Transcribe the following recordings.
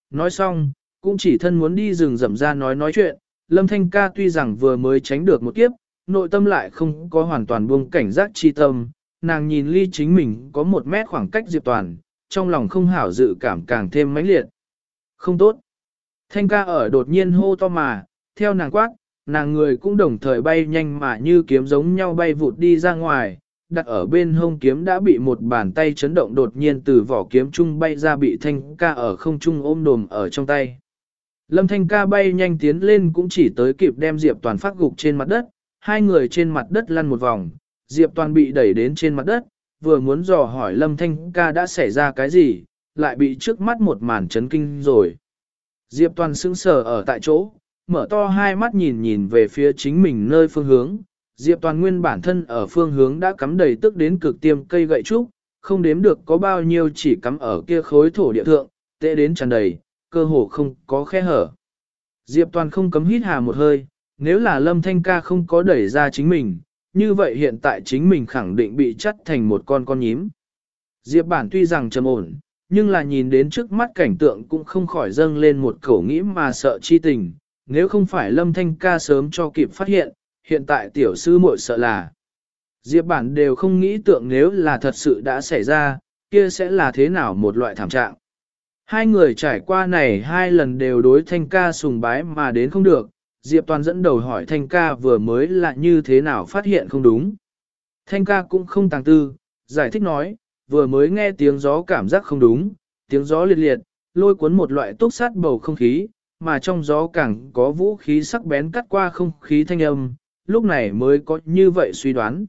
Nói xong, cũng chỉ thân muốn đi rừng rậm ra nói chuyện, Lâm Thanh ca tuy rằng vừa mới tránh được một kiếp, nội tâm lại không có hoàn toàn buông cảnh giác chi tâm, nàng nhìn ly chính mình có 1 mét khoảng cách Diệp Toàn, trong lòng không hảo dự cảm càng thêm mãnh liệt. Không tốt. Thanh ca ở đột nhiên hô to mà, theo nàng quát, nàng người cũng đồng thời bay nhanh mà như kiếm giống nhau bay vụt đi ra ngoài, đặt ở bên hông kiếm đã bị một bàn tay chấn động đột nhiên từ vỏ kiếm trung bay ra bị Thanh ca ở không trung ôm đồm ở trong tay. Lâm Thanh ca bay nhanh tiến lên cũng chỉ tới kịp đem Diệp Toàn phát gục trên mặt đất, hai người trên mặt đất lăn một vòng, Diệp Toàn bị đẩy đến trên mặt đất, vừa muốn dò hỏi Lâm Thanh ca đã xảy ra cái gì, lại bị trước mắt một màn chấn kinh rồi. Diệp Toàn sững sờ ở tại chỗ, mở to hai mắt nhìn về phía chính mình nơi phương hướng. Diệp Toàn nguyên bản thân ở phương hướng đã cắm đầy tức đến cực tiêm cây gậy trúc, không đếm được có bao nhiêu chỉ cắm ở kia khối thổ địa thượng, tệ đến tràn đầy, cơ hồ không có khe hở. Diệp Toàn không cấm hít hà một hơi, nếu là Lâm Thanh ca không có đẩy ra chính mình, như vậy hiện tại chính mình khẳng định bị chắt thành một con nhím. Diệp bản tuy rằng trầm ổn, nhưng là nhìn đến trước mắt cảnh tượng cũng không khỏi dâng lên một khẩu nghĩ mà sợ chi tình, nếu không phải Lâm Thanh ca sớm cho kịp phát hiện, hiện tại tiểu sư muội sợ là. Diệp bản đều không nghĩ tượng nếu là thật sự đã xảy ra, kia sẽ là thế nào một loại thảm trạng. Hai người trải qua này 2 lần đều đối Thanh ca sùng bái mà đến không được, Diệp Toàn dẫn đầu hỏi Thanh ca vừa mới là như thế nào phát hiện không đúng. Thanh ca cũng không tàng tư, giải thích nói, vừa mới nghe tiếng gió cảm giác không đúng, tiếng gió liệt liệt, lôi cuốn một loại túc sát bầu không khí, mà trong gió càng có vũ khí sắc bén cắt qua không khí thanh âm, lúc này mới có như vậy suy đoán.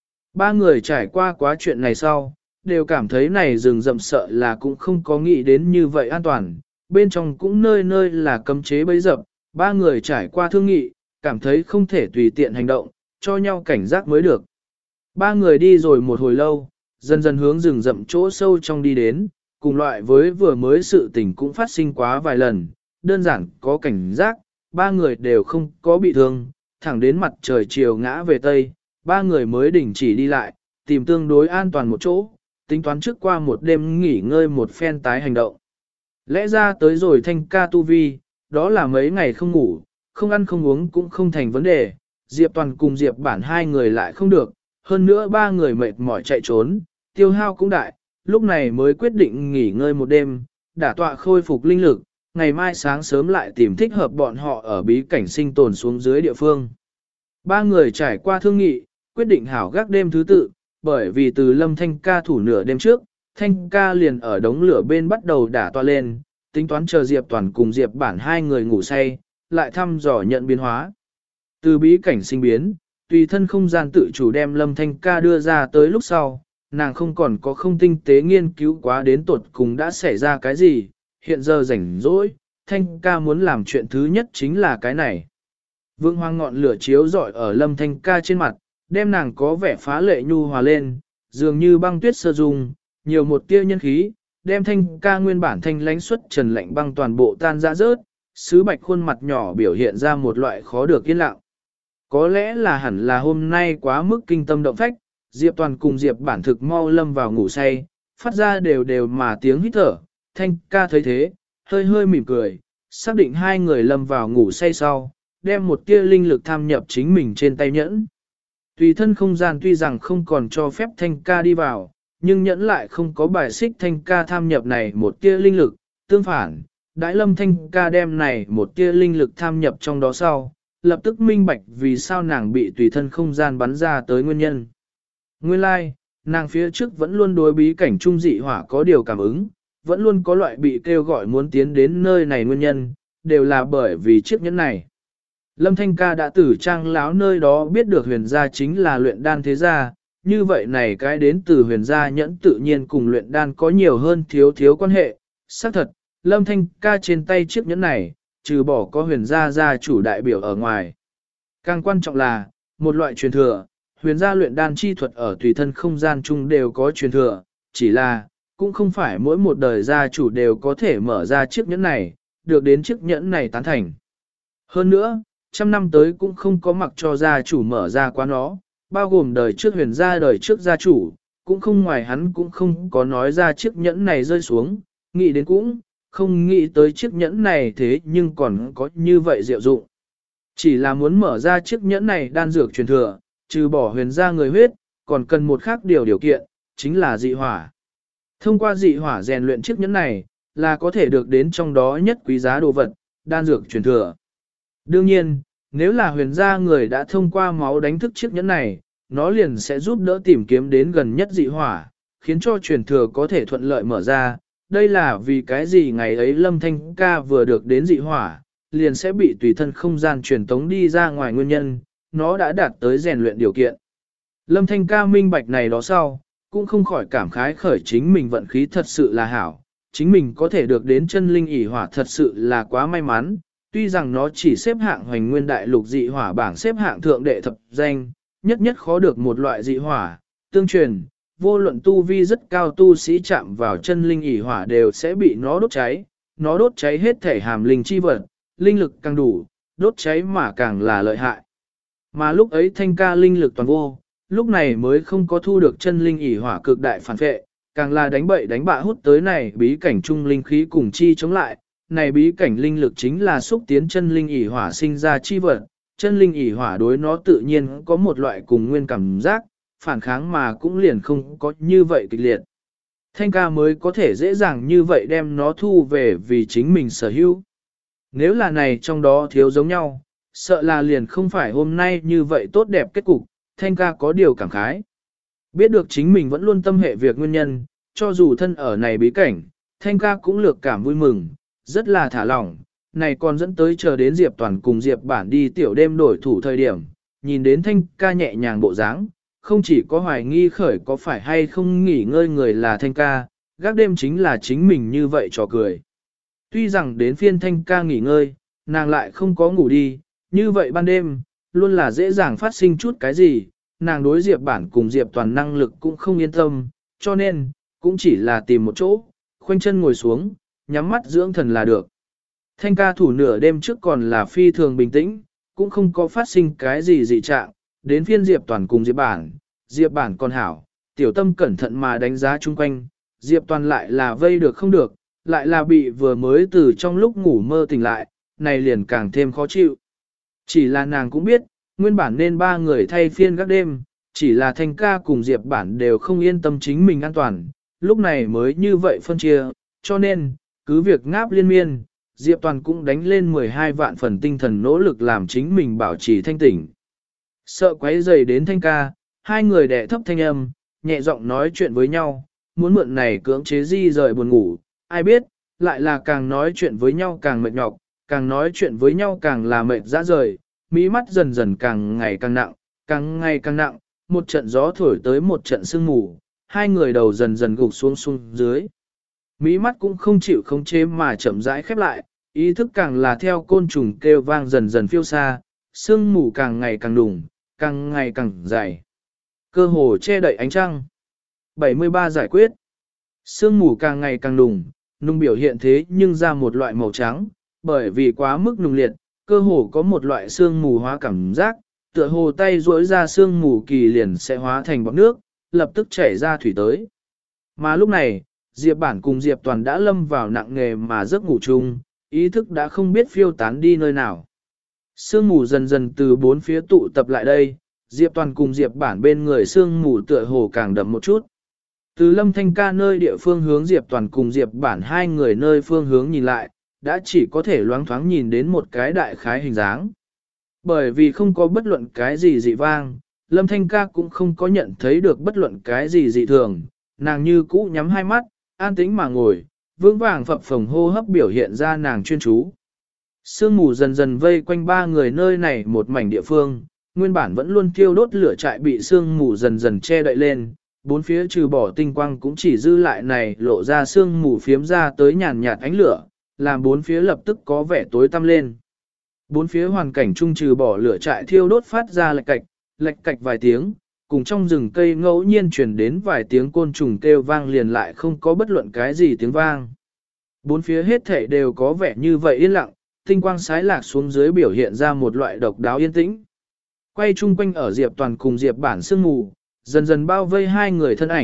3 người trải qua quá chuyện này sau, đều cảm thấy này rừng rậm sợ là cũng không có nghĩ đến như vậy an toàn, bên trong cũng nơi nơi là cấm chế bấy dập, 3 người trải qua thương nghị, cảm thấy không thể tùy tiện hành động, cho nhau cảnh giác mới được. 3 người đi rồi một hồi lâu, dần dần hướng rừng rậm chỗ sâu trong đi đến, cùng loại với vừa mới sự tình cũng phát sinh quá vài lần, đơn giản có cảnh giác, 3 người đều không có bị thương, thẳng đến mặt trời chiều ngã về Tây, 3 người mới đình chỉ đi lại, tìm tương đối an toàn một chỗ, tính toán trước qua một đêm nghỉ ngơi một phen tái hành động. Lẽ ra tới rồi Thanh ca tu vi, đó là mấy ngày không ngủ, không ăn không uống cũng không thành vấn đề, Diệp Toàn cùng Diệp bản 2 người lại không được, hơn nữa 3 người mệt mỏi chạy trốn, tiêu hao cũng đại, lúc này mới quyết định nghỉ ngơi một đêm, đả tọa khôi phục linh lực, ngày mai sáng sớm lại tìm thích hợp bọn họ ở bí cảnh sinh tồn xuống dưới địa phương. 3 người trải qua thương nghị, quyết định hảo gác đêm thứ tự, bởi vì từ Lâm Thanh ca thủ nửa đêm trước, Thanh ca liền ở đống lửa bên bắt đầu đả tọa lên, tính toán chờ Diệp Toàn cùng Diệp bản 2 người ngủ say, lại thăm dò nhận biến hóa. Từ bí cảnh sinh biến, tùy thân không gian tự chủ đem Lâm Thanh ca đưa ra tới lúc sau, nàng không còn có không tinh tế nghiên cứu quá đến tột cùng đã xảy ra cái gì, hiện giờ rảnh rỗi, Thanh ca muốn làm chuyện thứ nhất chính là cái này. Vương hoang ngọn lửa chiếu rọi ở Lâm Thanh ca trên mặt, đem nàng có vẻ phá lệ nhu hòa lên, dường như băng tuyết sơ dung, nhiều một tia nhân khí, đem Thanh ca nguyên bản thanh lánh xuất trần lạnh băng toàn bộ tan ra rớt, sứ bạch khuôn mặt nhỏ biểu hiện ra một loại khó được yên lặng. Có lẽ là hẳn là hôm nay quá mức kinh tâm động phách, Diệp Toàn cùng Diệp bản thực mau lâm vào ngủ say, phát ra đều mà tiếng hít thở, Thanh ca thấy thế, hơi hơi mỉm cười, xác định 2 người lâm vào ngủ say sau, đem một tia linh lực tham nhập chính mình trên tay nhẫn. Tùy thân không gian tuy rằng không còn cho phép Thanh ca đi vào, nhưng nhẫn lại không có bài xích Thanh ca tham nhập này một tia linh lực, tương phản, đãi Lâm Thanh ca đem này một tia linh lực tham nhập trong đó sau, lập tức minh bạch vì sao nàng bị tùy thân không gian bắn ra tới nguyên nhân. Nguyên lai, like, nàng phía trước vẫn luôn đối bí cảnh trung dị hỏa có điều cảm ứng, vẫn luôn có loại bị kêu gọi muốn tiến đến nơi này nguyên nhân, đều là bởi vì chiếc nhẫn này. Lâm Thanh ca đã từ trang láo nơi đó biết được huyền gia chính là luyện đan thế gia, như vậy này cái đến từ huyền gia nhẫn tự nhiên cùng luyện đan có nhiều hơn thiếu quan hệ. Xác thật, Lâm Thanh ca trên tay chiếc nhẫn này, trừ bỏ có huyền gia gia chủ đại biểu ở ngoài. Càng quan trọng là, một loại truyền thừa, huyền gia luyện đan chi thuật ở tùy thân không gian chung đều có truyền thừa, chỉ là, cũng không phải mỗi một đời gia chủ đều có thể mở ra chiếc nhẫn này, được đến chiếc nhẫn này tán thành. Hơn nữa, trăm năm tới cũng không có mặc cho gia chủ mở ra quá nó, bao gồm đời trước huyền gia đời trước gia chủ, cũng không ngoài hắn cũng không có nói ra chiếc nhẫn này rơi xuống, nghĩ đến cũng không nghĩ tới chiếc nhẫn này thế nhưng còn có như vậy diệu dụng. Chỉ là muốn mở ra chiếc nhẫn này đan dược truyền thừa, trừ bỏ huyền ra người huyết, còn cần một khác điều kiện, chính là dị hỏa. Thông qua dị hỏa rèn luyện chiếc nhẫn này, là có thể được đến trong đó nhất quý giá đồ vật, đan dược truyền thừa. Đương nhiên, nếu là huyền gia người đã thông qua máu đánh thức chiếc nhẫn này, nó liền sẽ giúp đỡ tìm kiếm đến gần nhất dị hỏa, khiến cho truyền thừa có thể thuận lợi mở ra. Đây là vì cái gì ngày ấy Lâm Thanh ca vừa được đến dị hỏa, liền sẽ bị tùy thân không gian truyền tống đi ra ngoài nguyên nhân, nó đã đạt tới rèn luyện điều kiện. Lâm Thanh ca minh bạch này đó sau, cũng không khỏi cảm khái khởi chính mình vận khí thật sự là hảo, chính mình có thể được đến chân linh ỷ hỏa thật sự là quá may mắn, tuy rằng nó chỉ xếp hạng hoành nguyên đại lục dị hỏa bảng xếp hạng thượng đệ thập danh, nhất khó được một loại dị hỏa, tương truyền, vô luận tu vi rất cao tu sĩ chạm vào chân linh ỷ hỏa đều sẽ bị nó đốt cháy hết thể hàm linh chi vật, linh lực càng đủ, đốt cháy mà càng là lợi hại. Mà lúc ấy Thanh ca linh lực toàn vô, lúc này mới không có thu được chân linh ỷ hỏa cực đại phản vệ, càng là đánh bậy đánh bạ hút tới này bí cảnh trung linh khí cùng chi chống lại, này bí cảnh linh lực chính là xúc tiến chân linh ỷ hỏa sinh ra chi vật, chân linh ỷ hỏa đối nó tự nhiên có một loại cùng nguyên cảm giác, phản kháng mà cũng liền không có như vậy kịch liệt. Thanh ca mới có thể dễ dàng như vậy đem nó thu về vì chính mình sở hữu. Nếu là này trong đó thiếu giống nhau, sợ là liền không phải hôm nay như vậy tốt đẹp kết cục, Thanh ca có điều cảm khái. Biết được chính mình vẫn luôn tâm hệ việc nguyên nhân, cho dù thân ở này bí cảnh, Thanh ca cũng lược cảm vui mừng, rất là thả lỏng, này còn dẫn tới chờ đến Diệp Toàn cùng Diệp Bản đi tiểu đêm đổi thủ thời điểm, nhìn đến Thanh ca nhẹ nhàng bộ dáng, không chỉ có hoài nghi khởi có phải hay không nghỉ ngơi người là Thanh ca, gác đêm chính là chính mình như vậy trò cười. Tuy rằng đến phiên Thanh ca nghỉ ngơi, nàng lại không có ngủ đi, như vậy ban đêm, luôn là dễ dàng phát sinh chút cái gì, nàng đối Diệp Bản cùng Diệp Toàn năng lực cũng không yên tâm, cho nên, cũng chỉ là tìm một chỗ, khoanh chân ngồi xuống, nhắm mắt dưỡng thần là được. Thanh ca thủ nửa đêm trước còn là phi thường bình tĩnh, cũng không có phát sinh cái gì dị trạng, đến phiên Diệp Toàn cùng Diệp Bản còn hảo, tiểu tâm cẩn thận mà đánh giá chung quanh, Diệp Toàn lại là vây được không được, lại là bị vừa mới từ trong lúc ngủ mơ tỉnh lại, này liền càng thêm khó chịu. Chỉ là nàng cũng biết, nguyên bản nên ba người thay phiên các đêm, chỉ là Thanh ca cùng Diệp Bản đều không yên tâm chính mình an toàn, lúc này mới như vậy phân chia, cho nên, cứ việc ngáp liên miên, Diệp Toàn cũng đánh lên 12 vạn phần tinh thần nỗ lực làm chính mình bảo trì thanh tỉnh. Sợ quấy rầy đến Thanh ca, hai người đẻ thấp thanh âm, nhẹ giọng nói chuyện với nhau, muốn mượn này cưỡng chế di rời buồn ngủ, ai biết, lại là càng nói chuyện với nhau càng mệt nhọc, càng nói chuyện với nhau càng là mệt dã rời, mí mắt dần dần càng ngày càng nặng, một trận gió thổi tới một trận sương mù, hai người đầu dần dần gục xuống dưới. Mí mắt cũng không chịu khống chế mà chậm rãi khép lại, ý thức càng là theo côn trùng kêu vang dần dần phiêu xa, sương mù càng ngày càng đùng, càng ngày càng dày. Cơ hồ che đậy ánh trăng. 73 giải quyết. Sương mù càng ngày càng đùng, nung biểu hiện thế nhưng ra một loại màu trắng, bởi vì quá mức nung liệt, cơ hồ có một loại sương mù hóa cảm giác, tựa hồ tay duỗi ra sương mù kỳ liền sẽ hóa thành bọt nước, lập tức chảy ra thủy tới. Mà lúc này, Diệp Bản cùng Diệp Toàn đã lâm vào nặng nghề mà giấc ngủ chung, ý thức đã không biết phiêu tán đi nơi nào. Sương mù dần dần từ bốn phía tụ tập lại đây, Diệp Toàn cùng Diệp Bản bên người sương mù tựa hồ càng đậm một chút. Từ Lâm Thanh ca nơi địa phương hướng Diệp Toàn cùng Diệp Bản hai người nơi phương hướng nhìn lại, đã chỉ có thể loáng thoáng nhìn đến một cái đại khái hình dáng. Bởi vì không có bất luận cái gì dị vang, Lâm Thanh ca cũng không có nhận thấy được bất luận cái gì dị thường, nàng như cũ nhắm hai mắt, an tĩnh mà ngồi, vững vàng phập phồng hô hấp biểu hiện ra nàng chuyên chú. Sương mù dần dần vây quanh ba người nơi này một mảnh địa phương, nguyên bản vẫn luôn thiêu đốt lửa trại bị sương mù dần dần che đậy lên, bốn phía trừ bỏ tinh quang cũng chỉ dư lại này lộ ra sương mù phiếm ra tới nhàn nhạt ánh lửa, làm bốn phía lập tức có vẻ tối tăm lên. Bốn phía hoàn cảnh trung trừ bỏ lửa trại thiêu đốt phát ra lạch cạch vài tiếng, cùng trong rừng cây ngẫu nhiên truyền đến vài tiếng côn trùng kêu vang liền lại không có bất luận cái gì tiếng vang. Bốn phía hết thảy đều có vẻ như vậy yên lặng, tinh quang sái lạc xuống dưới biểu hiện ra một loại độc đáo yên tĩnh. Quay chung quanh ở Diệp Toàn cùng Diệp Bản sương mù, dần dần bao vây hai người thân ảnh,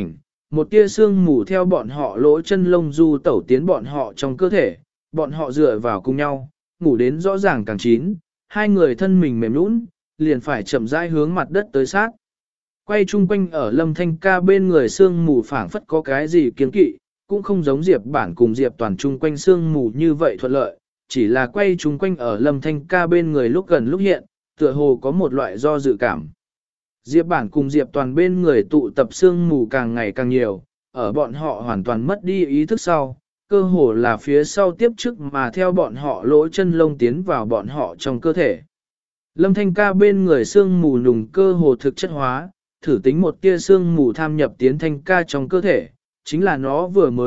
một tia sương mù theo bọn họ lỗ chân lông du tẩu tiến bọn họ trong cơ thể, bọn họ dựa vào cùng nhau, ngủ đến rõ ràng càng chín, hai người thân mình mềm nũng, liền phải chậm rãi hướng mặt đất tới sát. Quay chung quanh ở Lâm Thanh Ca bên người sương mù phảng phất có cái gì kiên kỵ, cũng không giống Diệp Bản cùng Diệp Toàn chung quanh sương mù như vậy thuận lợi, chỉ là quay chung quanh ở Lâm Thanh Ca bên người lúc gần lúc hiện, tựa hồ có một loại do dự cảm. Diệp Bản cùng Diệp Toàn bên người tụ tập sương mù càng ngày càng nhiều, ở bọn họ hoàn toàn mất đi ý thức sau, cơ hồ là phía sau tiếp trước mà theo bọn họ lỗ chân lông tiến vào bọn họ trong cơ thể. Lâm Thanh Ca bên người sương mù nùng cơ hồ thực chất hóa, thử tính một tia sương mù tham nhập tiến Thanh Ca trong cơ thể, chính là nó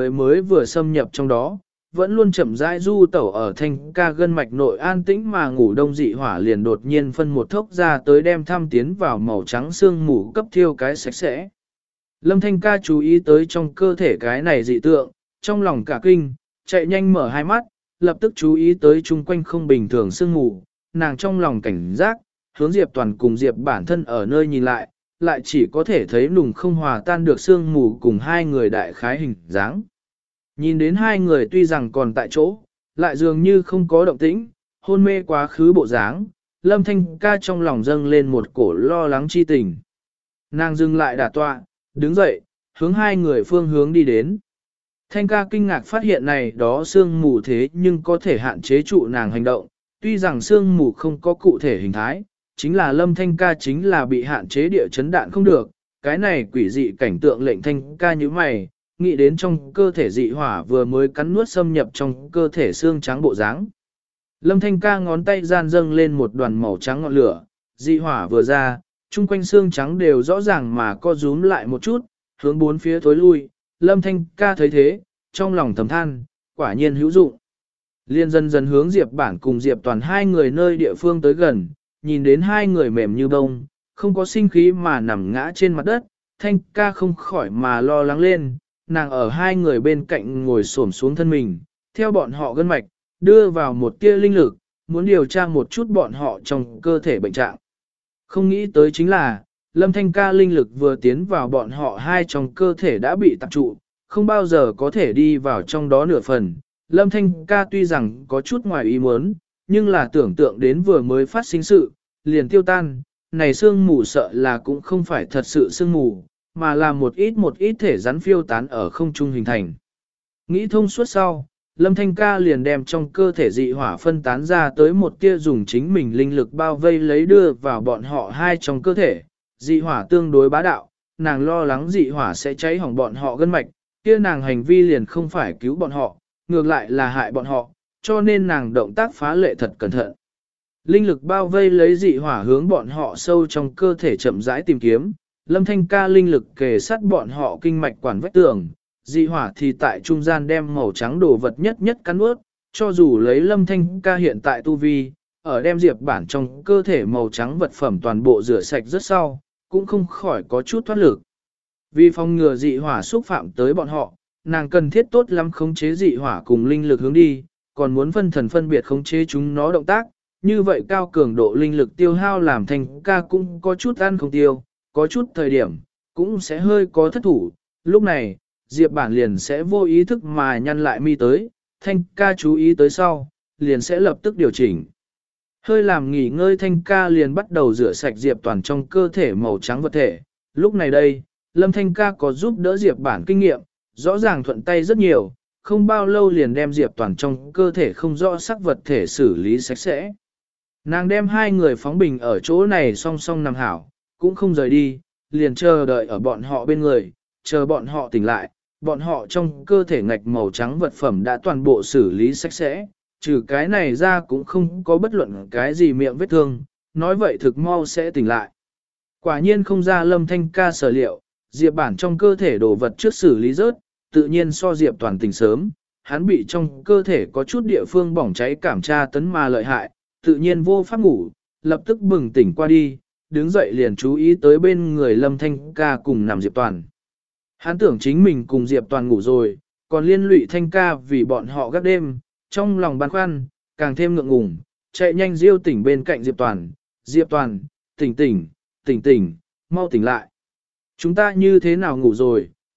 vừa xâm nhập trong đó, vẫn luôn chậm rãi du tẩu ở Thanh Ca gân mạch nội an tĩnh mà ngủ đông dị hỏa liền đột nhiên phân một thốc ra tới đem thăm tiến vào màu trắng sương mù cấp thiêu cái sạch sẽ. Lâm Thanh Ca chú ý tới trong cơ thể cái này dị tượng, trong lòng cả kinh, chạy nhanh mở hai mắt, lập tức chú ý tới chung quanh không bình thường sương mù, nàng trong lòng cảnh giác, hướng Diệp Toàn cùng Diệp Bản thân ở nơi nhìn lại, lại chỉ có thể thấy nùng không hòa tan được sương mù cùng hai người đại khái hình dáng. Nhìn đến hai người tuy rằng còn tại chỗ, lại dường như không có động tĩnh, hôn mê quá khứ bộ dáng, Lâm Thanh Ca trong lòng dâng lên một cổ lo lắng chi tình. Nàng dừng lại đả tọa, đứng dậy, hướng hai người phương hướng đi đến. Thanh Ca kinh ngạc phát hiện này đó sương mù thế nhưng có thể hạn chế trụ nàng hành động, tuy rằng sương mù không có cụ thể hình thái, chính là Lâm Thanh Ca chính là bị hạn chế địa chấn đạn không được, cái này quỷ dị cảnh tượng lệnh Thanh Ca như mày, nghĩ đến trong cơ thể dị hỏa vừa mới cắn nuốt xâm nhập trong cơ thể xương trắng bộ dáng. Lâm Thanh Ca ngón tay gian dâng lên một đoàn màu trắng ngọn lửa, dị hỏa vừa ra, chung quanh xương trắng đều rõ ràng mà co rúm lại một chút, hướng bốn phía thối lui. Lâm Thanh Ca thấy thế, trong lòng thầm than, quả nhiên hữu dụng. Liên dần dần hướng Diệp Bản cùng Diệp Toàn hai người nơi địa phương tới gần, nhìn đến hai người mềm như bông, không có sinh khí mà nằm ngã trên mặt đất, Thanh Ca không khỏi mà lo lắng lên, nàng ở hai người bên cạnh ngồi xổm xuống thân mình, theo bọn họ gân mạch, đưa vào một tia linh lực, muốn điều tra một chút bọn họ trong cơ thể bệnh trạng. Không nghĩ tới chính là, Lâm Thanh Ca linh lực vừa tiến vào bọn họ hai trong cơ thể đã bị tập trụ, không bao giờ có thể đi vào trong đó nửa phần. Lâm Thanh Ca tuy rằng có chút ngoài ý muốn, nhưng là tưởng tượng đến vừa mới phát sinh sự, liền tiêu tan, này sương mù sợ là cũng không phải thật sự sương mù, mà là một ít thể rắn phiêu tán ở không trung hình thành. Nghĩ thông suốt sau, Lâm Thanh Ca liền đem trong cơ thể dị hỏa phân tán ra tới một tia dùng chính mình linh lực bao vây lấy đưa vào bọn họ hai trong cơ thể. Dị hỏa tương đối bá đạo, nàng lo lắng dị hỏa sẽ cháy hỏng bọn họ gân mạch, kia nàng hành vi liền không phải cứu bọn họ, ngược lại là hại bọn họ, cho nên nàng động tác phá lệ thật cẩn thận. Linh lực bao vây lấy dị hỏa hướng bọn họ sâu trong cơ thể chậm rãi tìm kiếm, Lâm Thanh Ca linh lực kề sát bọn họ kinh mạch quản vách tường, dị hỏa thì tại trung gian đem màu trắng đồ vật nhất nhất cắn ướt, cho dù lấy Lâm Thanh Ca hiện tại tu vi, ở đem Diệp Bản trong cơ thể màu trắng vật phẩm toàn bộ rửa sạch rất sau, cũng không khỏi có chút thoát lực. Vì phòng ngừa dị hỏa xúc phạm tới bọn họ, nàng cần thiết tốt lắm khống chế dị hỏa cùng linh lực hướng đi, còn muốn phân thần phân biệt khống chế chúng nó động tác, như vậy cao cường độ linh lực tiêu hao làm Thanh Ca cũng có chút ăn không tiêu, có chút thời điểm, cũng sẽ hơi có thất thủ, lúc này, Diệp Bản liền sẽ vô ý thức mà nhăn lại mi tới, Thanh Ca chú ý tới sau, liền sẽ lập tức điều chỉnh. Hơi làm nghỉ ngơi Thanh Ca liền bắt đầu rửa sạch Diệp Toàn trong cơ thể màu trắng vật thể, lúc này đây, Lâm Thanh Ca có giúp đỡ Diệp Bản kinh nghiệm, rõ ràng thuận tay rất nhiều, không bao lâu liền đem Diệp Toàn trong cơ thể không rõ sắc vật thể xử lý sạch sẽ. Nàng đem hai người phóng bình ở chỗ này song song nằm hảo, cũng không rời đi, liền chờ đợi ở bọn họ bên người, chờ bọn họ tỉnh lại, bọn họ trong cơ thể ngạch màu trắng vật phẩm đã toàn bộ xử lý sạch sẽ, trừ cái này ra cũng không có bất luận cái gì miệng vết thương, nói vậy thực mau sẽ tỉnh lại. Quả nhiên không ra Lâm Thanh Ca sở liệu, Diệp Bản trong cơ thể đồ vật trước xử lý rớt, tự nhiên so Diệp Toàn tỉnh sớm, hắn bị trong cơ thể có chút địa phương bỏng cháy cảm tra tấn mà lợi hại, tự nhiên vô pháp ngủ, lập tức bừng tỉnh qua đi, đứng dậy liền chú ý tới bên người Lâm Thanh Ca cùng nằm Diệp Toàn. Hắn tưởng chính mình cùng Diệp Toàn ngủ rồi, còn liên lụy Thanh Ca vì bọn họ gác đêm, trong lòng băn khoăn, càng thêm ngượng ngùng, chạy nhanh diêu tỉnh bên cạnh Diệp Toàn. Diệp Toàn, tỉnh, mau tỉnh lại. Chúng ta như thế nào ngủ rồi,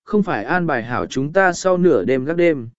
không phải an bài hảo chúng ta sau nửa đêm gác đêm.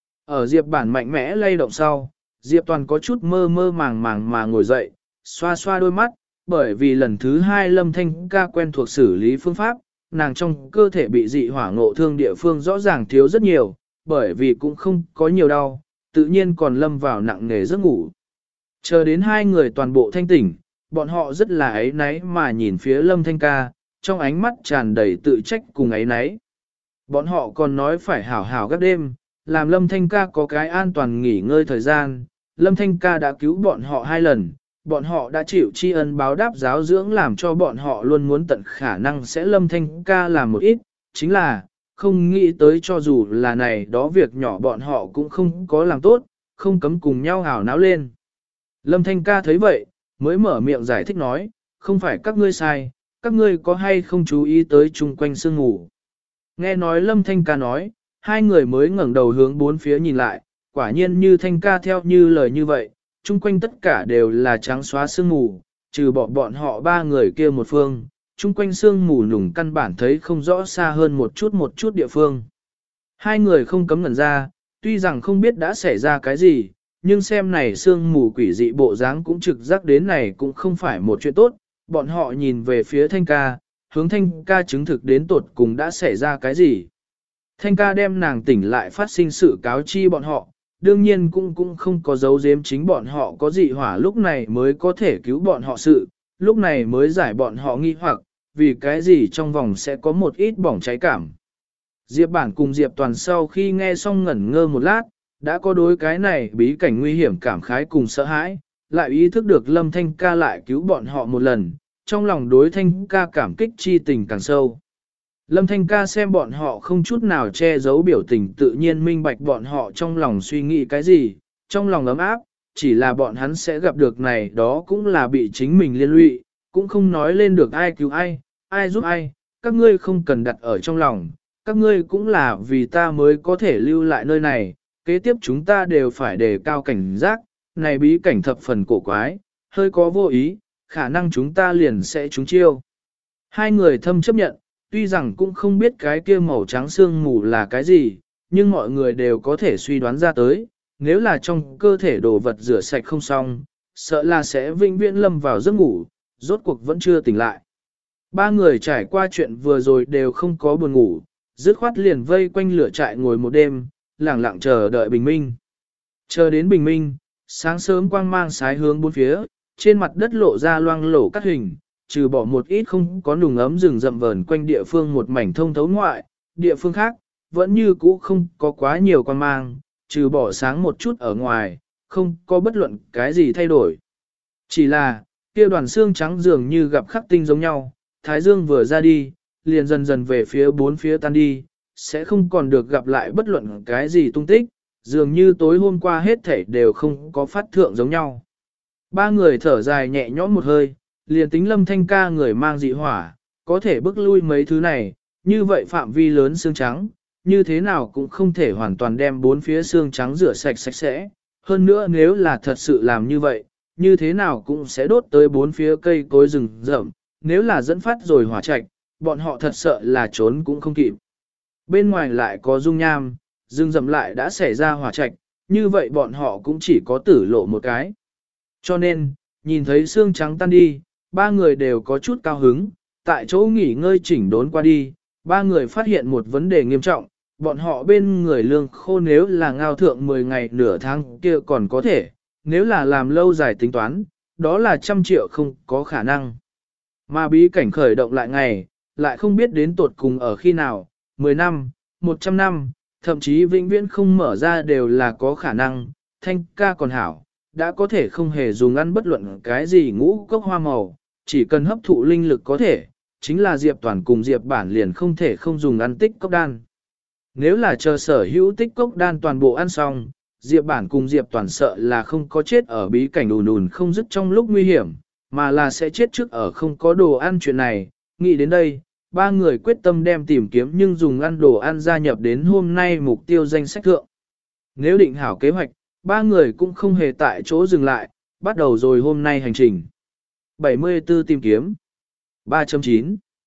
Ở Diệp Bản mạnh mẽ lay động sau, Diệp Toàn có chút mơ mơ màng màng mà ngồi dậy, xoa xoa đôi mắt, bởi vì lần thứ hai Lâm Thanh ca quen thuộc xử lý phương pháp, nàng trong cơ thể bị dị hỏa ngộ thương địa phương rõ ràng thiếu rất nhiều, bởi vì cũng không có nhiều đau, tự nhiên còn lâm vào nặng nề giấc ngủ. Chờ đến hai người toàn bộ thanh tỉnh, bọn họ rất là áy náy mà nhìn phía Lâm Thanh ca, trong ánh mắt tràn đầy tự trách cùng áy náy. Bọn họ còn nói phải hảo hảo gác đêm, làm Lâm Thanh ca có cái an toàn nghỉ ngơi thời gian. Lâm Thanh ca đã cứu bọn họ 2 lần, bọn họ đã chịu tri ân báo đáp giáo dưỡng làm cho bọn họ luôn muốn tận khả năng sẽ Lâm Thanh ca làm một ít, chính là không nghĩ tới cho dù là này đó việc nhỏ bọn họ cũng không có làm tốt, không cấm cùng nhau hào náo lên. Lâm Thanh ca thấy vậy, mới mở miệng giải thích nói, không phải các ngươi sai, các ngươi có hay không chú ý tới chung quanh sương ngủ. Nghe nói Lâm Thanh ca nói, hai người mới ngẩng đầu hướng bốn phía nhìn lại, quả nhiên như Thanh ca theo như lời như vậy, chung quanh tất cả đều là trắng xóa sương mù, trừ bỏ bọn họ 3 người kia một phương, chung quanh sương mù nùng căn bản thấy không rõ xa hơn một chút địa phương. Hai người không cấm ngẩn ra, tuy rằng không biết đã xảy ra cái gì, nhưng xem này sương mù quỷ dị bộ dáng cũng trực giác đến này cũng không phải một chuyện tốt, bọn họ nhìn về phía Thanh ca, hướng Thanh ca chứng thực đến tột cùng đã xảy ra cái gì. Thanh ca đem nàng tỉnh lại phát sinh sự cáo chi bọn họ, đương nhiên cũng không có dấu giếm chính bọn họ có dị hỏa lúc này mới có thể cứu bọn họ sự, lúc này mới giải bọn họ nghi hoặc, vì cái gì trong vòng sẽ có một ít bỏng cháy cảm. Diệp Bản cùng Diệp Toàn sau khi nghe xong ngẩn ngơ một lát, đã có đối cái này bí cảnh nguy hiểm cảm khái cùng sợ hãi, lại ý thức được Lâm Thanh ca lại cứu bọn họ một lần, trong lòng đối Thanh ca cảm kích chi tình càng sâu. Lâm Thanh ca xem bọn họ không chút nào che giấu biểu tình tự nhiên minh bạch bọn họ trong lòng suy nghĩ cái gì, trong lòng ấm áp, chỉ là bọn hắn sẽ gặp được này đó cũng là bị chính mình liên lụy, cũng không nói lên được ai cứu ai, ai giúp ai, các ngươi không cần đặt ở trong lòng, các ngươi cũng là vì ta mới có thể lưu lại nơi này, kế tiếp chúng ta đều phải đề cao cảnh giác, này bí cảnh thập phần cổ quái, hơi có vô ý, khả năng chúng ta liền sẽ trúng chiêu. Hai người thâm chấp nhận, tuy rằng cũng không biết cái kia màu trắng xương mù là cái gì, nhưng mọi người đều có thể suy đoán ra tới, nếu là trong cơ thể đồ vật rửa sạch không xong, sợ là sẽ vĩnh viễn lâm vào giấc ngủ, rốt cuộc vẫn chưa tỉnh lại. 3 người trải qua chuyện vừa rồi đều không có buồn ngủ, dứt khoát liền vây quanh lửa trại ngồi một đêm, lặng lặng chờ đợi bình minh. Chờ đến bình minh, sáng sớm quang mang sái hướng bốn phía, trên mặt đất lộ ra loang lổ cắt hình, trừ bỏ một ít không có nùng ấm rừng rậm vờn quanh địa phương một mảnh thông thấu ngoại, địa phương khác, vẫn như cũ không có quá nhiều quang mang, trừ bỏ sáng một chút ở ngoài, không có bất luận cái gì thay đổi. Chỉ là, kia đoàn xương trắng dường như gặp khắc tinh giống nhau, thái dương vừa ra đi, liền dần dần về phía bốn phía tan đi, sẽ không còn được gặp lại bất luận cái gì tung tích, dường như tối hôm qua hết thảy đều không có phát thượng giống nhau. 3 người thở dài nhẹ nhõm một hơi, liền tính Lâm Thanh ca người mang dị hỏa, có thể bước lui mấy thứ này, như vậy phạm vi lớn xương trắng, như thế nào cũng không thể hoàn toàn đem bốn phía xương trắng rửa sạch sạch sẽ. Hơn nữa nếu là thật sự làm như vậy, như thế nào cũng sẽ đốt tới bốn phía cây cối rừng rậm, nếu là dẫn phát rồi hỏa trạch, bọn họ thật sợ là trốn cũng không kịp. Bên ngoài lại có dung nham, rừng rậm lại đã xảy ra hỏa trạch, như vậy bọn họ cũng chỉ có tử lộ một cái. Cho nên, nhìn thấy xương trắng tan đi, 3 người đều có chút cao hứng, tại chỗ nghỉ ngơi chỉnh đốn qua đi, 3 người phát hiện một vấn đề nghiêm trọng, bọn họ bên người lương khô nếu là ngao thượng 10 ngày nửa tháng kia còn có thể, nếu là làm lâu dài tính toán, đó là 100 triệu không có khả năng. Mà bí cảnh khởi động lại ngày, lại không biết đến tột cùng ở khi nào, 10 năm, 100 năm, thậm chí vĩnh viễn không mở ra đều là có khả năng, Thanh ca còn hảo, đã có thể không hề dùng ăn bất luận cái gì ngũ cốc hoa màu, chỉ cần hấp thụ linh lực có thể, chính là Diệp Toàn cùng Diệp Bản liền không thể không dùng ăn tích cốc đan. Nếu là chờ sở hữu tích cốc đan toàn bộ ăn xong, Diệp Bản cùng Diệp Toàn sợ là không có chết ở bí cảnh ùn ùn không dứt trong lúc nguy hiểm, mà là sẽ chết trước ở không có đồ ăn chuyện này. Nghĩ đến đây, 3 người quyết tâm đem tìm kiếm nhưng dùng ăn đồ ăn gia nhập đến hôm nay mục tiêu danh sách thượng. Nếu định hảo kế hoạch, 3 người cũng không hề tại chỗ dừng lại, bắt đầu rồi hôm nay hành trình. 74 tìm kiếm 3.9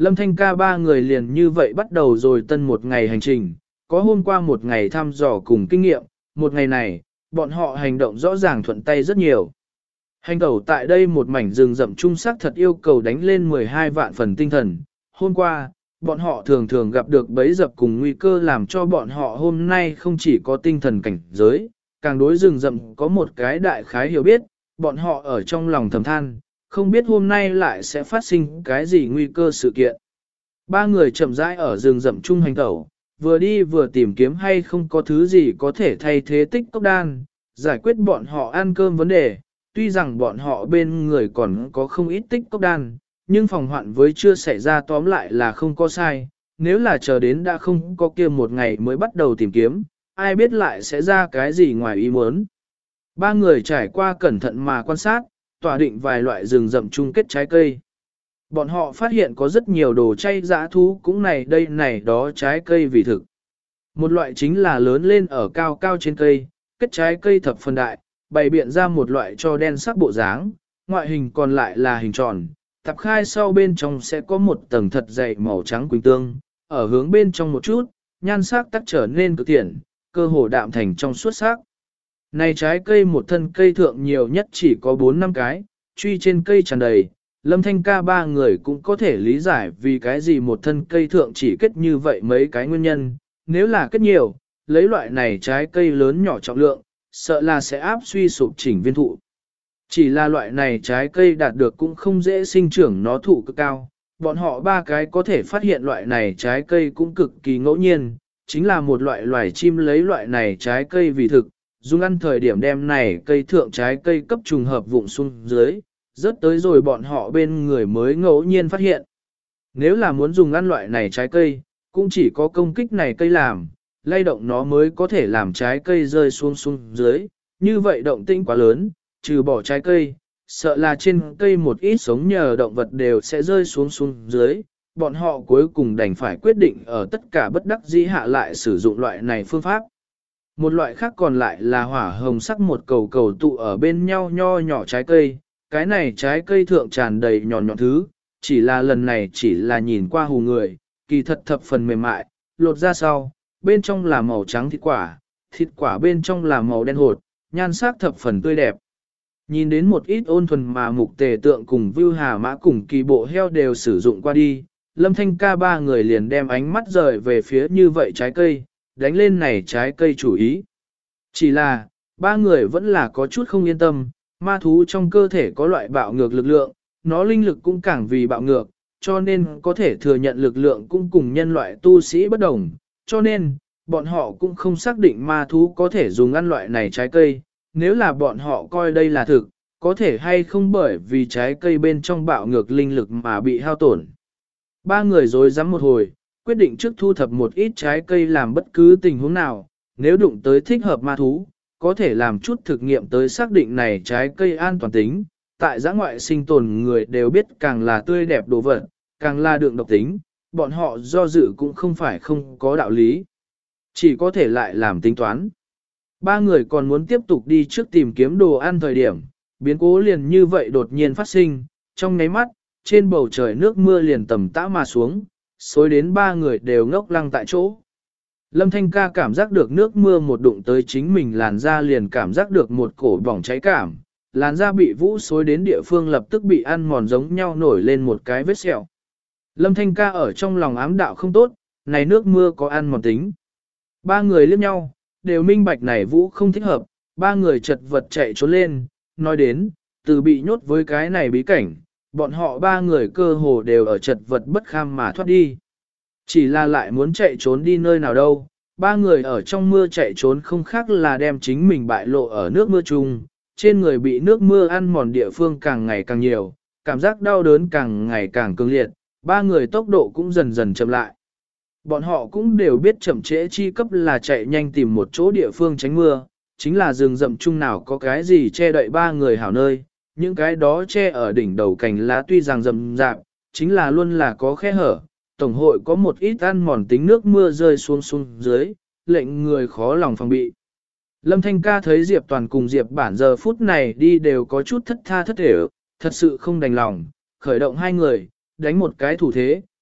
Lâm Thanh ca ba người liền như vậy bắt đầu rồi tân một ngày hành trình, có hôm qua một ngày thăm dò cùng kinh nghiệm, một ngày này, bọn họ hành động rõ ràng thuận tay rất nhiều. Hành tẩu tại đây một mảnh rừng rậm trung sắc thật yêu cầu đánh lên 12 vạn phần tinh thần. Hôm qua, bọn họ thường thường gặp được bẫy dập cùng nguy cơ làm cho bọn họ hôm nay không chỉ có tinh thần cảnh giới, càng đối rừng rậm có một cái đại khái hiểu biết, bọn họ ở trong lòng thầm than, không biết hôm nay lại sẽ phát sinh cái gì nguy cơ sự kiện. Ba người chậm rãi ở rừng rậm trung hành tẩu, vừa đi vừa tìm kiếm hay không có thứ gì có thể thay thế tích cốc đan, giải quyết bọn họ ăn cơm vấn đề. Tuy rằng bọn họ bên người còn có không ít tích cốc đan, nhưng phòng hoạn với chưa xảy ra tóm lại là không có sai. Nếu là chờ đến đã không có kia một ngày mới bắt đầu tìm kiếm, ai biết lại sẽ ra cái gì ngoài ý muốn. Ba người trải qua cẩn thận mà quan sát, tỏa định vài loại rừng rậm chung kết trái cây. Bọn họ phát hiện có rất nhiều đồ chay dã thú cũng này đây này đó trái cây vì thực. Một loại chính là lớn lên ở cao cao trên cây, kết trái cây thập phần đại, bày biện ra một loại cho đen sắc bộ dáng, ngoại hình còn lại là hình tròn, tập khai sau bên trong sẽ có một tầng thật dày màu trắng quỳnh tương, ở hướng bên trong một chút, nhan sắc tắc trở nên cực thiện, cơ hồ đạm thành trong suốt sắc. Này trái cây một thân cây thượng nhiều nhất chỉ có 4-5 cái, truy trên cây tràn đầy, Lâm Thanh ca ba người cũng có thể lý giải vì cái gì một thân cây thượng chỉ kết như vậy mấy cái nguyên nhân, nếu là kết nhiều, lấy loại này trái cây lớn nhỏ trọng lượng, sợ là sẽ áp suy sụp chỉnh viên thụ. Chỉ là loại này trái cây đạt được cũng không dễ sinh trưởng nó thụ cực cao, bọn họ ba cái có thể phát hiện loại này trái cây cũng cực kỳ ngẫu nhiên, chính là một loại loài chim lấy loại này trái cây vì thực, dùng ăn thời điểm đem này cây thượng trái cây cấp trùng hợp vụng xuống dưới, rớt tới rồi bọn họ bên người mới ngẫu nhiên phát hiện. Nếu là muốn dùng ăn loại này trái cây, cũng chỉ có công kích này cây làm, lay động nó mới có thể làm trái cây rơi xuống dưới, như vậy động tĩnh quá lớn, trừ bỏ trái cây, sợ là trên cây một ít sống nhờ động vật đều sẽ rơi xuống dưới, bọn họ cuối cùng đành phải quyết định ở tất cả bất đắc dĩ hạ lại sử dụng loại này phương pháp. Một loại khác còn lại là hỏa hồng sắc một cầu cầu tụ ở bên nhau nho nhỏ trái cây, cái này trái cây thượng tràn đầy nhọn nhọn thứ, chỉ là lần này chỉ là nhìn qua hù người, kỳ thật thập phần mềm mại, lột ra sau, bên trong là màu trắng thịt quả bên trong là màu đen hột, nhan sắc thập phần tươi đẹp. Nhìn đến một ít ôn thuần mà mục tề tượng cùng Vưu Hà Mã cùng kỳ bộ heo đều sử dụng qua đi, Lâm Thanh ca ba người liền đem ánh mắt rời về phía như vậy trái cây, đánh lên này trái cây chủ ý. Chỉ là, ba người vẫn là có chút không yên tâm, ma thú trong cơ thể có loại bạo ngược lực lượng, nó linh lực cũng càng vì bạo ngược, cho nên có thể thừa nhận lực lượng cũng cùng nhân loại tu sĩ bất đồng, cho nên, bọn họ cũng không xác định ma thú có thể dùng ăn loại này trái cây, nếu là bọn họ coi đây là thực, có thể hay không bởi vì trái cây bên trong bạo ngược linh lực mà bị hao tổn. Ba người rối rắm một hồi, quyết định trước thu thập một ít trái cây làm bất cứ tình huống nào, nếu đụng tới thích hợp ma thú, có thể làm chút thực nghiệm tới xác định này trái cây an toàn tính. Tại giã ngoại sinh tồn người đều biết càng là tươi đẹp đồ vật, càng là đượng độc tính, bọn họ do dự cũng không phải không có đạo lý. Chỉ có thể lại làm tính toán. Ba người còn muốn tiếp tục đi trước tìm kiếm đồ ăn thời điểm, biến cố liền như vậy đột nhiên phát sinh, trong nháy mắt, trên bầu trời nước mưa liền tầm tã mà xuống, xối đến ba người đều ngốc lăng tại chỗ. Lâm Thanh ca cảm giác được nước mưa một đụng tới chính mình làn da liền cảm giác được một cổ bỏng cháy cảm, làn da bị vũ xối đến địa phương lập tức bị ăn mòn giống nhau nổi lên một cái vết sẹo. Lâm Thanh ca ở trong lòng ám đạo không tốt, này nước mưa có ăn mòn tính. Ba người liếc nhau, đều minh bạch này vũ không thích hợp, ba người chật vật chạy trốn lên, nói đến, từ bị nhốt với cái này bí cảnh, bọn họ ba người cơ hồ đều ở chật vật bất kham mà thoát đi. Chỉ là lại muốn chạy trốn đi nơi nào đâu, ba người ở trong mưa chạy trốn không khác là đem chính mình bại lộ ở nước mưa chung, trên người bị nước mưa ăn mòn địa phương càng ngày càng nhiều, cảm giác đau đớn càng ngày càng cường liệt, ba người tốc độ cũng dần dần chậm lại. Bọn họ cũng đều biết chậm trễ chi cấp là chạy nhanh tìm một chỗ địa phương tránh mưa, chính là rừng rậm chung nào có cái gì che đậy ba người hảo nơi, những cái đó che ở đỉnh đầu cành lá tuy rằng rậm rạp, chính là luôn là có khe hở, tổng hội có một ít ăn mòn tính nước mưa rơi xuống dưới, lệnh người khó lòng phòng bị. Lâm Thanh ca thấy Diệp Toàn cùng Diệp Bản giờ phút này đi đều có chút thất tha thất thể, thật sự không đành lòng, khởi động hai người, đánh một cái thủ thế,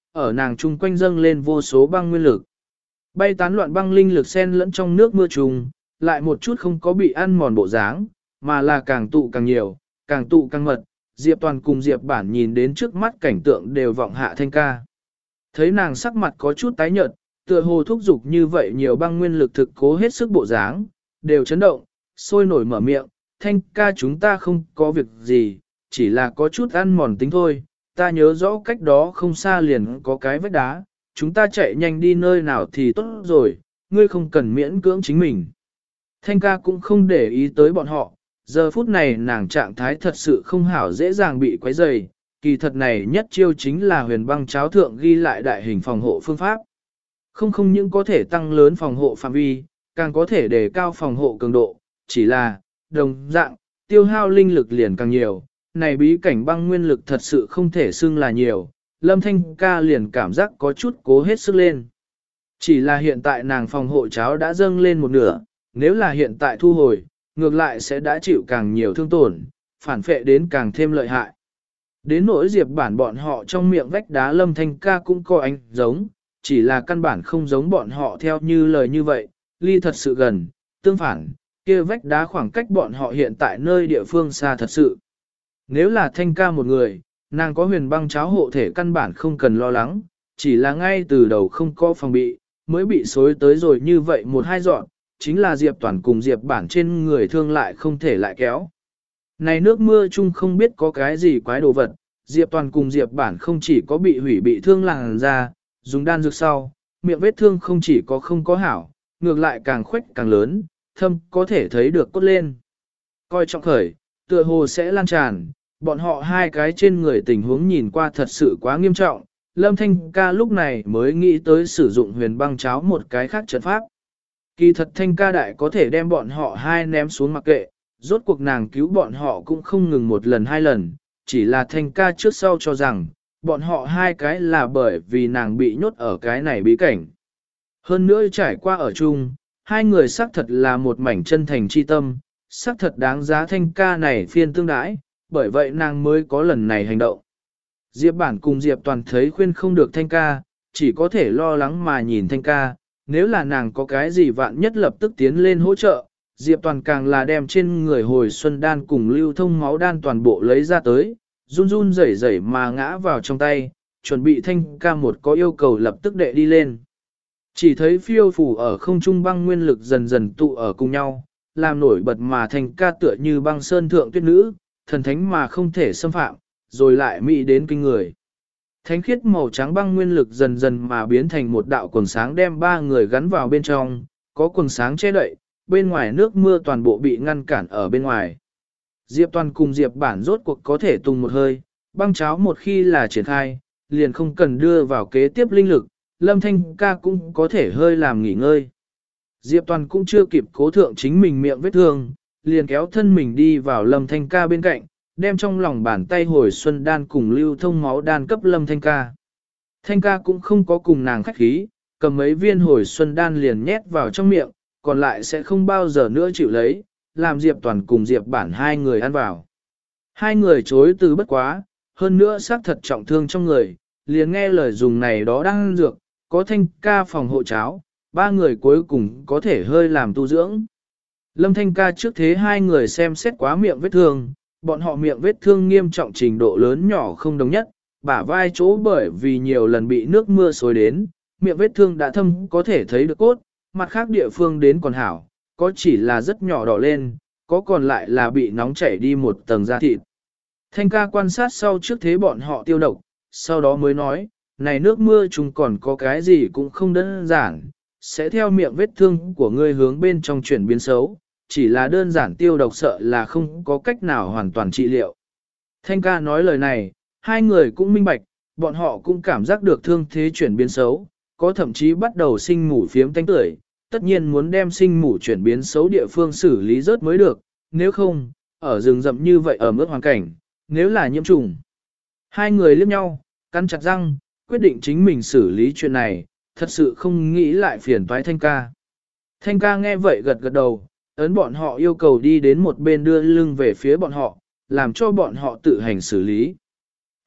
ở nàng chung quanh dâng lên vô số băng nguyên lực. Bay tán loạn băng linh lực xen lẫn trong nước mưa trùng, lại một chút không có bị ăn mòn bộ dáng, mà là càng tụ càng nhiều, càng tụ càng mật. Diệp Toàn cùng Diệp Bản nhìn đến trước mắt cảnh tượng đều vọng hạ Thanh ca. Thấy nàng sắc mặt có chút tái nhợt, tựa hồ thúc giục như vậy nhiều băng nguyên lực thực cố hết sức bộ dáng, đều chấn động, sôi nổi mở miệng, Thanh ca chúng ta không có việc gì, chỉ là có chút ăn mòn tính thôi, ta nhớ rõ cách đó không xa liền có cái vách đá, chúng ta chạy nhanh đi nơi nào thì tốt rồi, ngươi không cần miễn cưỡng chính mình. Thanh ca cũng không để ý tới bọn họ, giờ phút này nàng trạng thái thật sự không hảo, dễ dàng bị quấy rầy. Kỳ thật này nhất chiêu chính là huyền băng cháo thượng ghi lại đại hình phòng hộ phương pháp. Không những có thể tăng lớn phòng hộ phạm vi, càng có thể đề cao phòng hộ cường độ, chỉ là, đồng dạng, tiêu hao linh lực liền càng nhiều, này bí cảnh băng nguyên lực thật sự không thể xưng là nhiều, Lâm Thanh ca liền cảm giác có chút cố hết sức lên. Chỉ là hiện tại nàng phòng hộ cháo đã dâng lên một nửa, nếu là hiện tại thu hồi, ngược lại sẽ đã chịu càng nhiều thương tổn, phản phệ đến càng thêm lợi hại. Đến nỗi Diệp Bản bọn họ trong miệng vách đá Lâm Thanh ca cũng có ánh giống, chỉ là căn bản không giống bọn họ theo như lời như vậy, ly thật sự gần, tương phản, kia vách đá khoảng cách bọn họ hiện tại nơi địa phương xa thật sự. Nếu là Thanh ca một người, nàng có huyền băng cháo hộ thể căn bản không cần lo lắng, chỉ là ngay từ đầu không có phòng bị, mới bị xối tới rồi như vậy một hai dọn, chính là Diệp Toàn cùng Diệp Bản trên người thương lại không thể lại kéo. Này nước mưa chung không biết có cái gì quái đồ vật, Diệp Toàn cùng Diệp Bản không chỉ có bị hủy bị thương làn da, dùng đan dược sau, miệng vết thương không chỉ có không có hảo, ngược lại càng khuếch càng lớn, thâm có thể thấy được cốt lên. Coi trọng khởi, tựa hồ sẽ lan tràn, bọn họ hai cái trên người tình huống nhìn qua thật sự quá nghiêm trọng, Lâm Thanh ca lúc này mới nghĩ tới sử dụng huyền băng cháo một cái khác trận pháp. Kỳ thật Thanh ca đại có thể đem bọn họ hai ném xuống mặc kệ, rốt cuộc nàng cứu bọn họ cũng không ngừng một lần hai lần, chỉ là Thanh ca trước sau cho rằng, bọn họ hai cái là bởi vì nàng bị nhốt ở cái này bí cảnh. Hơn nữa trải qua ở chung, hai người xác thật là một mảnh chân thành chi tâm, xác thật đáng giá Thanh ca này phiên tương đãi, bởi vậy nàng mới có lần này hành động. Diệp Bản cùng Diệp Toàn thấy khuyên không được Thanh ca, chỉ có thể lo lắng mà nhìn Thanh ca, nếu là nàng có cái gì vạn nhất lập tức tiến lên hỗ trợ, Diệp Toàn càng là đem trên người hồi xuân đan cùng lưu thông máu đan toàn bộ lấy ra tới, run run rẩy rẩy mà ngã vào trong tay, chuẩn bị Thanh ca một có yêu cầu lập tức đệ đi lên. Chỉ thấy phiêu phù ở không trung băng nguyên lực dần dần tụ ở cùng nhau, làm nổi bật mà Thanh ca tựa như băng sơn thượng tuyết nữ, thần thánh mà không thể xâm phạm, rồi lại mỹ đến kinh người. Thánh khiết màu trắng băng nguyên lực dần dần mà biến thành một đạo quần sáng đem ba người gắn vào bên trong, có quần sáng che đậy, bên ngoài nước mưa toàn bộ bị ngăn cản ở bên ngoài. Diệp Toàn cùng Diệp Bản rốt cuộc có thể tung một hơi, băng cháo một khi là triển khai, liền không cần đưa vào kế tiếp linh lực, Lâm Thanh ca cũng có thể hơi làm nghỉ ngơi. Diệp Toàn cũng chưa kịp cố thượng chính mình miệng vết thương, liền kéo thân mình đi vào Lâm Thanh ca bên cạnh, đem trong lòng bàn tay hồi xuân đan cùng lưu thông máu đan cấp Lâm Thanh ca. Thanh ca cũng không có cùng nàng khách khí, cầm mấy viên hồi xuân đan liền nhét vào trong miệng, còn lại sẽ không bao giờ nữa chịu lấy, làm Diệp Toàn cùng Diệp Bản hai người ăn vào. Hai người chối từ bất quá, hơn nữa xác thật trọng thương trong người, liền nghe lời dùng này đó đang ăn dược, có Thanh ca phòng hộ cháo, ba người cuối cùng có thể hơi làm tu dưỡng. Lâm Thanh ca trước thế hai người xem xét quá miệng vết thương, bọn họ miệng vết thương nghiêm trọng trình độ lớn nhỏ không đồng nhất, bả vai chỗ bởi vì nhiều lần bị nước mưa xối đến, miệng vết thương đã thâm có thể thấy được cốt, mặt khác địa phương đến còn hảo, có chỉ là rất nhỏ đỏ lên, có còn lại là bị nóng chảy đi một tầng da thịt. Thanh ca quan sát sau trước thế bọn họ tiêu độc, sau đó mới nói, này nước mưa chúng còn có cái gì cũng không đơn giản, sẽ theo miệng vết thương của ngươi hướng bên trong chuyển biến xấu, chỉ là đơn giản tiêu độc sợ là không có cách nào hoàn toàn trị liệu. Thanh ca nói lời này, hai người cũng minh bạch, bọn họ cũng cảm giác được thương thế chuyển biến xấu, có thậm chí bắt đầu sinh mủ phiếm tanh tưởi, tất nhiên muốn đem sinh mủ chuyển biến xấu địa phương xử lý rớt mới được, nếu không, ở rừng rậm như vậy ở mức hoàn cảnh, nếu là nhiễm trùng. Hai người liếc nhau, cắn chặt răng, quyết định chính mình xử lý chuyện này, thật sự không nghĩ lại phiền toái Thanh ca. Thanh ca nghe vậy gật gật đầu, ấn bọn họ yêu cầu đi đến một bên đưa lưng về phía bọn họ, làm cho bọn họ tự hành xử lý.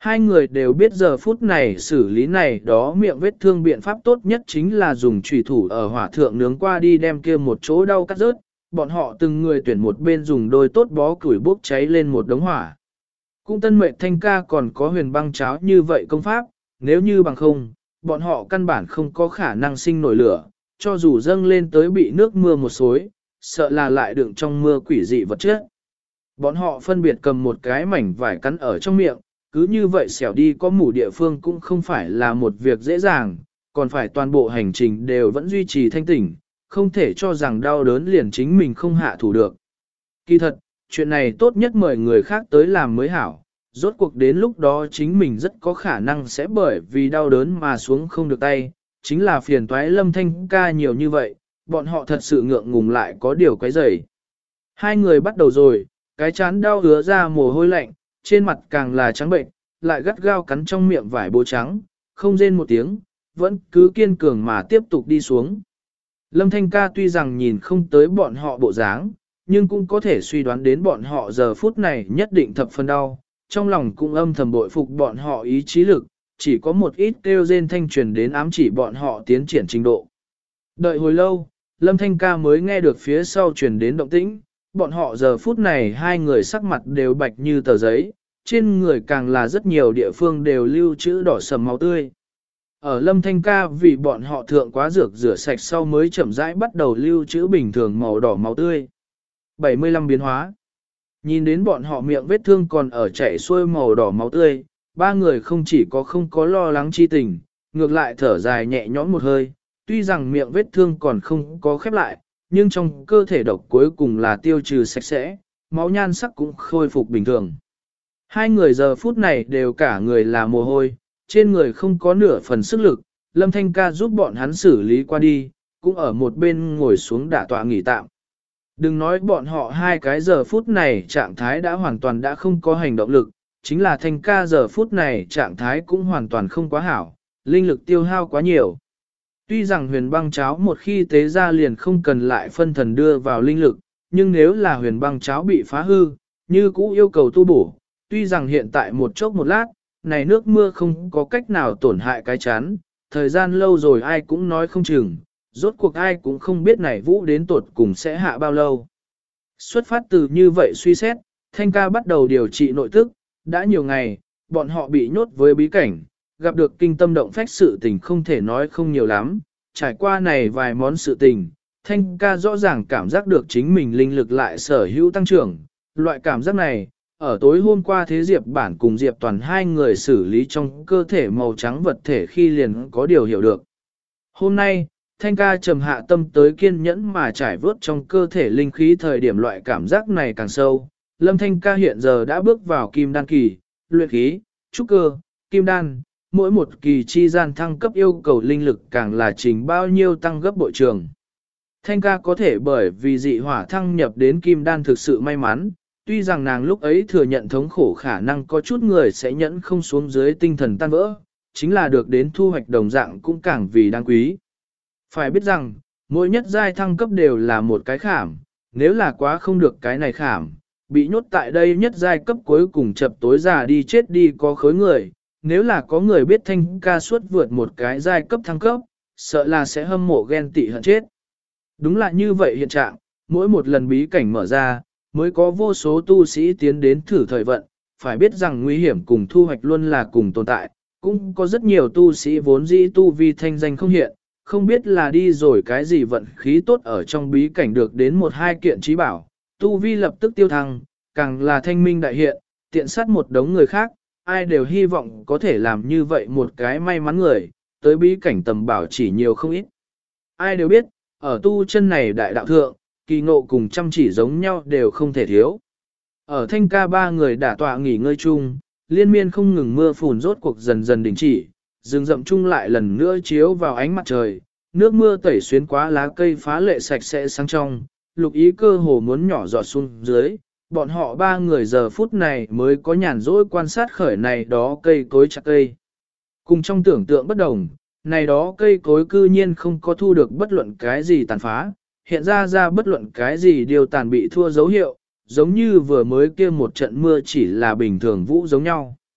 Hai người đều biết giờ phút này xử lý này đó miệng vết thương biện pháp tốt nhất chính là dùng chủy thủ ở hỏa thượng nướng qua đi đem kia một chỗ đau cắt rớt, bọn họ từng người tuyển một bên dùng đôi tốt bó củi bốc cháy lên một đống hỏa. Cũng tân mệnh thanh ca còn có huyền băng cháo như vậy công pháp, nếu như bằng không, bọn họ căn bản không có khả năng sinh nổi lửa, cho dù dâng lên tới bị nước mưa một xối, sợ là lại đựng trong mưa quỷ dị vật chất. Bọn họ phân biệt cầm một cái mảnh vải cắn ở trong miệng, cứ như vậy xẻo đi có mủ địa phương cũng không phải là một việc dễ dàng, còn phải toàn bộ hành trình đều vẫn duy trì thanh tỉnh, không thể cho rằng đau đớn liền chính mình không hạ thủ được. Kỳ thật, chuyện này tốt nhất mời người khác tới làm mới hảo, rốt cuộc đến lúc đó chính mình rất có khả năng sẽ bởi vì đau đớn mà xuống không được tay, chính là phiền toái Lâm Thanh ca nhiều như vậy, bọn họ thật sự ngượng ngùng lại có điều quấy rầy. Hai người bắt đầu rồi, cái chán đau ứa ra mồ hôi lạnh, trên mặt càng là trắng bệnh, lại gắt gao cắn trong miệng vải bố trắng, không rên một tiếng, vẫn cứ kiên cường mà tiếp tục đi xuống. Lâm Thanh ca tuy rằng nhìn không tới bọn họ bộ dáng, nhưng cũng có thể suy đoán đến bọn họ giờ phút này nhất định thập phần đau, trong lòng cũng âm thầm bội phục bọn họ ý chí lực, chỉ có một ít kêu rên thanh truyền đến ám chỉ bọn họ tiến triển trình độ. Đợi hồi lâu, Lâm Thanh ca mới nghe được phía sau truyền đến động tĩnh, bọn họ giờ phút này hai người sắc mặt đều bạch như tờ giấy, trên người càng là rất nhiều địa phương đều lưu trữ đỏ sầm máu tươi. Ở Lâm Thanh ca vì bọn họ thượng quá dược rửa sạch sau mới chậm rãi bắt đầu lưu trữ bình thường màu đỏ máu tươi. 75 biến hóa. Nhìn đến bọn họ miệng vết thương còn ở chảy xuôi màu đỏ máu tươi, ba người không chỉ có không có lo lắng chi tình, ngược lại thở dài nhẹ nhõm một hơi, tuy rằng miệng vết thương còn không có khép lại, nhưng trong cơ thể độc cuối cùng là tiêu trừ sạch sẽ, máu nhan sắc cũng khôi phục bình thường. Hai người giờ phút này đều cả người là mồ hôi, trên người không có nửa phần sức lực, Lâm Thanh ca giúp bọn hắn xử lý qua đi, cũng ở một bên ngồi xuống đả tọa nghỉ tạm. Đừng nói bọn họ hai cái giờ phút này trạng thái đã hoàn toàn đã không có hành động lực, chính là Thanh ca giờ phút này trạng thái cũng hoàn toàn không quá hảo, linh lực tiêu hao quá nhiều. Tuy rằng huyền băng cháo một khi tế ra liền không cần lại phân thần đưa vào linh lực, nhưng nếu là huyền băng cháo bị phá hư, như cũ yêu cầu tu bổ, tuy rằng hiện tại một chốc một lát, này nước mưa không có cách nào tổn hại cái chán, thời gian lâu rồi ai cũng nói không chừng, rốt cuộc ai cũng không biết này vũ đến tột cùng sẽ hạ bao lâu. Xuất phát từ như vậy suy xét, Thanh ca bắt đầu điều trị nội tức, đã nhiều ngày, bọn họ bị nhốt với bí cảnh, gặp được kinh tâm động phách sự tình không thể nói không nhiều lắm, trải qua này vài món sự tình, Thanh ca rõ ràng cảm giác được chính mình linh lực lại sở hữu tăng trưởng, loại cảm giác này, ở tối hôm qua thế Diệp Bản cùng Diệp Toàn hai người xử lý trong cơ thể màu trắng vật thể khi liền có điều hiểu được. Hôm nay, Thanh ca trầm hạ tâm tới kiên nhẫn mà trải vớt trong cơ thể linh khí thời điểm loại cảm giác này càng sâu. Lâm Thanh ca hiện giờ đã bước vào kim đan kỳ, luyện khí, trúc cơ, kim đan, mỗi một kỳ chi gian thăng cấp yêu cầu linh lực càng là trình bao nhiêu tăng gấp bội trường. Thanh ca có thể bởi vì dị hỏa thăng nhập đến kim đan thực sự may mắn, tuy rằng nàng lúc ấy thừa nhận thống khổ khả năng có chút người sẽ nhẫn không xuống dưới tinh thần tan vỡ, chính là được đến thu hoạch đồng dạng cũng càng vì đáng quý. Phải biết rằng, mỗi nhất giai thăng cấp đều là một cái khảm, nếu là quá không được cái này khảm, bị nhốt tại đây nhất giai cấp cuối cùng chập tối già đi chết đi có khối người, nếu là có người biết Thanh ca suốt vượt một cái giai cấp thăng cấp, sợ là sẽ hâm mộ ghen tị hận chết. Đúng là như vậy hiện trạng, mỗi một lần bí cảnh mở ra, mới có vô số tu sĩ tiến đến thử thời vận, phải biết rằng nguy hiểm cùng thu hoạch luôn là cùng tồn tại, cũng có rất nhiều tu sĩ vốn dĩ tu vi thanh danh không hiện, không biết là đi rồi cái gì vận khí tốt ở trong bí cảnh được đến một hai kiện trí bảo, tu vi lập tức tiêu thăng, càng là thanh minh đại hiện, tiện sát một đống người khác, ai đều hy vọng có thể làm như vậy một cái may mắn người, tới bí cảnh tầm bảo chỉ nhiều không ít. Ai đều biết, ở tu chân này đại đạo thượng, kỳ ngộ cùng chăm chỉ giống nhau đều không thể thiếu. Ở Thanh ca ba người đả tọa nghỉ ngơi chung, liên miên không ngừng mưa phùn rốt cuộc dần dần đình chỉ, rừng rậm chung lại lần nữa chiếu vào ánh mặt trời, nước mưa tẩy xuyến quá lá cây phá lệ sạch sẽ sáng trong, lục ý cơ hồ muốn nhỏ giọt xuống dưới, bọn họ ba người giờ phút này mới có nhàn rỗi quan sát khởi này đó cây cối chặt cây. Cùng trong tưởng tượng bất đồng, này đó cây cối cư nhiên không có thu được bất luận cái gì tàn phá, hiện ra bất luận cái gì điều tàn bị thua dấu hiệu, giống như vừa mới kia một trận mưa chỉ là bình thường vũ giống nhau.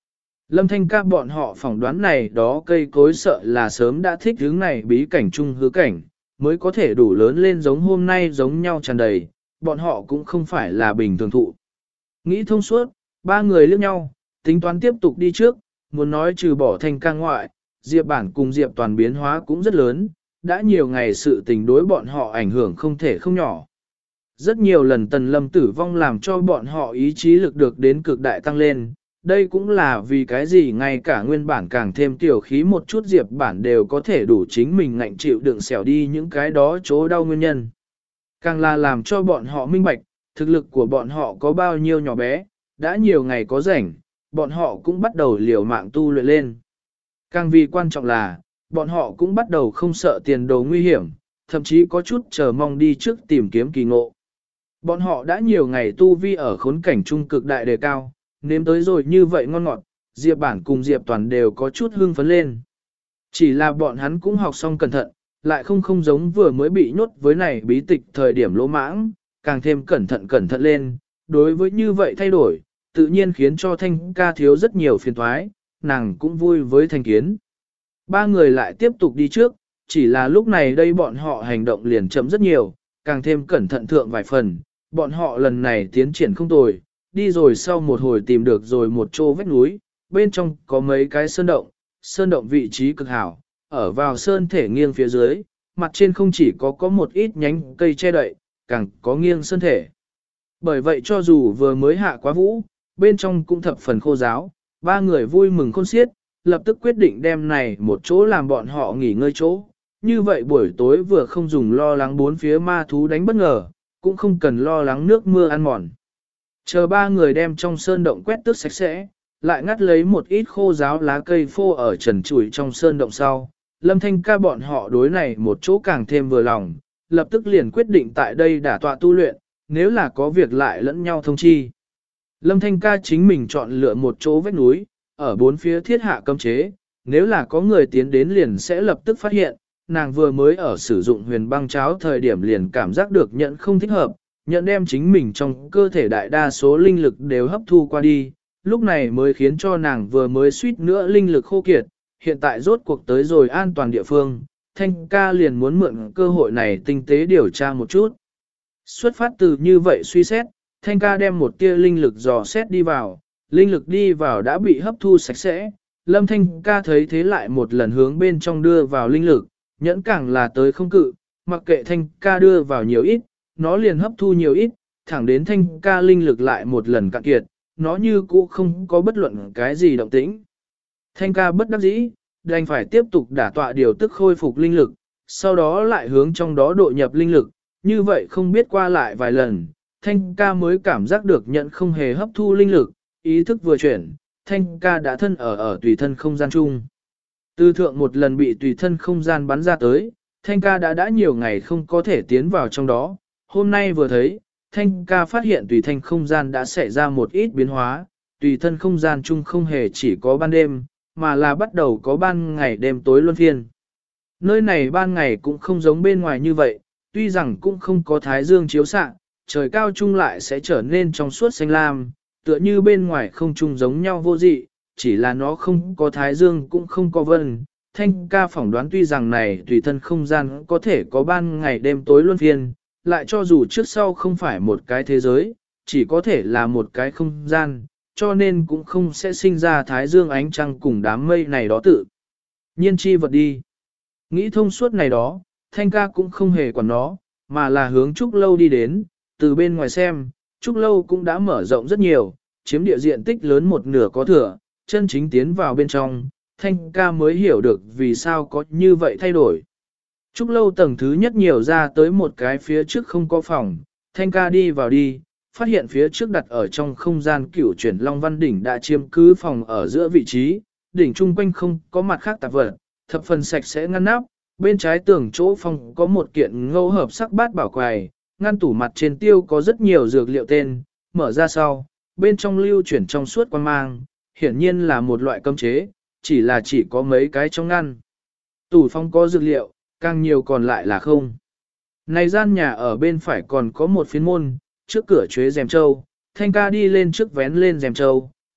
Lâm Thanh ca bọn họ phỏng đoán này đó cây cối sợ là sớm đã thích hướng này bí cảnh chung hứa cảnh, mới có thể đủ lớn lên giống hôm nay giống nhau tràn đầy, bọn họ cũng không phải là bình thường thụ. Nghĩ thông suốt, ba người liếc nhau, tính toán tiếp tục đi trước, muốn nói trừ bỏ Thanh ca ngoại, Diệp Bản cùng Diệp Toàn biến hóa cũng rất lớn, đã nhiều ngày sự tình đối bọn họ ảnh hưởng không thể không nhỏ. Rất nhiều lần Tần Lâm tử vong làm cho bọn họ ý chí lực được đến cực đại tăng lên, đây cũng là vì cái gì ngay cả nguyên bản càng thêm tiểu khí một chút Diệp Bản đều có thể đủ chính mình ngạnh chịu đựng xẻo đi những cái đó chỗ đau nguyên nhân. Càng là làm cho bọn họ minh bạch, thực lực của bọn họ có bao nhiêu nhỏ bé, đã nhiều ngày có rảnh, bọn họ cũng bắt đầu liều mạng tu luyện lên. Càng vì quan trọng là, bọn họ cũng bắt đầu không sợ tiền đồ nguy hiểm, thậm chí có chút chờ mong đi trước tìm kiếm kỳ ngộ. Bọn họ đã nhiều ngày tu vi ở khốn cảnh trung cực đại đề cao, nếm tới rồi như vậy ngon ngọt, Diệp Bản cùng Diệp Toàn đều có chút hưng phấn lên. Chỉ là bọn hắn cũng học xong cẩn thận, lại không giống vừa mới bị nhốt với này bí tịch thời điểm lỗ mãng, càng thêm cẩn thận lên, đối với như vậy thay đổi, tự nhiên khiến cho Thanh ca thiếu rất nhiều phiền toái, nàng cũng vui với thành kiến. Ba người lại tiếp tục đi trước, chỉ là lúc này đây bọn họ hành động liền chậm rất nhiều, càng thêm cẩn thận thượng vài phần, bọn họ lần này tiến triển không tồi, đi rồi sau một hồi tìm được rồi một chỗ vách núi, bên trong có mấy cái sơn động vị trí cực hảo, ở vào sơn thể nghiêng phía dưới, mặt trên không chỉ có một ít nhánh cây che đậy, càng có nghiêng sơn thể. Bởi vậy cho dù vừa mới hạ quá vũ, bên trong cũng thập phần khô giáo, ba người vui mừng khôn xiết, lập tức quyết định đem này một chỗ làm bọn họ nghỉ ngơi chỗ. Như vậy buổi tối vừa không dùng lo lắng bốn phía ma thú đánh bất ngờ, cũng không cần lo lắng nước mưa ăn mòn. Chờ ba người đem trong sơn động quét tước sạch sẽ, lại ngắt lấy một ít khô ráo lá cây phô ở trần trụi trong sơn động sau. Lâm Thanh ca bọn họ đối này một chỗ càng thêm vừa lòng, lập tức liền quyết định tại đây đả tọa tu luyện, nếu là có việc lại lẫn nhau thông chi. Lâm Thanh ca chính mình chọn lựa một chỗ vách núi, ở bốn phía thiết hạ cấm chế, nếu là có người tiến đến liền sẽ lập tức phát hiện, nàng vừa mới ở sử dụng huyền băng cháo thời điểm liền cảm giác được nhận không thích hợp, nhận đem chính mình trong cơ thể đại đa số linh lực đều hấp thu qua đi, lúc này mới khiến cho nàng vừa mới suýt nữa linh lực khô kiệt, hiện tại rốt cuộc tới rồi an toàn địa phương, Thanh ca liền muốn mượn cơ hội này tinh tế điều tra một chút. Xuất phát từ như vậy suy xét, Thanh ca đem một tia linh lực dò xét đi vào, linh lực đi vào đã bị hấp thu sạch sẽ, Lâm Thanh ca thấy thế lại một lần hướng bên trong đưa vào linh lực, nhẫn càng là tới không cự, mặc kệ Thanh ca đưa vào nhiều ít, nó liền hấp thu nhiều ít, thẳng đến Thanh ca linh lực lại một lần cạn kiệt, nó như cũ không có bất luận cái gì động tĩnh. Thanh ca bất đắc dĩ, đành phải tiếp tục đả tọa điều tức khôi phục linh lực, sau đó lại hướng trong đó độ nhập linh lực, như vậy không biết qua lại vài lần, Thanh ca mới cảm giác được nhận không hề hấp thu linh lực, ý thức vừa chuyển, Thanh ca đã thân ở tùy thân không gian chung. Từ thượng một lần bị tùy thân không gian bắn ra tới, Thanh ca đã nhiều ngày không có thể tiến vào trong đó, hôm nay vừa thấy, Thanh ca phát hiện tùy thân không gian đã xảy ra một ít biến hóa, tùy thân không gian chung không hề chỉ có ban đêm, mà là bắt đầu có ban ngày đêm tối luân phiên. Nơi này ban ngày cũng không giống bên ngoài như vậy, tuy rằng cũng không có thái dương chiếu xạ, trời cao chung lại sẽ trở nên trong suốt xanh lam, tựa như bên ngoài không chung giống nhau vô dị, chỉ là nó không có thái dương cũng không có vân. Thanh ca phỏng đoán tuy rằng này tùy thân không gian có thể có ban ngày đêm tối luân phiên, lại cho dù trước sau không phải một cái thế giới, chỉ có thể là một cái không gian, cho nên cũng không sẽ sinh ra thái dương ánh trăng cùng đám mây này đó tự nhiên chi vật đi. Nghĩ thông suốt này đó, Thanh ca cũng không hề quản nó, mà là hướng Trúc Lâu đi đến, từ bên ngoài xem, Trúc Lâu cũng đã mở rộng rất nhiều, chiếm địa diện tích lớn một nửa có thừa, chân chính tiến vào bên trong, Thanh ca mới hiểu được vì sao có như vậy thay đổi. Trúc Lâu tầng thứ nhất nhiều ra tới một cái phía trước không có phòng, Thanh ca đi vào đi, phát hiện phía trước đặt ở trong không gian cửu chuyển Long Văn Đỉnh đã chiếm cứ phòng ở giữa vị trí, đỉnh chung quanh không có mặt khác tạp vật, thập phần sạch sẽ ngăn nắp, bên trái tường chỗ phòng có một kiện ngẫu hợp sắc bát bảo quầy, ngăn tủ mặt trên tiêu có rất nhiều dược liệu tên, mở ra sau, bên trong lưu chuyển trong suốt quang mang, hiển nhiên là một loại cấm chế, chỉ có mấy cái trong ngăn. Tủ phòng có dược liệu, càng nhiều còn lại là không. Này gian nhà ở bên phải còn có một phiến môn, trước cửa chuế rèm trâu, Thanh ca đi lên trước vén lên rèm trâu,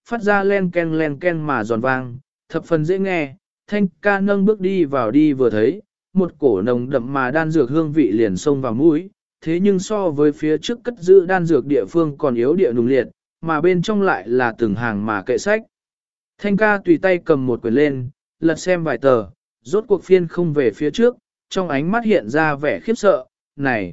phát ra len ken mà giòn vang, thập phần dễ nghe. Thanh ca nâng bước đi vào đi vừa thấy, một cổ nồng đậm mà đan dược hương vị liền xông vào mũi, thế nhưng so với phía trước cất giữ đan dược địa phương còn yếu địa nùng liệt, mà bên trong lại là từng hàng mà kệ sách. Thanh ca tùy tay cầm một quyển lên, lật xem vài tờ, rốt cuộc phiên không về phía trước, trong ánh mắt hiện ra vẻ khiếp sợ, này,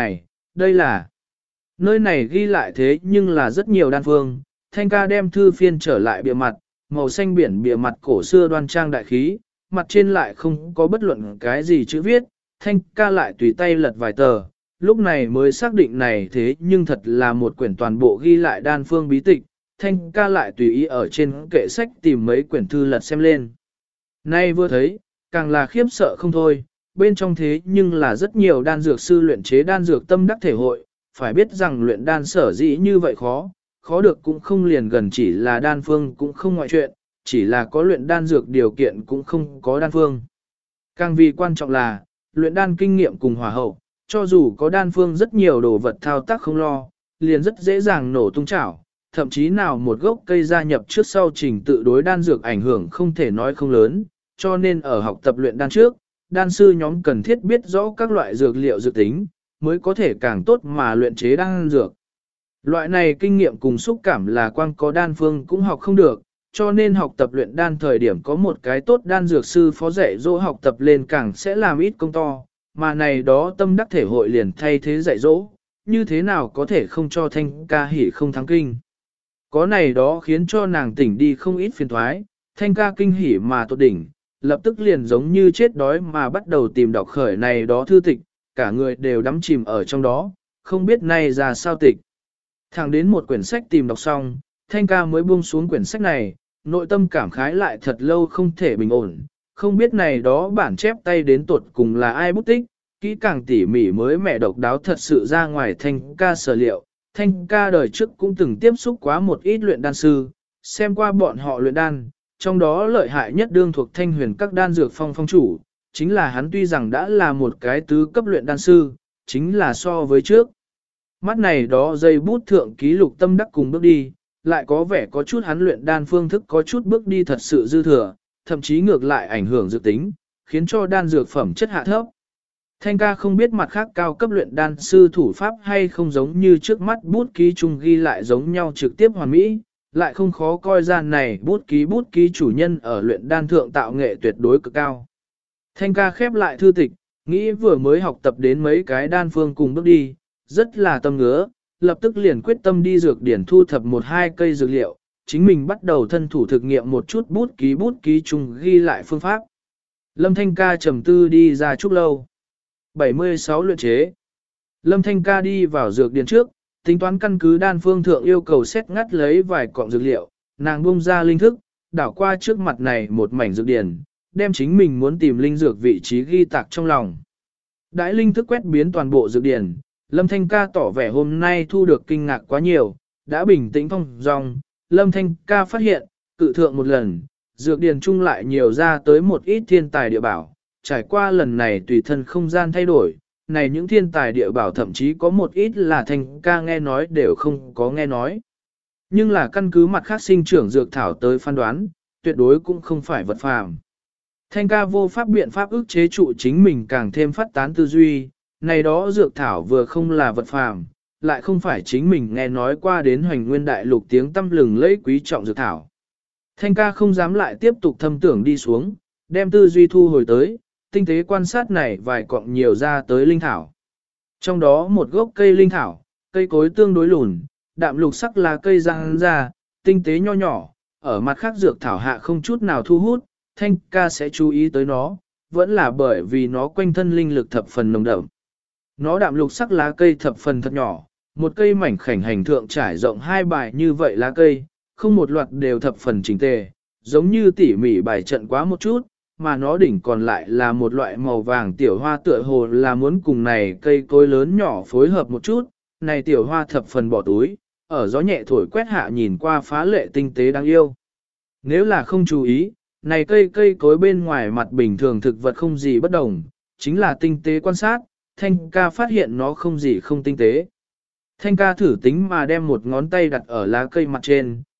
đây là... Nơi này ghi lại thế nhưng là rất nhiều đan phương, Thanh ca đem thư phiên trở lại bìa mặt, màu xanh biển bìa mặt cổ xưa đoan trang đại khí, mặt trên lại không có bất luận cái gì chữ viết, Thanh ca lại tùy tay lật vài tờ, lúc này mới xác định này thế nhưng thật là một quyển toàn bộ ghi lại đan phương bí tịch, Thanh ca lại tùy ý ở trên kệ sách tìm mấy quyển thư lật xem lên. Nay vừa thấy, càng là khiếp sợ không thôi, bên trong thế nhưng là rất nhiều đan dược sư luyện chế đan dược tâm đắc thể hội, phải biết rằng luyện đan sở dĩ như vậy khó được cũng không liền gần chỉ là đan phương cũng không ngoại chuyện, chỉ là có luyện đan dược điều kiện cũng không có đan phương. Càng vì quan trọng là, luyện đan kinh nghiệm cùng hòa hậu, cho dù có đan phương rất nhiều đồ vật thao tác không lo, liền rất dễ dàng nổ tung chảo, thậm chí nào một gốc cây gia nhập trước sau trình tự đối đan dược ảnh hưởng không thể nói không lớn, cho nên ở học tập luyện đan trước, đan sư nhóm cần thiết biết rõ các loại dược liệu dược tính, mới có thể càng tốt mà luyện chế đan dược. Loại này kinh nghiệm cùng xúc cảm là quang có đan phương cũng học không được, cho nên học tập luyện đan thời điểm có một cái tốt đan dược sư phó dạy dỗ học tập lên càng sẽ làm ít công to, mà này đó tâm đắc thể hội liền thay thế dạy dỗ, như thế nào có thể không cho Thanh ca hỉ không thắng kinh. Có này đó khiến cho nàng tỉnh đi không ít phiền thoái, Thanh ca kinh hỉ mà tột đỉnh, lập tức liền giống như chết đói mà bắt đầu tìm đọc khởi này đó thư tịch, cả người đều đắm chìm ở trong đó, không biết nay ra sao tịch. Thẳng đến một quyển sách tìm đọc xong, Thanh ca mới buông xuống quyển sách này, nội tâm cảm khái lại thật lâu không thể bình ổn, không biết này đó bản chép tay đến tuột cùng là ai bút tích, kỹ càng tỉ mỉ mới mẹ độc đáo thật sự ra ngoài Thanh ca sở liệu. Thanh ca đời trước cũng từng tiếp xúc quá một ít luyện đan sư, xem qua bọn họ luyện đan, trong đó lợi hại nhất đương thuộc Thanh huyền các đan dược phong chủ, chính là hắn tuy rằng đã là một cái tứ cấp luyện đan sư, chính là so với trước. Mắt này đó dây bút thượng ký lục tâm đắc cùng bước đi, lại có vẻ có chút hắn luyện đan phương thức có chút bước đi thật sự dư thừa, thậm chí ngược lại ảnh hưởng dự tính, khiến cho đan dược phẩm chất hạ thấp. Thanh ca không biết mặt khác cao cấp luyện đan sư thủ pháp hay không giống như trước mắt bút ký chung ghi lại giống nhau trực tiếp hoàn mỹ, lại không khó coi ra này bút ký chủ nhân ở luyện đan thượng tạo nghệ tuyệt đối cực cao. Thanh ca khép lại thư tịch, nghĩ vừa mới học tập đến mấy cái đan phương cùng bước đi, rất là tâm ngứa, lập tức liền quyết tâm đi dược điển thu thập một hai cây dược liệu, chính mình bắt đầu thân thủ thực nghiệm một chút bút ký chung ghi lại phương pháp. Lâm Thanh ca trầm tư đi ra chút lâu. 76 luyện chế. Lâm Thanh ca đi vào dược điển trước, tính toán căn cứ đan phương thượng yêu cầu xét ngắt lấy vài cọng dược liệu, nàng buông ra linh thức, đảo qua trước mặt này một mảnh dược điển, đem chính mình muốn tìm linh dược vị trí ghi tạc trong lòng. Đãi linh thức quét biến toàn bộ dược điển, Lâm Thanh ca tỏ vẻ hôm nay thu được kinh ngạc quá nhiều, đã bình tĩnh phong dong. Lâm Thanh ca phát hiện, cự thượng một lần, dược điển chung lại nhiều ra tới một ít thiên tài địa bảo, trải qua lần này tùy thân không gian thay đổi, này những thiên tài địa bảo thậm chí có một ít là Thanh ca nghe nói đều không có nghe nói. Nhưng là căn cứ mặt khác sinh trưởng dược thảo tới phán đoán, tuyệt đối cũng không phải vật phàm. Thanh ca vô pháp biện pháp ức chế trụ chính mình càng thêm phát tán tư duy, này đó dược thảo vừa không là vật phàm, lại không phải chính mình nghe nói qua đến hoành nguyên đại lục tiếng tâm lừng lẫy quý trọng dược thảo. Thanh ca không dám lại tiếp tục thâm tưởng đi xuống, đem tư duy thu hồi tới, tinh tế quan sát này vài cọng nhiều ra tới linh thảo. Trong đó một gốc cây linh thảo, cây cối tương đối lùn, đạm lục sắc là cây răng ra, tinh tế nho nhỏ, ở mặt khác dược thảo hạ không chút nào thu hút, Thanh ca sẽ chú ý tới nó, vẫn là bởi vì nó quanh thân linh lực thập phần nồng đậm. Nó đạm lục sắc lá cây thập phần thật nhỏ, một cây mảnh khảnh hành thượng trải rộng hai bài như vậy lá cây, không một loạt đều thập phần chỉnh tề, giống như tỉ mỉ bài trận quá một chút, mà nó đỉnh còn lại là một loại màu vàng tiểu hoa tựa hồ là muốn cùng này cây cối lớn nhỏ phối hợp một chút, này tiểu hoa thập phần bỏ túi, ở gió nhẹ thổi quét hạ nhìn qua phá lệ tinh tế đáng yêu. Nếu là không chú ý, này cây cối bên ngoài mặt bình thường thực vật không gì bất đồng, chính là tinh tế quan sát, Thanh ca phát hiện nó không gì không tinh tế. Thanh ca thử tính mà đem một ngón tay đặt ở lá cây mặt trên,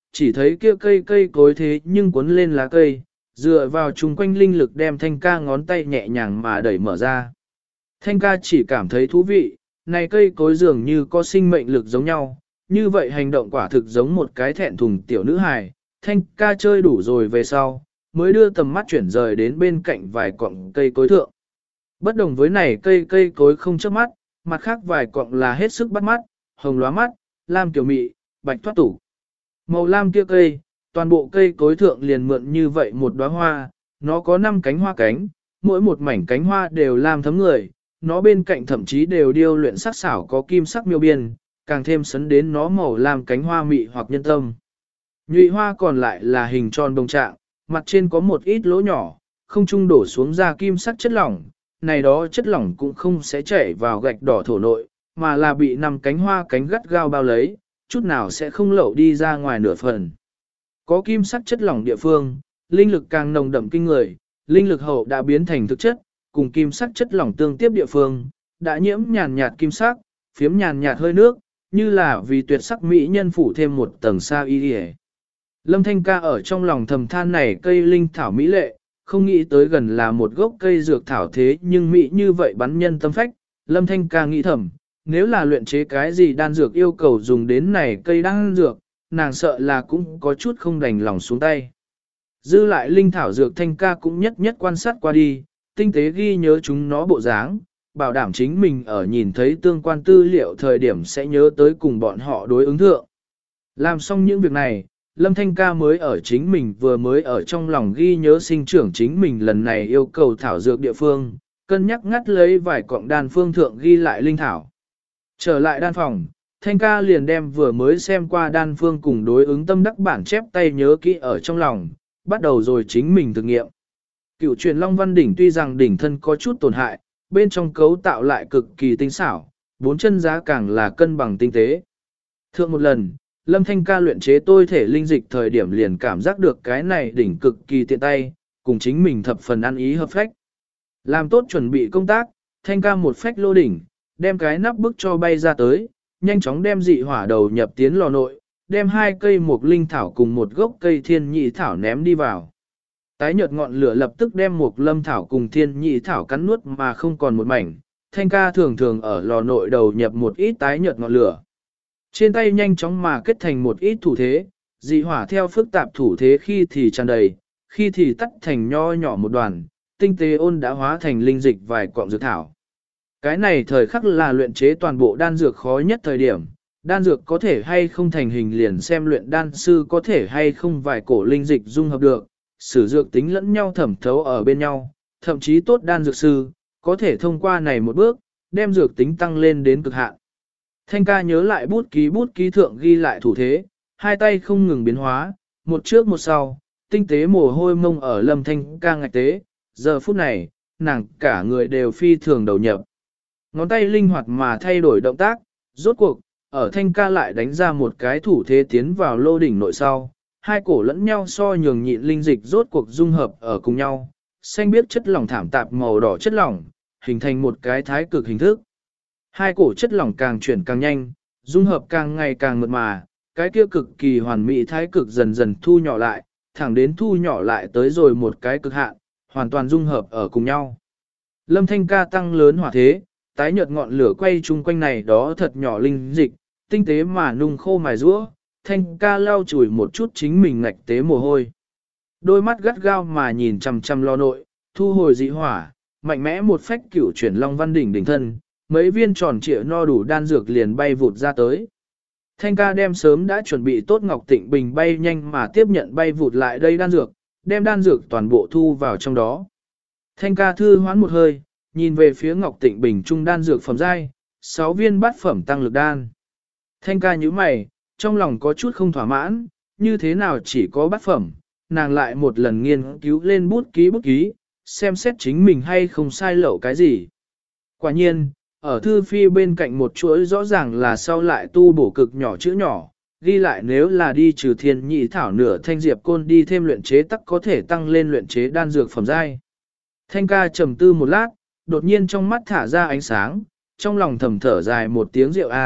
chỉ thấy kia cây cối thế nhưng cuốn lên lá cây, dựa vào chung quanh linh lực đem Thanh ca ngón tay nhẹ nhàng mà đẩy mở ra. Thanh ca chỉ cảm thấy thú vị, này cây cối dường như có sinh mệnh lực giống nhau, như vậy hành động quả thực giống một cái thẹn thùng tiểu nữ hài. Thanh ca chơi đủ rồi về sau, mới đưa tầm mắt chuyển rời đến bên cạnh vài cọng cây cối thượng. Bất đồng với này cây cối không chớp mắt, mặt khác vài cọng là hết sức bắt mắt, hồng lóa mắt, lam kiểu mị, bạch thoát tủ. Màu lam kia cây, toàn bộ cây cối thượng liền mượn như vậy một đóa hoa, nó có 5 cánh hoa cánh, mỗi một mảnh cánh hoa đều lam thấm người, nó bên cạnh thậm chí đều điêu luyện sắc xảo có kim sắc miêu biên, càng thêm sấn đến nó màu lam cánh hoa mị hoặc nhân tâm. Nhụy hoa còn lại là hình tròn đồng trạng, mặt trên có một ít lỗ nhỏ, không trung đổ xuống ra kim sắc chất lỏng, này đó chất lỏng cũng không sẽ chảy vào gạch đỏ thổ nội, mà là bị 5 cánh hoa cánh gắt gao bao lấy, chút nào sẽ không lậu đi ra ngoài nửa phần. Có kim sắc chất lỏng địa phương, linh lực càng nồng đậm kinh người, linh lực hậu đã biến thành thực chất, cùng kim sắc chất lỏng tương tiếp địa phương, đã nhiễm nhàn nhạt kim sắc, phiếm nhàn nhạt hơi nước, như là vì tuyệt sắc mỹ nhân phủ thêm một tầng sa y điề. Lâm Thanh ca ở trong lòng thầm than này cây linh thảo mỹ lệ, không nghĩ tới gần là một gốc cây dược thảo thế nhưng mỹ như vậy bắn nhân tâm phách. Lâm Thanh ca nghĩ thầm, nếu là luyện chế cái gì đan dược yêu cầu dùng đến này cây đan dược, nàng sợ là cũng có chút không đành lòng xuống tay. Dư lại linh thảo dược Thanh ca cũng nhất nhất quan sát qua đi, tinh tế ghi nhớ chúng nó bộ dáng, bảo đảm chính mình ở nhìn thấy tương quan tư liệu thời điểm sẽ nhớ tới cùng bọn họ đối ứng thượng. Làm xong những việc này, Lâm Thanh ca mới ở chính mình vừa mới ở trong lòng ghi nhớ sinh trưởng chính mình lần này yêu cầu thảo dược địa phương, cân nhắc ngắt lấy vài cọng đan phương thượng ghi lại linh thảo. Trở lại đan phòng, Thanh ca liền đem vừa mới xem qua đan phương cùng đối ứng tâm đắc bản chép tay nhớ kỹ ở trong lòng, bắt đầu rồi chính mình thực nghiệm. Cựu truyền Long Văn Đỉnh tuy rằng đỉnh thân có chút tổn hại, bên trong cấu tạo lại cực kỳ tinh xảo, 4 chân giá càng là cân bằng tinh tế. Thượng một lần, Lâm Thanh ca luyện chế tôi thể linh dịch thời điểm liền cảm giác được cái này đỉnh cực kỳ tiện tay, cùng chính mình thập phần ăn ý hợp phách. Làm tốt chuẩn bị công tác, Thanh ca một phách lô đỉnh, đem cái nắp bức cho bay ra tới, nhanh chóng đem dị hỏa đầu nhập tiến lò nội, đem 2 cây mục linh thảo cùng một gốc cây thiên nhị thảo ném đi vào. Tái nhợt ngọn lửa lập tức đem mục lâm thảo cùng thiên nhị thảo cắn nuốt mà không còn một mảnh, Thanh ca thường thường ở lò nội đầu nhập một ít tái nhợt ngọn lửa. Trên tay nhanh chóng mà kết thành một ít thủ thế, dị hỏa theo phức tạp thủ thế khi thì tràn đầy, khi thì tắt thành nho nhỏ một đoàn, tinh tế ôn đã hóa thành linh dịch vài cọng dược thảo. Cái này thời khắc là luyện chế toàn bộ đan dược khó nhất thời điểm, đan dược có thể hay không thành hình liền xem luyện đan sư có thể hay không vài cổ linh dịch dung hợp được, sử dược tính lẫn nhau thẩm thấu ở bên nhau, thậm chí tốt đan dược sư, có thể thông qua này một bước, đem dược tính tăng lên đến cực hạn. Thanh ca nhớ lại bút ký thượng ghi lại thủ thế, hai tay không ngừng biến hóa, một trước một sau, tinh tế mồ hôi mông ở Lâm Thanh ca ngạch tế, giờ phút này, nàng cả người đều phi thường đầu nhập. Ngón tay linh hoạt mà thay đổi động tác, rốt cuộc, ở Thanh ca lại đánh ra một cái thủ thế tiến vào lô đỉnh nội sau, hai cổ lẫn nhau so nhường nhịn linh dịch rốt cuộc dung hợp ở cùng nhau, xanh biếc chất lỏng thảm tạp màu đỏ chất lỏng, hình thành một cái thái cực hình thức. Hai cổ chất lỏng càng chuyển càng nhanh, dung hợp càng ngày càng mượt mà, cái kia cực kỳ hoàn mỹ thái cực dần dần thu nhỏ lại, thẳng đến thu nhỏ lại tới rồi một cái cực hạn, hoàn toàn dung hợp ở cùng nhau. Lâm Thanh ca tăng lớn hỏa thế, tái nhợt ngọn lửa quay chung quanh này đó thật nhỏ linh dịch, tinh tế mà nung khô mài rũa, Thanh ca lau chùi một chút chính mình ngạch tế mồ hôi. Đôi mắt gắt gao mà nhìn chằm chằm lò nội, thu hồi dị hỏa, mạnh mẽ một phách cửu chuyển Long Văn Đỉnh đỉnh thân, mấy viên tròn trịa no đủ đan dược liền bay vụt ra tới. Thanh ca đem sớm đã chuẩn bị tốt Ngọc Tịnh Bình bay nhanh mà tiếp nhận bay vụt lại đây đan dược, đem đan dược toàn bộ thu vào trong đó. Thanh ca thư hoán một hơi, nhìn về phía Ngọc Tịnh Bình trung đan dược phẩm giai, 6 viên bát phẩm tăng lực đan. Thanh ca nhíu mày, trong lòng có chút không thỏa mãn, như thế nào chỉ có bát phẩm, nàng lại một lần nghiên cứu lên bút ký, xem xét chính mình hay không sai lậu cái gì. Quả nhiên, ở thư phi bên cạnh một chuỗi rõ ràng là sau lại tu bổ cực nhỏ chữ nhỏ, ghi lại nếu là đi trừ thiên nhị thảo nửa thanh diệp côn đi thêm luyện chế tắc có thể tăng lên luyện chế đan dược phẩm giai. Thanh ca trầm tư một lát, đột nhiên trong mắt thả ra ánh sáng, trong lòng thầm thở dài một tiếng rượu a,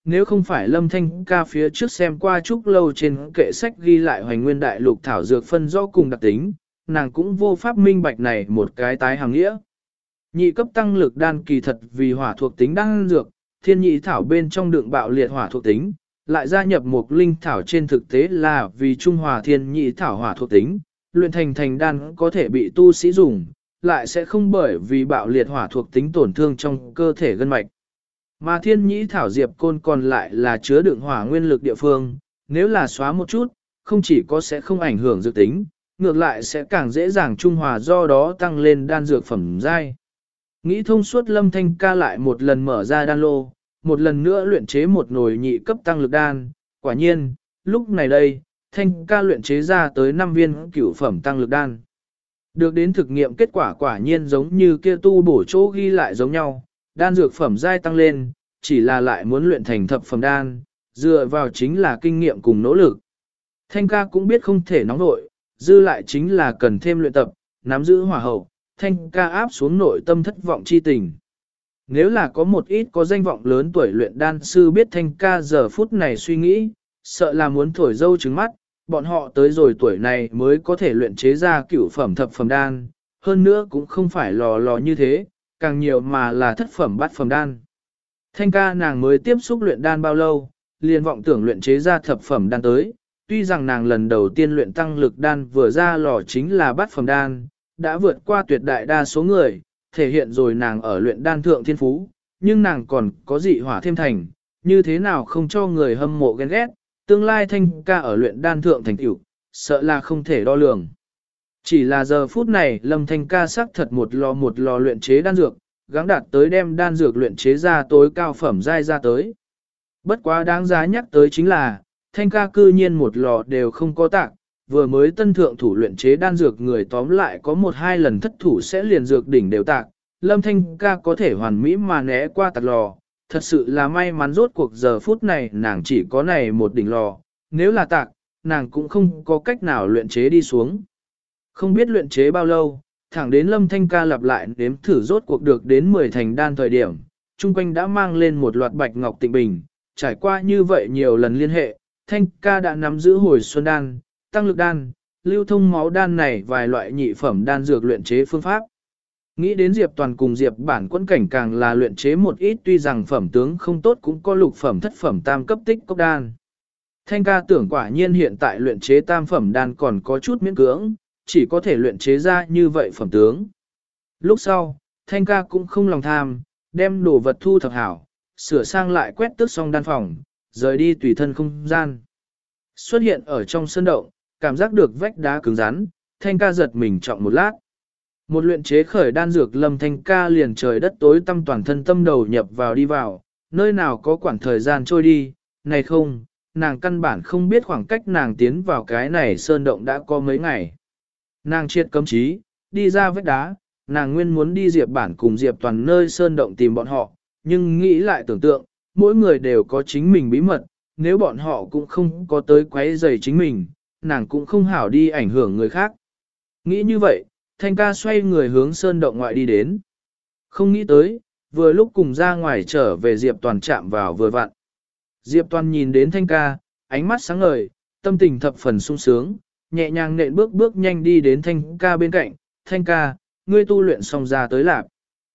nếu không phải Lâm Thanh ca phía trước xem qua chút lâu trên kệ sách ghi lại hoành nguyên đại lục thảo dược phân rõ cùng đặc tính, nàng cũng vô pháp minh bạch này một cái tái hàng nghĩa. Nhị cấp tăng lực đan kỳ thật vì hỏa thuộc tính đan dược, thiên nhị thảo bên trong đựng bạo liệt hỏa thuộc tính, lại gia nhập một linh thảo trên thực tế là vì trung hòa thiên nhị thảo hỏa thuộc tính, luyện thành đan có thể bị tu sĩ dùng, lại sẽ không bởi vì bạo liệt hỏa thuộc tính tổn thương trong cơ thể gân mạch. Mà thiên nhĩ thảo diệp côn còn lại là chứa đựng hỏa nguyên lực địa phương, nếu là xóa một chút, không chỉ có sẽ không ảnh hưởng dược tính, ngược lại sẽ càng dễ dàng trung hòa, do đó tăng lên đan dược phẩm giai. Nghĩ thông suốt, Lâm Thanh ca lại một lần mở ra đan lô, một lần nữa luyện chế một nồi nhị cấp tăng lực đan. Quả nhiên, lúc này đây, Thanh ca luyện chế ra tới 5 viên cửu phẩm tăng lực đan. Được đến thực nghiệm kết quả quả nhiên giống như kia tu bổ chỗ ghi lại giống nhau, đan dược phẩm giai tăng lên, chỉ là lại muốn luyện thành thập phẩm đan, dựa vào chính là kinh nghiệm cùng nỗ lực. Thanh ca cũng biết không thể nóng nội, dư lại chính là cần thêm luyện tập, nắm giữ hỏa hậu, Thanh ca áp xuống nội tâm thất vọng chi tình. Nếu là có một ít có danh vọng lớn tuổi luyện đan sư biết Thanh ca giờ phút này suy nghĩ, sợ là muốn thổi dâu trứng mắt, bọn họ tới rồi tuổi này mới có thể luyện chế ra cửu phẩm thập phẩm đan, hơn nữa cũng không phải lò như thế, càng nhiều mà là thất phẩm bát phẩm đan. Thanh ca nàng mới tiếp xúc luyện đan bao lâu, liền vọng tưởng luyện chế ra thập phẩm đan tới, tuy rằng nàng lần đầu tiên luyện tăng lực đan vừa ra lò chính là bát phẩm đan, đã vượt qua tuyệt đại đa số người, thể hiện rồi nàng ở luyện đan thượng thiên phú, nhưng nàng còn có dị hỏa thêm thành, như thế nào không cho người hâm mộ ghen ghét, tương lai Thanh ca ở luyện đan thượng thành tựu, sợ là không thể đo lường. Chỉ là giờ phút này Lâm Thanh ca sắc thật một lò luyện chế đan dược, gắng đạt tới đem đan dược luyện chế ra tối cao phẩm giai ra tới. Bất quá đáng giá nhắc tới chính là, Thanh ca cư nhiên một lò đều không có tạc, vừa mới tân thượng thủ luyện chế đan dược người tóm lại có 1-2 lần thất thủ sẽ liền dược đỉnh đều tạc, Lâm Thanh ca có thể hoàn mỹ mà né qua tạc lò, thật sự là may mắn, rốt cuộc giờ phút này nàng chỉ có này một đỉnh lò, nếu là tạc, nàng cũng không có cách nào luyện chế đi xuống. Không biết luyện chế bao lâu, thẳng đến Lâm Thanh ca lặp lại nếm thử rốt cuộc được đến 10 thành đan thời điểm, chung quanh đã mang lên một loạt bạch ngọc tịnh bình, trải qua như vậy nhiều lần liên hệ, Thanh ca đã nắm giữ hồi xuân đan, tăng lực đan, lưu thông máu đan này vài loại nhị phẩm đan dược luyện chế phương pháp. Nghĩ đến Diệp Toàn cùng Diệp Bản Quân cảnh càng là luyện chế một ít, tuy rằng phẩm tướng không tốt cũng có lục phẩm thất phẩm tam cấp tích cốc đan. Thanh ca tưởng quả nhiên hiện tại luyện chế tam phẩm đan còn có chút miễn cưỡng, chỉ có thể luyện chế ra như vậy phẩm tướng. Lúc sau, Thanh ca cũng không lòng tham, đem đồ vật thu thập hảo, sửa sang lại quét tước xong đan phòng, rời đi tùy thân không gian. Xuất hiện ở trong sân động, cảm giác được vách đá cứng rắn, Thanh ca giật mình trọng một lát. Một luyện chế khởi đan dược, Lâm Thanh ca liền trời đất tối tăm toàn thân tâm đầu nhập vào đi vào, nơi nào có quản thời gian trôi đi, này không, nàng căn bản không biết khoảng cách nàng tiến vào cái này sơn động đã có mấy ngày. Nàng triệt cấm chí, đi ra vách đá, nàng nguyên muốn đi Diệp Bản cùng Diệp Toàn nơi sơn động tìm bọn họ, nhưng nghĩ lại tưởng tượng, mỗi người đều có chính mình bí mật, nếu bọn họ cũng không có tới quấy rầy chính mình, nàng cũng không hảo đi ảnh hưởng người khác. Nghĩ như vậy, Thanh ca xoay người hướng sơn động ngoại đi đến. Không nghĩ tới, vừa lúc cùng ra ngoài trở về Diệp Toàn chạm vào vừa vặn. Diệp Toàn nhìn đến Thanh ca, ánh mắt sáng ngời, tâm tình thập phần sung sướng, nhẹ nhàng nện bước nhanh đi đến Thanh ca bên cạnh. Thanh ca, ngươi tu luyện xong ra tới lạp.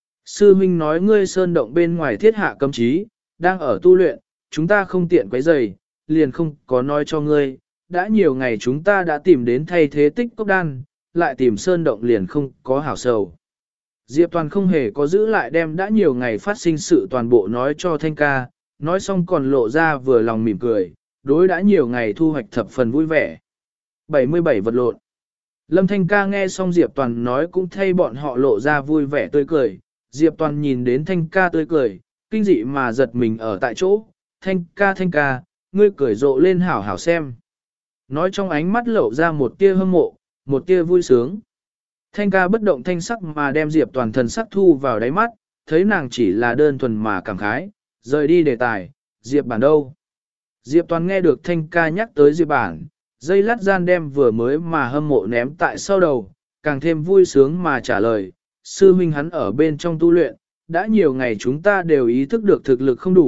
Sư huynh nói ngươi sơn động bên ngoài thiết hạ cấm chí, đang ở tu luyện, chúng ta không tiện quấy rầy, liền không có nói cho ngươi. Đã nhiều ngày chúng ta đã tìm đến thay thế tích cốc đan, lại tìm sơn động liền không có hảo sầu. Diệp Toàn không hề có giữ lại, đem đã nhiều ngày phát sinh sự toàn bộ nói cho Thanh ca, nói xong còn lộ ra vừa lòng mỉm cười, đối đã nhiều ngày thu hoạch thập phần vui vẻ. 77 vật lộn. Lâm Thanh ca nghe xong Diệp Toàn nói cũng thay bọn họ lộ ra vui vẻ tươi cười. Diệp Toàn nhìn đến Thanh ca tươi cười, kinh dị mà giật mình ở tại chỗ. Thanh ca, ngươi cười rộ lên hảo hảo xem. Nói trong ánh mắt lộ ra một tia hâm mộ, một tia vui sướng. Thanh ca bất động thanh sắc mà đem Diệp Toàn thần sắc thu vào đáy mắt, thấy nàng chỉ là đơn thuần mà cảm khái, rời đi đề tài, Diệp Bản đâu? Diệp Toàn nghe được Thanh ca nhắc tới Diệp Bản, dây lát gian đem vừa mới mà hâm mộ ném tại sau đầu, càng thêm vui sướng mà trả lời, sư huynh hắn ở bên trong tu luyện, đã nhiều ngày chúng ta đều ý thức được thực lực không đủ,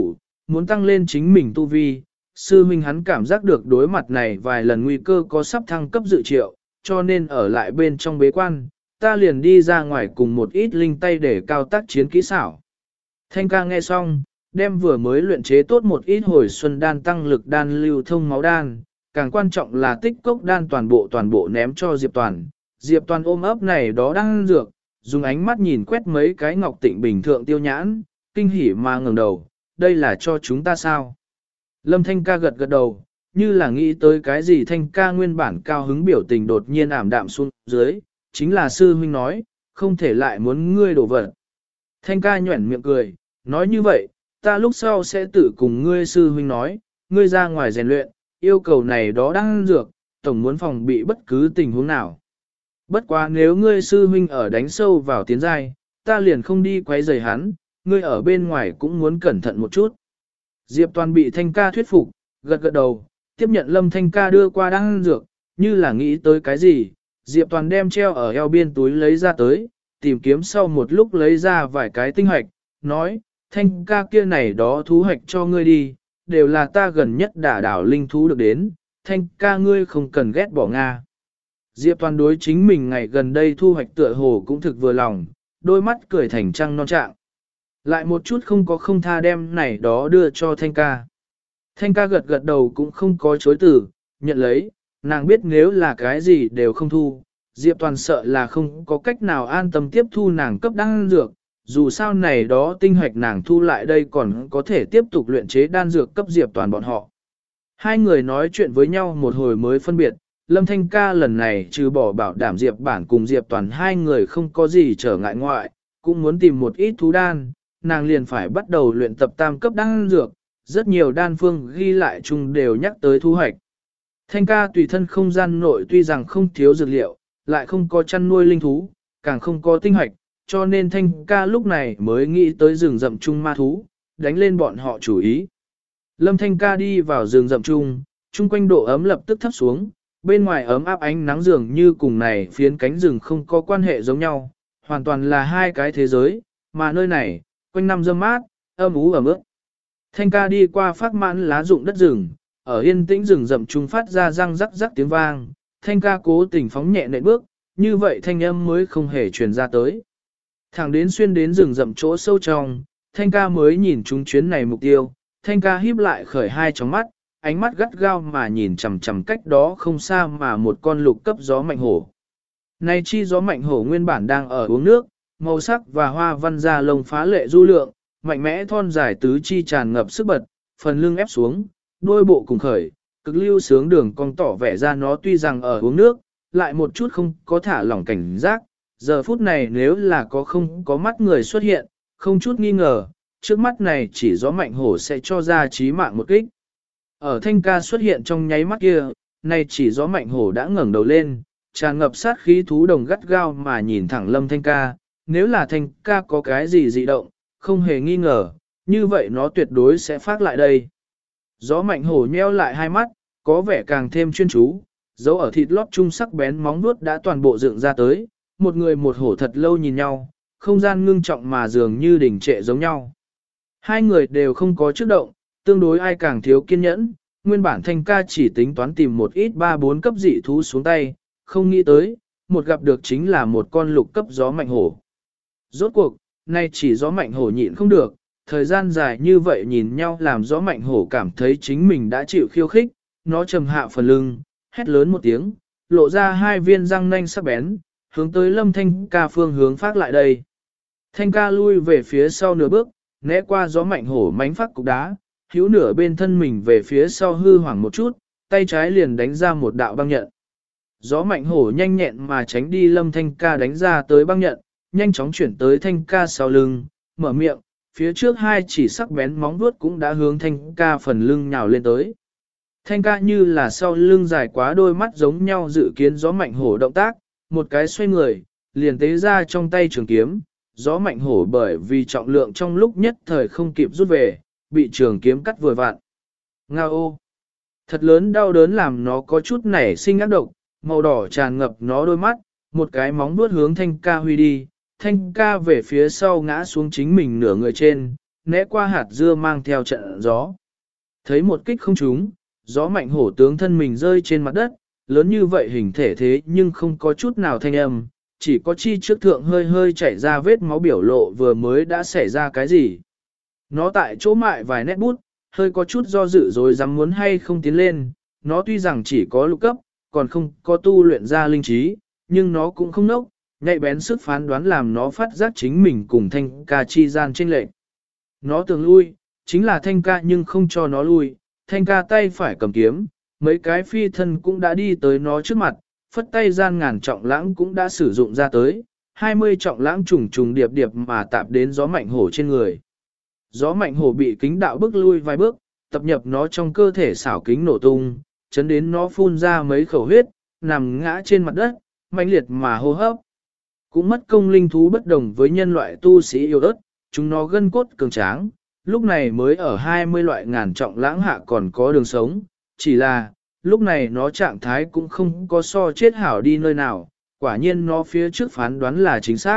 muốn tăng lên chính mình tu vi. Sư huynh hắn cảm giác được đối mặt này vài lần nguy cơ có sắp thăng cấp dự triệu, cho nên ở lại bên trong bế quan, ta liền đi ra ngoài cùng một ít linh tay để cao tác chiến kỹ xảo. Thanh ca nghe xong, đem vừa mới luyện chế tốt một ít hồi xuân đan tăng lực đan lưu thông máu đan, càng quan trọng là tích cốc đan toàn bộ ném cho Diệp Toàn. Diệp Toàn ôm ấp này đó đang dược, dùng ánh mắt nhìn quét mấy cái ngọc tịnh bình thượng tiêu nhãn, kinh hỉ mà ngẩng đầu, đây là cho chúng ta sao? Lâm Thanh ca gật gật đầu, như là nghĩ tới cái gì. Thanh ca nguyên bản cao hứng biểu tình đột nhiên ảm đạm xuống dưới, chính là sư huynh nói, không thể lại muốn ngươi đổ vật. Thanh ca nhuẩn miệng cười, nói như vậy, ta lúc sau sẽ tự cùng ngươi sư huynh nói, ngươi ra ngoài rèn luyện, yêu cầu này đó đang dược, tổng muốn phòng bị bất cứ tình huống nào. Bất quá nếu ngươi sư huynh ở đánh sâu vào tiến giai, ta liền không đi quấy rầy hắn, ngươi ở bên ngoài cũng muốn cẩn thận một chút. Diệp Toàn bị Thanh ca thuyết phục, gật gật đầu, tiếp nhận Lâm Thanh ca đưa qua đan dược, như là nghĩ tới cái gì, Diệp Toàn đem treo ở eo biên túi lấy ra tới, tìm kiếm sau một lúc lấy ra vài cái tinh hoạch, nói, Thanh ca kia này đó thú hoạch cho ngươi đi, đều là ta gần nhất đả đảo linh thú được đến, Thanh ca ngươi không cần ghét bỏ Nga. Diệp Toàn đối chính mình ngày gần đây thu hoạch tựa hồ cũng thực vừa lòng, đôi mắt cười thành trăng non trạng. Lại một chút không tha đem này đó đưa cho Thanh ca. Thanh ca gật gật đầu cũng không có chối từ, nhận lấy, nàng biết nếu là cái gì đều không thu, Diệp Toàn sợ là không có cách nào an tâm tiếp thu nàng cấp đan dược, dù sao này đó tinh hoạch nàng thu lại đây còn có thể tiếp tục luyện chế đan dược cấp Diệp Toàn bọn họ. Hai người nói chuyện với nhau một hồi mới phân biệt, Lâm Thanh ca lần này trừ bỏ bảo đảm Diệp Bản cùng Diệp Toàn hai người không có gì trở ngại ngoại, cũng muốn tìm một ít thú đan, nàng liền phải bắt đầu luyện tập tam cấp đan dược, rất nhiều đan phương ghi lại chung đều nhắc tới thu hoạch. Thanh ca tùy thân không gian nội tuy rằng không thiếu dược liệu, lại không có chăn nuôi linh thú, càng không có tinh hoạch, cho nên Thanh ca lúc này mới nghĩ tới rừng rậm chung ma thú, đánh lên bọn họ chủ ý. Lâm Thanh ca đi vào rừng rậm chung, chung quanh độ ấm lập tức thấp xuống, bên ngoài ấm áp ánh nắng dường như cùng này phiến cánh rừng không có quan hệ giống nhau, hoàn toàn là hai cái thế giới, mà nơi này, quanh năm râm mát, âm ú ẩm ướt. Thanh ca đi qua phát mãn lá rụng đất rừng, ở yên tĩnh rừng rậm trung phát ra răng rắc rắc tiếng vang, Thanh ca cố tình phóng nhẹ nện bước, như vậy thanh âm mới không hề truyền ra tới. Thẳng đến xuyên đến rừng rậm chỗ sâu trong, Thanh ca mới nhìn chúng chuyến này mục tiêu, Thanh ca híp lại khởi hai tròng mắt, ánh mắt gắt gao mà nhìn chằm chằm cách đó không xa mà một con lục cấp gió mạnh hổ. Này chi gió mạnh hổ nguyên bản đang ở uống nước, màu sắc và hoa văn da lông phá lệ du lượng, mạnh mẽ thon dài tứ chi tràn ngập sức bật, phần lưng ép xuống, đôi bộ cùng khởi, cực lưu sướng đường cong tỏ vẻ ra nó tuy rằng ở uống nước, lại một chút không có thả lỏng cảnh giác. Giờ phút này nếu là không có mắt người xuất hiện, không chút nghi ngờ, trước mắt này chỉ gió mạnh hổ sẽ cho ra chí mạng một kích. Ở Thanh ca xuất hiện trong nháy mắt kia, này chỉ gió mạnh hổ đã ngẩng đầu lên, tràn ngập sát khí thú đồng gắt gao mà nhìn thẳng Lâm Thanh ca, nếu là Thanh ca có cái gì dị động, không hề nghi ngờ, như vậy nó tuyệt đối sẽ phát lại đây. Gió mạnh hổ nheo lại hai mắt, có vẻ càng thêm chuyên chú, dấu ở thịt lót trung sắc bén móng vuốt đã toàn bộ dựng ra tới, một người một hổ thật lâu nhìn nhau, không gian ngưng trọng mà dường như đỉnh trệ giống nhau. Hai người đều không có trước động, tương đối ai càng thiếu kiên nhẫn, nguyên bản Thanh ca chỉ tính toán tìm một ít 3-4 cấp dị thú xuống tay, không nghĩ tới, một gặp được chính là một con lục cấp gió mạnh hổ. Rốt cuộc, nay chỉ gió mạnh hổ nhịn không được, thời gian dài như vậy nhìn nhau làm gió mạnh hổ cảm thấy chính mình đã chịu khiêu khích, nó trầm hạ phần lưng, hét lớn một tiếng, lộ ra hai viên răng nanh sắc bén, hướng tới Lâm Thanh ca phương hướng phát lại đây. Thanh ca lui về phía sau nửa bước, né qua gió mạnh hổ mánh phát cục đá, hữu nửa bên thân mình về phía sau hư hoảng một chút, tay trái liền đánh ra một đạo băng nhận. Gió mạnh hổ nhanh nhẹn mà tránh đi Lâm Thanh ca đánh ra tới băng nhận, nhanh chóng chuyển tới Thanh ca sau lưng, mở miệng, phía trước hai chỉ sắc bén móng vuốt cũng đã hướng Thanh ca phần lưng nhào lên tới. Thanh ca như là sau lưng dài quá đôi mắt giống nhau dự kiến gió mạnh hổ động tác, một cái xoay người, liền tế ra trong tay trường kiếm, gió mạnh hổ bởi vì trọng lượng trong lúc nhất thời không kịp rút về, bị trường kiếm cắt vừa vặn. Nga ô! Thật lớn đau đớn làm nó có chút nảy sinh ác độc, màu đỏ tràn ngập nó đôi mắt, một cái móng vuốt hướng Thanh ca huy đi, Thanh ca về phía sau ngã xuống chính mình nửa người trên, né qua hạt dưa mang theo trận gió. Thấy một kích không trúng, gió mạnh hổ tướng thân mình rơi trên mặt đất, lớn như vậy hình thể thế nhưng không có chút nào thanh âm, chỉ có chi trước thượng hơi hơi chảy ra vết máu biểu lộ vừa mới đã xảy ra cái gì. Nó tại chỗ mại vài nét bút, hơi có chút do dự rồi dám muốn hay không tiến lên, nó tuy rằng chỉ có lục cấp, còn không có tu luyện ra linh trí, nhưng nó cũng không nốc, nhạy bén sức phán đoán làm nó phát giác chính mình cùng thanh ca chi gian chênh lệch. Nó tưởng lui, chính là thanh ca nhưng không cho nó lui, thanh ca tay phải cầm kiếm, mấy cái phi thân cũng đã đi tới nó trước mặt, phất tay gian ngàn trọng lãng cũng đã sử dụng ra tới, 20 trọng lãng trùng trùng điệp điệp mà tạp đến gió mạnh hổ trên người. Gió mạnh hổ bị kính đạo bước lui vài bước, tập nhập nó trong cơ thể xảo kính nổ tung, chấn đến nó phun ra mấy khẩu huyết, nằm ngã trên mặt đất, mãnh liệt mà hô hấp. Cũng mất công linh thú bất đồng với nhân loại tu sĩ yêu ớt, chúng nó gân cốt cường tráng, lúc này mới ở 20 loại ngàn trọng lãng hạ còn có đường sống, chỉ là, lúc này nó trạng thái cũng không có so chết hảo đi nơi nào, quả nhiên nó phía trước phán đoán là chính xác.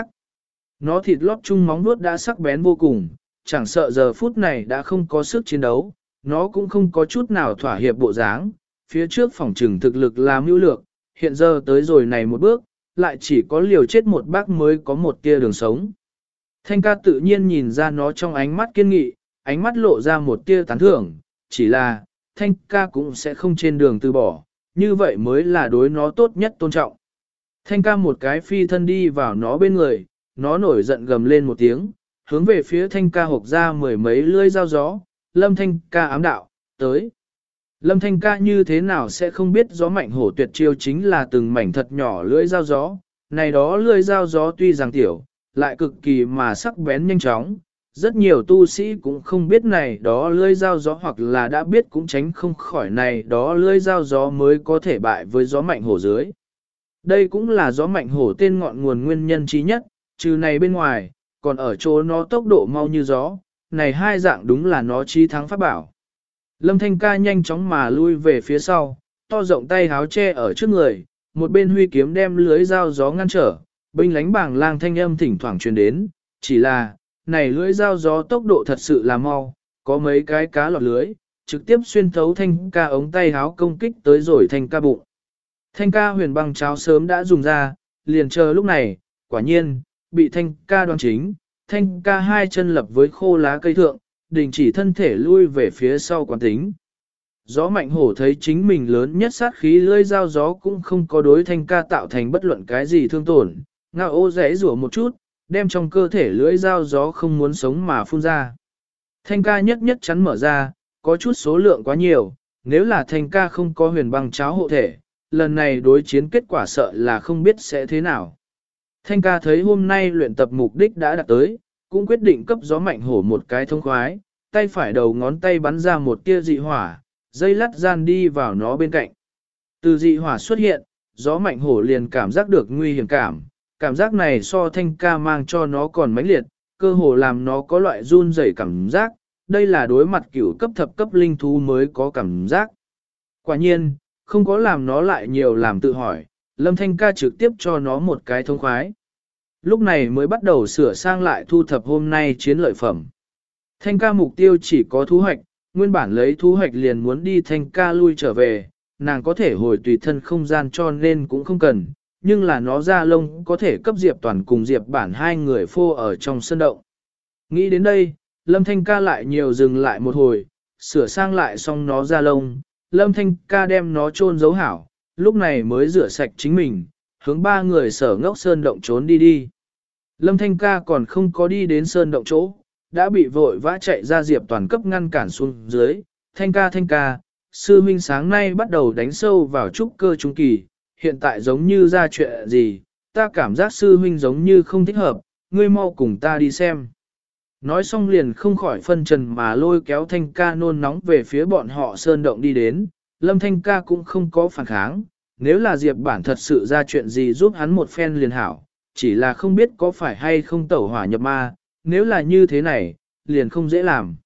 Nó thịt lót chung móng nuốt đã sắc bén vô cùng, chẳng sợ giờ phút này đã không có sức chiến đấu, nó cũng không có chút nào thỏa hiệp bộ dáng, phía trước phòng trừng thực lực làm mưu lược, hiện giờ tới rồi này một bước, lại chỉ có liều chết một bác mới có một tia đường sống. Thanh ca tự nhiên nhìn ra nó trong ánh mắt kiên nghị, ánh mắt lộ ra một tia tán thưởng, chỉ là, thanh ca cũng sẽ không trên đường từ bỏ, như vậy mới là đối nó tốt nhất tôn trọng. Thanh ca một cái phi thân đi vào nó bên người, nó nổi giận gầm lên một tiếng, hướng về phía thanh ca hộc ra mười mấy lưỡi dao gió, lâm thanh ca ám đạo, tới. Lâm thanh ca như thế nào sẽ không biết gió mạnh hổ tuyệt chiêu chính là từng mảnh thật nhỏ lưỡi dao gió, này đó lưỡi dao gió tuy rằng tiểu, lại cực kỳ mà sắc bén nhanh chóng. Rất nhiều tu sĩ cũng không biết này đó lưỡi dao gió hoặc là đã biết cũng tránh không khỏi này đó lưỡi dao gió mới có thể bại với gió mạnh hổ dưới. Đây cũng là gió mạnh hổ tên ngọn nguồn nguyên nhân trí nhất, trừ này bên ngoài, còn ở chỗ nó tốc độ mau như gió, này hai dạng đúng là nó trí thắng pháp bảo. Lâm Thanh ca nhanh chóng mà lui về phía sau, to rộng tay háo che ở trước người, một bên huy kiếm đem lưới dao gió ngăn trở, binh lánh bảng lang thanh âm thỉnh thoảng truyền đến, chỉ là, này lưới dao gió tốc độ thật sự là mau, có mấy cái cá lọt lưới, trực tiếp xuyên thấu thanh ca ống tay háo công kích tới rồi thanh ca bụng. Thanh ca huyền băng cháo sớm đã dùng ra, liền chờ lúc này, quả nhiên, bị thanh ca đoán chính, thanh ca hai chân lập với khô lá cây thượng, đình chỉ thân thể lui về phía sau quán tính. Gió mạnh hổ thấy chính mình lớn nhất sát khí lưỡi dao gió cũng không có đối thanh ca tạo thành bất luận cái gì thương tổn, ngao ô rẽ rủa một chút, đem trong cơ thể lưỡi dao gió không muốn sống mà phun ra. Thanh ca nhất nhất chắn mở ra, có chút số lượng quá nhiều, nếu là thanh ca không có huyền băng cháo hộ thể, lần này đối chiến kết quả sợ là không biết sẽ thế nào. Thanh ca thấy hôm nay luyện tập mục đích đã đạt tới, cũng quyết định cấp gió mạnh hổ một cái thông khoái, tay phải đầu ngón tay bắn ra một tia dị hỏa, dây lắt gian đi vào nó bên cạnh. Từ dị hỏa xuất hiện, gió mạnh hổ liền cảm giác được nguy hiểm cảm giác này so thanh ca mang cho nó còn mãnh liệt, cơ hồ làm nó có loại run rẩy cảm giác, đây là đối mặt cửu cấp thập cấp linh thú mới có cảm giác. Quả nhiên, không có làm nó lại nhiều làm tự hỏi, Lâm Thanh ca trực tiếp cho nó một cái thông khoái. Lúc này mới bắt đầu sửa sang lại thu thập hôm nay chiến lợi phẩm. Thanh ca mục tiêu chỉ có thu hoạch, nguyên bản lấy thu hoạch liền muốn đi thanh ca lui trở về, nàng có thể hồi tùy thân không gian cho nên cũng không cần, nhưng là nó ra lông có thể cấp Diệp Toàn cùng Diệp Bản hai người phô ở trong sân động. Nghĩ đến đây, Lâm Thanh ca lại nhiều dừng lại một hồi, sửa sang lại xong nó ra lông, Lâm Thanh ca đem nó chôn giấu hảo, lúc này mới rửa sạch chính mình, hướng ba người sở ngốc sơn động trốn đi. Lâm Thanh ca còn không có đi đến sơn động chỗ, đã bị vội vã chạy ra Diệp Toàn cấp ngăn cản xuống dưới. Thanh ca, sư huynh sáng nay bắt đầu đánh sâu vào trúc cơ trung kỳ, hiện tại giống như ra chuyện gì, ta cảm giác sư huynh giống như không thích hợp, ngươi mau cùng ta đi xem. Nói xong liền không khỏi phân trần mà lôi kéo Thanh ca nôn nóng về phía bọn họ sơn động đi đến, Lâm Thanh ca cũng không có phản kháng, nếu là Diệp Bản thật sự ra chuyện gì giúp hắn một phen liền hảo, chỉ là không biết có phải hay không tẩu hỏa nhập ma, nếu là như thế này, liền không dễ làm.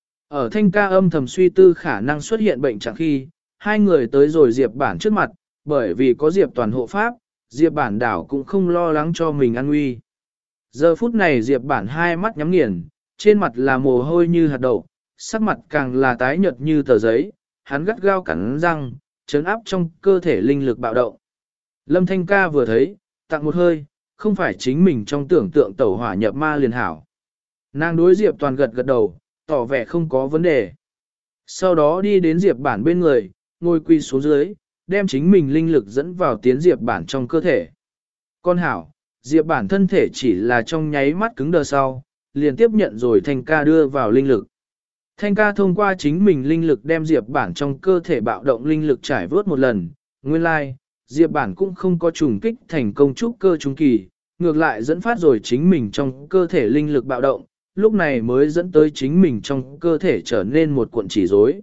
Ở Thanh ca âm thầm suy tư khả năng xuất hiện bệnh trạng khi, hai người tới rồi Diệp Bản trước mặt, bởi vì có Diệp Toàn hộ pháp, Diệp Bản đảo cũng không lo lắng cho mình an nguy. Giờ phút này Diệp Bản hai mắt nhắm nghiền, trên mặt là mồ hôi như hạt đậu, sắc mặt càng là tái nhợt như tờ giấy, hắn gắt gao cắn răng, trấn áp trong cơ thể linh lực bạo động. Lâm Thanh Ca vừa thấy, tặng một hơi, không phải chính mình trong tưởng tượng tẩu hỏa nhập ma liền hảo. Nàng đối Diệp Toàn gật gật đầu, tỏ vẻ không có vấn đề. Sau đó đi đến Diệp Bản bên người, ngồi quỳ xuống dưới, đem chính mình linh lực dẫn vào tiến Diệp Bản trong cơ thể. Con hảo, Diệp Bản thân thể chỉ là trong nháy mắt cứng đờ sau, liền tiếp nhận rồi Thanh Ca đưa vào linh lực. Thanh Ca thông qua chính mình linh lực đem Diệp Bản trong cơ thể bạo động linh lực trải vớt một lần, nguyên lai, like, Diệp Bản cũng không có trùng kích thành công trúc cơ trung kỳ, ngược lại dẫn phát rồi chính mình trong cơ thể linh lực bạo động, lúc này mới dẫn tới chính mình trong cơ thể trở nên một cuộn chỉ rối.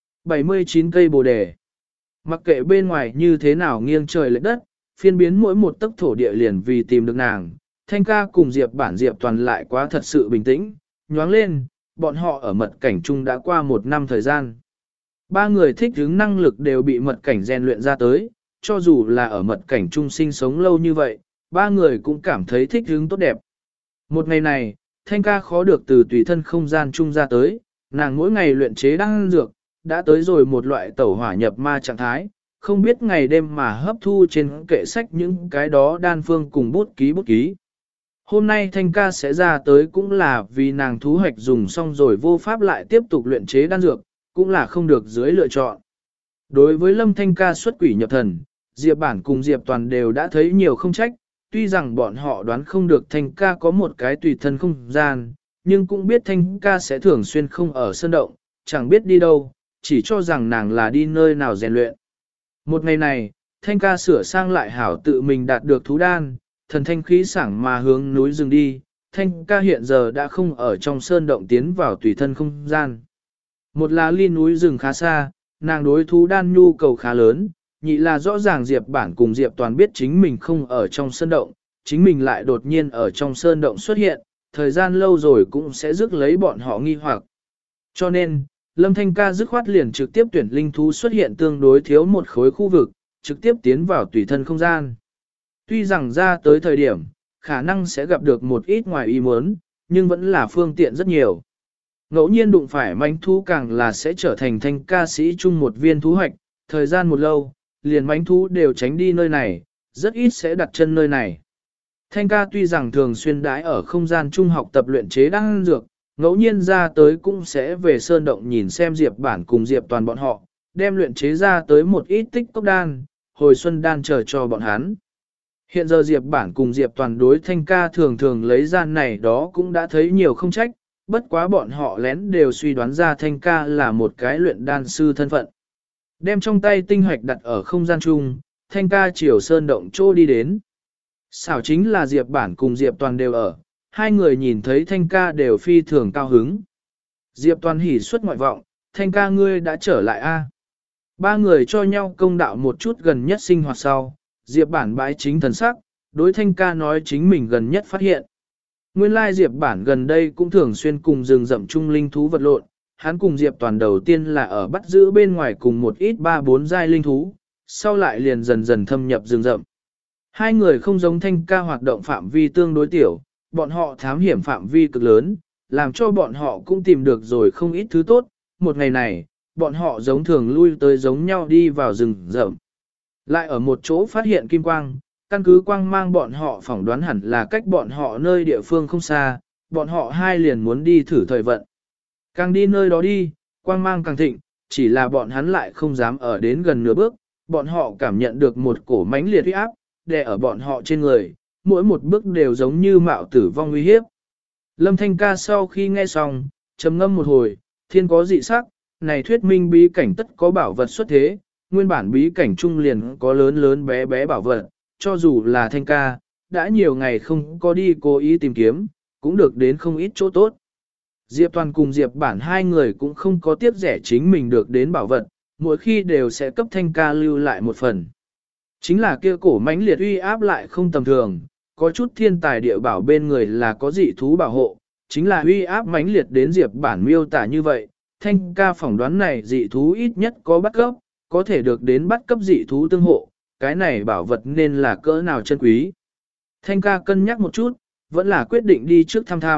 79 cây bồ đề. Mặc kệ bên ngoài như thế nào nghiêng trời lệch đất, phiên biến mỗi một tấc thổ địa liền vì tìm được nàng, Thanh Ca cùng Diệp Bản Diệp Toàn lại quá thật sự bình tĩnh, nhoáng lên, bọn họ ở mật cảnh chung đã qua 1 năm thời gian. Ba người thích ứng năng lực đều bị mật cảnh rèn luyện ra tới, cho dù là ở mật cảnh chung sinh sống lâu như vậy, ba người cũng cảm thấy thích ứng tốt đẹp. Một ngày này, Thanh Ca khó được từ tùy thân không gian chung ra tới, nàng mỗi ngày luyện chế đan dược, đã tới rồi một loại tẩu hỏa nhập ma trạng thái, không biết ngày đêm mà hấp thu trên kệ sách những cái đó đan phương cùng bút ký. Hôm nay Thanh Ca sẽ ra tới cũng là vì nàng thú hoạch dùng xong rồi vô pháp lại tiếp tục luyện chế đan dược, cũng là không được dưới lựa chọn. Đối với Lâm Thanh Ca xuất quỷ nhập thần, Diệp Bản cùng Diệp Toàn đều đã thấy nhiều không trách, tuy rằng bọn họ đoán không được Thanh Ca có một cái tùy thân không gian, nhưng cũng biết Thanh Ca sẽ thường xuyên không ở sơn động, chẳng biết đi đâu, chỉ cho rằng nàng là đi nơi nào rèn luyện. Một ngày này, Thanh Ca sửa sang lại hảo tự mình đạt được thú đan, thần thanh khí sảng mà hướng núi rừng đi, Thanh Ca hiện giờ đã không ở trong sơn động tiến vào tùy thân không gian. Một là ly núi rừng khá xa, nàng đối thú đan nhu cầu khá lớn, nhị là rõ ràng Diệp Bản cùng Diệp Toàn biết chính mình không ở trong sơn động, chính mình lại đột nhiên ở trong sơn động xuất hiện, thời gian lâu rồi cũng sẽ rước lấy bọn họ nghi hoặc. Cho nên, Lâm Thanh Ca dứt khoát liền trực tiếp tuyển linh thú xuất hiện tương đối thiếu một khối khu vực, trực tiếp tiến vào tùy thân không gian. Tuy rằng ra tới thời điểm, khả năng sẽ gặp được một ít ngoài ý muốn, nhưng vẫn là phương tiện rất nhiều. Ngẫu nhiên đụng phải mãnh thú càng là sẽ trở thành Thanh Ca sĩ chung một viên thú hoạch, thời gian một lâu, liền mãnh thú đều tránh đi nơi này, rất ít sẽ đặt chân nơi này. Thanh Ca tuy rằng thường xuyên đãi ở không gian trung học tập luyện chế đan dược, ngẫu nhiên ra tới cũng sẽ về sơn động nhìn xem Diệp Bản cùng Diệp Toàn bọn họ, đem luyện chế ra tới một ít tích cốc đan, hồi xuân đan chờ cho bọn hắn. Hiện giờ Diệp Bản cùng Diệp Toàn đối Thanh Ca thường thường lấy ra này đó cũng đã thấy nhiều không trách, bất quá bọn họ lén đều suy đoán ra Thanh Ca là một cái luyện đan sư thân phận. Đem trong tay tinh hoạch đặt ở không gian chung, Thanh Ca chiều sơn động chỗ đi đến. Xảo chính là Diệp Bản cùng Diệp Toàn đều ở, hai người nhìn thấy Thanh Ca đều phi thường cao hứng. Diệp Toàn hỉ xuất ngoại vọng, Thanh Ca ngươi đã trở lại a. Ba người cho nhau công đạo một chút gần nhất sinh hoạt sau, Diệp Bản bãi chính thần sắc, đối Thanh Ca nói chính mình gần nhất phát hiện. Nguyên lai Diệp Bản gần đây cũng thường xuyên cùng rừng rậm chung linh thú vật lộn, hắn cùng Diệp Toàn đầu tiên là ở bắt giữ bên ngoài cùng một ít 3-4 giai linh thú, sau lại liền dần dần thâm nhập rừng rậm. Hai người không giống Thanh Ca hoạt động phạm vi tương đối tiểu, bọn họ thám hiểm phạm vi cực lớn, làm cho bọn họ cũng tìm được rồi không ít thứ tốt. Một ngày này, bọn họ giống thường lui tới giống nhau đi vào rừng rậm. Lại ở một chỗ phát hiện kim quang, căn cứ quang mang bọn họ phỏng đoán hẳn là cách bọn họ nơi địa phương không xa, bọn họ hai liền muốn đi thử thời vận. Càng đi nơi đó đi, quang mang càng thịnh, chỉ là bọn hắn lại không dám ở đến gần nửa bước, bọn họ cảm nhận được một cổ mãnh liệt uy áp, đè ở bọn họ trên người, mỗi một bước đều giống như mạo tử vong uy hiếp. Lâm Thanh Ca sau khi nghe xong, trầm ngâm một hồi, thiên có dị sắc, này thuyết minh bí cảnh tất có bảo vật xuất thế, nguyên bản bí cảnh trung liền có lớn lớn bé bé bảo vật, cho dù là Thanh Ca, đã nhiều ngày không có đi cố ý tìm kiếm, cũng được đến không ít chỗ tốt. Diệp Toàn cùng Diệp Bản hai người cũng không có tiếc rẻ chính mình được đến bảo vật, mỗi khi đều sẽ cấp Thanh Ca lưu lại một phần. Chính là kia cổ mãnh liệt uy áp lại không tầm thường, có chút thiên tài địa bảo bên người là có dị thú bảo hộ, chính là uy áp mãnh liệt đến Diệp Bản miêu tả như vậy, Thanh Ca phỏng đoán này dị thú ít nhất có bắt cấp, có thể được đến bắt cấp dị thú tương hộ, cái này bảo vật nên là cỡ nào chân quý. Thanh Ca cân nhắc một chút, vẫn là quyết định đi trước thăm thăm,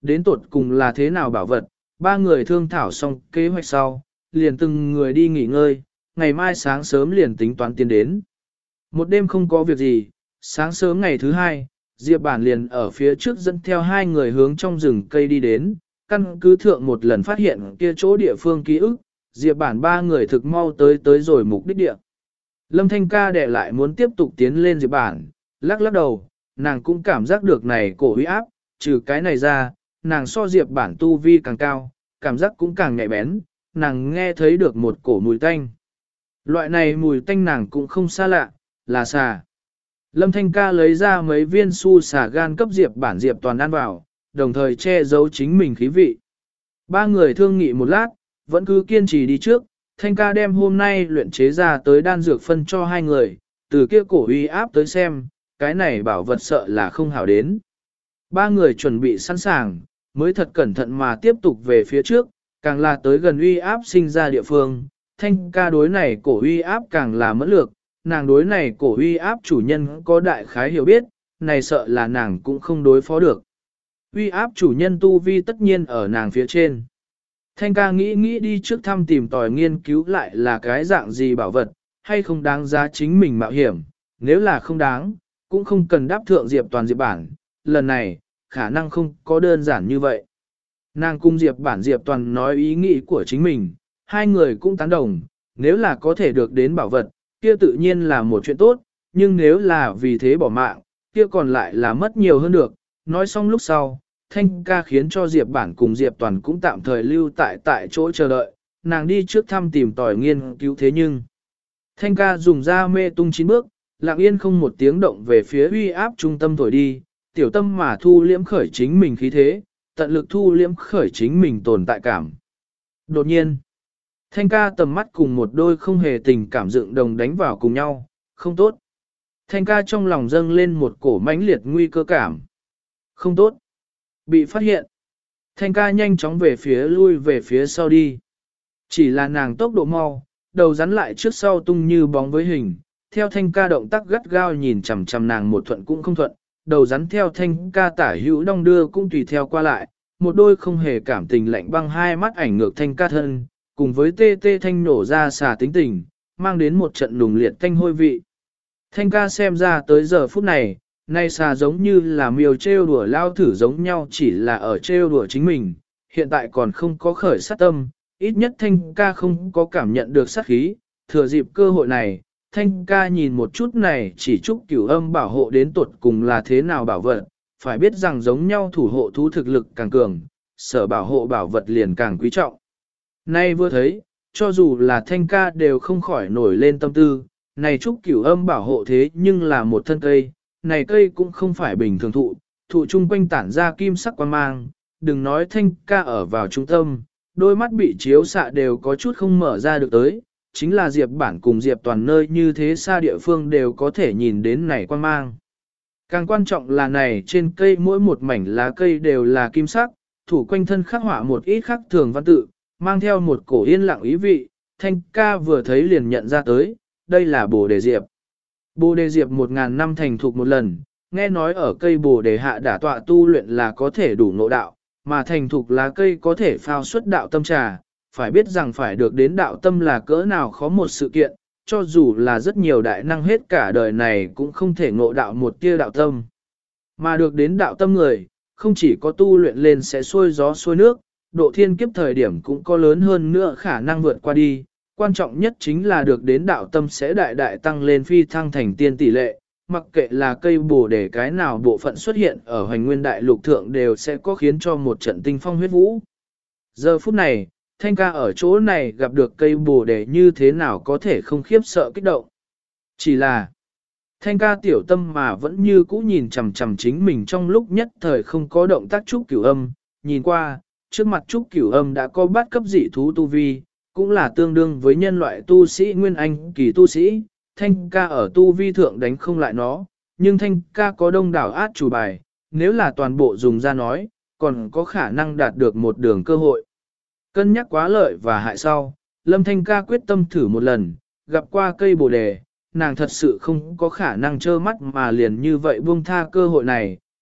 đến tột cùng là thế nào bảo vật, ba người thương thảo xong kế hoạch sau, liền từng người đi nghỉ ngơi, ngày mai sáng sớm liền tính toán tiến đến. Một đêm không có việc gì, sáng sớm ngày thứ hai, Diệp Bản liền ở phía trước dẫn theo hai người hướng trong rừng cây đi đến, căn cứ thượng một lần phát hiện kia chỗ địa phương ký ức, Diệp Bản ba người thực mau tới rồi mục đích địa. Lâm Thanh Ca để lại muốn tiếp tục tiến lên Diệp Bản, lắc lắc đầu, nàng cũng cảm giác được này cổ uy áp, trừ cái này ra, nàng so Diệp Bản tu vi càng cao, cảm giác cũng càng nhạy bén, nàng nghe thấy được một cổ mùi tanh. Loại này mùi tanh nàng cũng không xa lạ, là xà. Lâm Thanh Ca lấy ra mấy viên su xà gan cấp Diệp Bản Diệp toàn ăn vào, đồng thời che giấu chính mình khí vị. Ba người thương nghị một lát, vẫn cứ kiên trì đi trước, Thanh Ca đem hôm nay luyện chế ra tới đan dược phân cho hai người, từ kia cổ uy áp tới xem, cái này bảo vật sợ là không hảo đến. Ba người chuẩn bị sẵn sàng, mới thật cẩn thận mà tiếp tục về phía trước, càng là tới gần uy áp sinh ra địa phương, Thanh Ca đối này cổ uy áp càng là mẫn lược, nàng đối này cổ uy áp chủ nhân có đại khái hiểu biết, này sợ là nàng cũng không đối phó được. Uy áp chủ nhân tu vi tất nhiên ở nàng phía trên. Thanh Ca nghĩ đi trước thăm tìm tòi nghiên cứu lại là cái dạng gì bảo vật, hay không đáng giá chính mình mạo hiểm, nếu là không đáng, cũng không cần đáp thượng Diệp Toàn Diệp Bản, lần này, khả năng không có đơn giản như vậy. Nàng cung Diệp Bản Diệp Toàn nói ý nghĩ của chính mình, hai người cũng tán đồng, nếu là có thể được đến bảo vật, kia tự nhiên là một chuyện tốt, nhưng nếu là vì thế bỏ mạng, kia còn lại là mất nhiều hơn được. Nói xong lúc sau, Thanh Ca khiến cho Diệp Bản cùng Diệp Toàn cũng tạm thời lưu tại chỗ chờ đợi, nàng đi trước thăm tìm tòi nghiên cứu thế nhưng. Thanh Ca dùng ra mê tung 9 bước, lặng yên không một tiếng động về phía uy áp trung tâm thổi đi, tiểu tâm mà thu liễm khởi chính mình khí thế, tận lực thu liễm khởi chính mình tồn tại cảm. Đột nhiên, Thanh Ca tầm mắt cùng một đôi không hề tình cảm dựng đồng đánh vào cùng nhau, không tốt. Thanh Ca trong lòng dâng lên một cổ mãnh liệt nguy cơ cảm. Không tốt. Bị phát hiện. Thanh Ca nhanh chóng lui về phía sau đi. Chỉ là nàng tốc độ mau, đầu rắn lại trước sau tung như bóng với hình. Theo Thanh Ca động tác gắt gao nhìn chằm chằm nàng một thuận cũng không thuận. Đầu rắn theo Thanh Ca tả hữu đong đưa cũng tùy theo qua lại. Một đôi không hề cảm tình lạnh băng hai mắt ảnh ngược Thanh Ca thân, cùng với tê tê thanh nổ ra xà tính tình, mang đến một trận nùng liệt thanh hôi vị. Thanh Ca xem ra tới giờ phút này, nay xà giống như là miêu trêu đùa lao thử giống nhau, chỉ là ở trêu đùa chính mình, hiện tại còn không có khởi sát tâm, ít nhất Thanh Ca không có cảm nhận được sát khí, thừa dịp cơ hội này, Thanh Ca nhìn một chút này chỉ chúc cửu âm bảo hộ đến tuột cùng là thế nào bảo vật, phải biết rằng giống nhau thủ hộ thú thực lực càng cường, sở bảo hộ bảo vật liền càng quý trọng. Nay vừa thấy, cho dù là Thanh Ca đều không khỏi nổi lên tâm tư, này trúc cửu âm bảo hộ thế nhưng là một thân cây, này cây cũng không phải bình thường thụ chung quanh tản ra kim sắc quang mang, đừng nói Thanh Ca ở vào trung tâm, đôi mắt bị chiếu xạ đều có chút không mở ra được tới, chính là Diệp Bản cùng Diệp Toàn nơi như thế xa địa phương đều có thể nhìn đến này quang mang. Càng quan trọng là này trên cây mỗi một mảnh lá cây đều là kim sắc, thủ quanh thân khắc họa một ít khắc thường văn tự, mang theo một cổ yên lặng ý vị, Thanh Ca vừa thấy liền nhận ra tới, đây là Bồ Đề Diệp. Bồ Đề Diệp 1000 năm thành thục một lần, nghe nói ở cây Bồ Đề hạ đả tọa tu luyện là có thể đủ ngộ đạo, mà thành thục lá cây có thể phao xuất đạo tâm trà, phải biết rằng phải được đến đạo tâm là cỡ nào khó một sự kiện, cho dù là rất nhiều đại năng hết cả đời này cũng không thể ngộ đạo một tia đạo tâm. Mà được đến đạo tâm người, không chỉ có tu luyện lên sẽ xuôi gió xuôi nước, độ thiên kiếp thời điểm cũng có lớn hơn nữa khả năng vượt qua đi, quan trọng nhất chính là được đến đạo tâm sẽ đại đại tăng lên phi thăng thành tiên tỷ lệ, mặc kệ là cây Bồ Đề cái nào bộ phận xuất hiện ở hoành nguyên đại lục thượng đều sẽ có khiến cho một trận tinh phong huyết vũ. Giờ phút này, Thanh Ca ở chỗ này gặp được cây Bồ Đề như thế nào có thể không khiếp sợ kích động. Chỉ là, Thanh Ca tiểu tâm mà vẫn như cũ nhìn chằm chằm chính mình trong lúc nhất thời không có động tác trúc cửu âm, nhìn qua, trước mặt trúc cửu âm đã có bát cấp dị thú tu vi, cũng là tương đương với nhân loại tu sĩ nguyên anh kỳ tu sĩ, Thanh Ca ở tu vi thượng đánh không lại nó, nhưng Thanh Ca có đông đảo át chủ bài, nếu là toàn bộ dùng ra nói, còn có khả năng đạt được một đường cơ hội. Cân nhắc quá lợi và hại sau, Lâm Thanh Ca quyết tâm thử một lần, gặp qua cây Bồ Đề, nàng thật sự không có khả năng trơ mắt mà liền như vậy buông tha cơ hội này,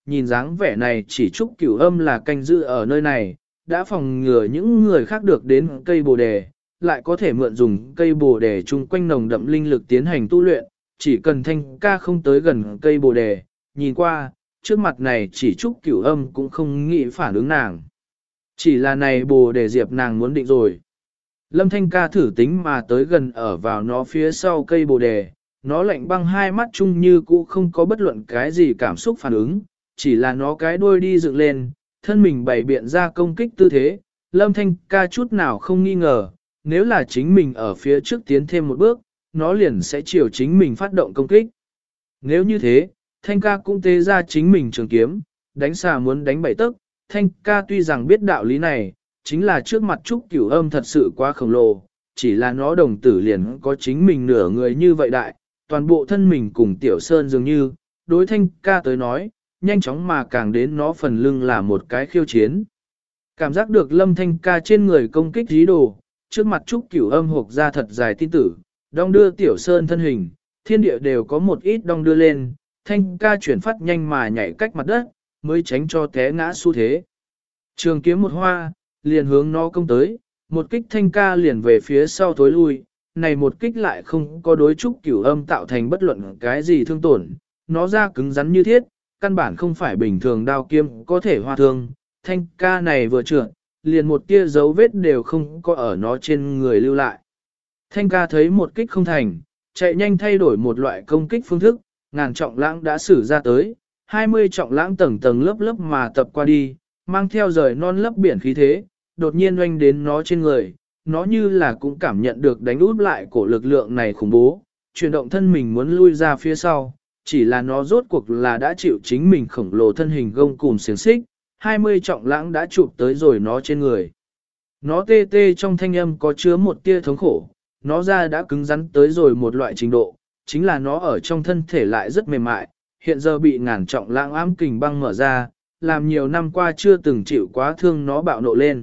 nhìn dáng vẻ này chỉ Trúc Cửu Âm là canh giữ ở nơi này, đã phòng ngừa những người khác được đến cây bồ đề, lại có thể mượn dùng cây bồ đề chung quanh nồng đậm linh lực tiến hành tu luyện, chỉ cần Thanh ca không tới gần cây bồ đề, nhìn qua, trước mặt này chỉ Trúc Cửu Âm cũng không nghĩ phản ứng nàng. Chỉ là này bồ đề diệp nàng muốn định rồi. Lâm Thanh ca thử tính mà tới gần ở vào nó phía sau cây bồ đề, nó lạnh băng hai mắt chung như cũ không có bất luận cái gì cảm xúc phản ứng, chỉ là nó cái đuôi đi dựng lên, thân mình bày biện ra công kích tư thế, Lâm Thanh ca chút nào không nghi ngờ, nếu là chính mình ở phía trước tiến thêm một bước, nó liền sẽ chiều chính mình phát động công kích. Nếu như thế, Thanh ca cũng tế ra chính mình trường kiếm, đánh xà muốn đánh bảy tức, Thanh ca tuy rằng biết đạo lý này, chính là trước mặt Trúc Cửu Âm thật sự quá khổng lồ, chỉ là nó đồng tử liền có chính mình nửa người như vậy đại, toàn bộ thân mình cùng Tiểu Sơn dường như, đối Thanh ca tới nói, nhanh chóng mà càng đến nó phần lưng là một cái khiêu chiến. Cảm giác được Lâm Thanh ca trên người công kích dí đồ, trước mặt Trúc Cửu Âm hộp ra thật dài tin tử, đong đưa Tiểu Sơn thân hình, thiên địa đều có một ít đong đưa lên, Thanh ca chuyển phát nhanh mà nhảy cách mặt đất, mới tránh cho té ngã xu thế. Trường kiếm một hoa, liền hướng nó công tới, một kích Thanh ca liền về phía sau tối lui, này một kích lại không có đối Trúc Cửu Âm tạo thành bất luận cái gì thương tổn, nó ra cứng rắn như thiết, căn bản không phải bình thường đao kiếm có thể hoa thương, Thanh ca này vừa trượt, liền một tia dấu vết đều không có ở nó trên người lưu lại. Thanh ca thấy một kích không thành, chạy nhanh thay đổi một loại công kích phương thức, ngàn trọng lãng đã sử ra tới, 20 trọng lãng tầng tầng lớp lớp mà tập qua đi, mang theo rời non lấp biển khí thế, đột nhiên oanh đến nó trên người, nó như là cũng cảm nhận được đánh út lại cổ lực lượng này khủng bố, chuyển động thân mình muốn lui ra phía sau, chỉ là nó rốt cuộc là đã chịu chính mình khổng lồ thân hình gông cùm xiềng xích, 20 trọng lãng đã chụp tới rồi nó trên người. Nó tê tê trong thanh âm có chứa một tia thống khổ, nó ra đã cứng rắn tới rồi một loại trình độ, chính là nó ở trong thân thể lại rất mềm mại, hiện giờ bị ngàn trọng lãng ám kình băng mở ra, làm nhiều năm qua chưa từng chịu quá thương nó bạo nộ lên.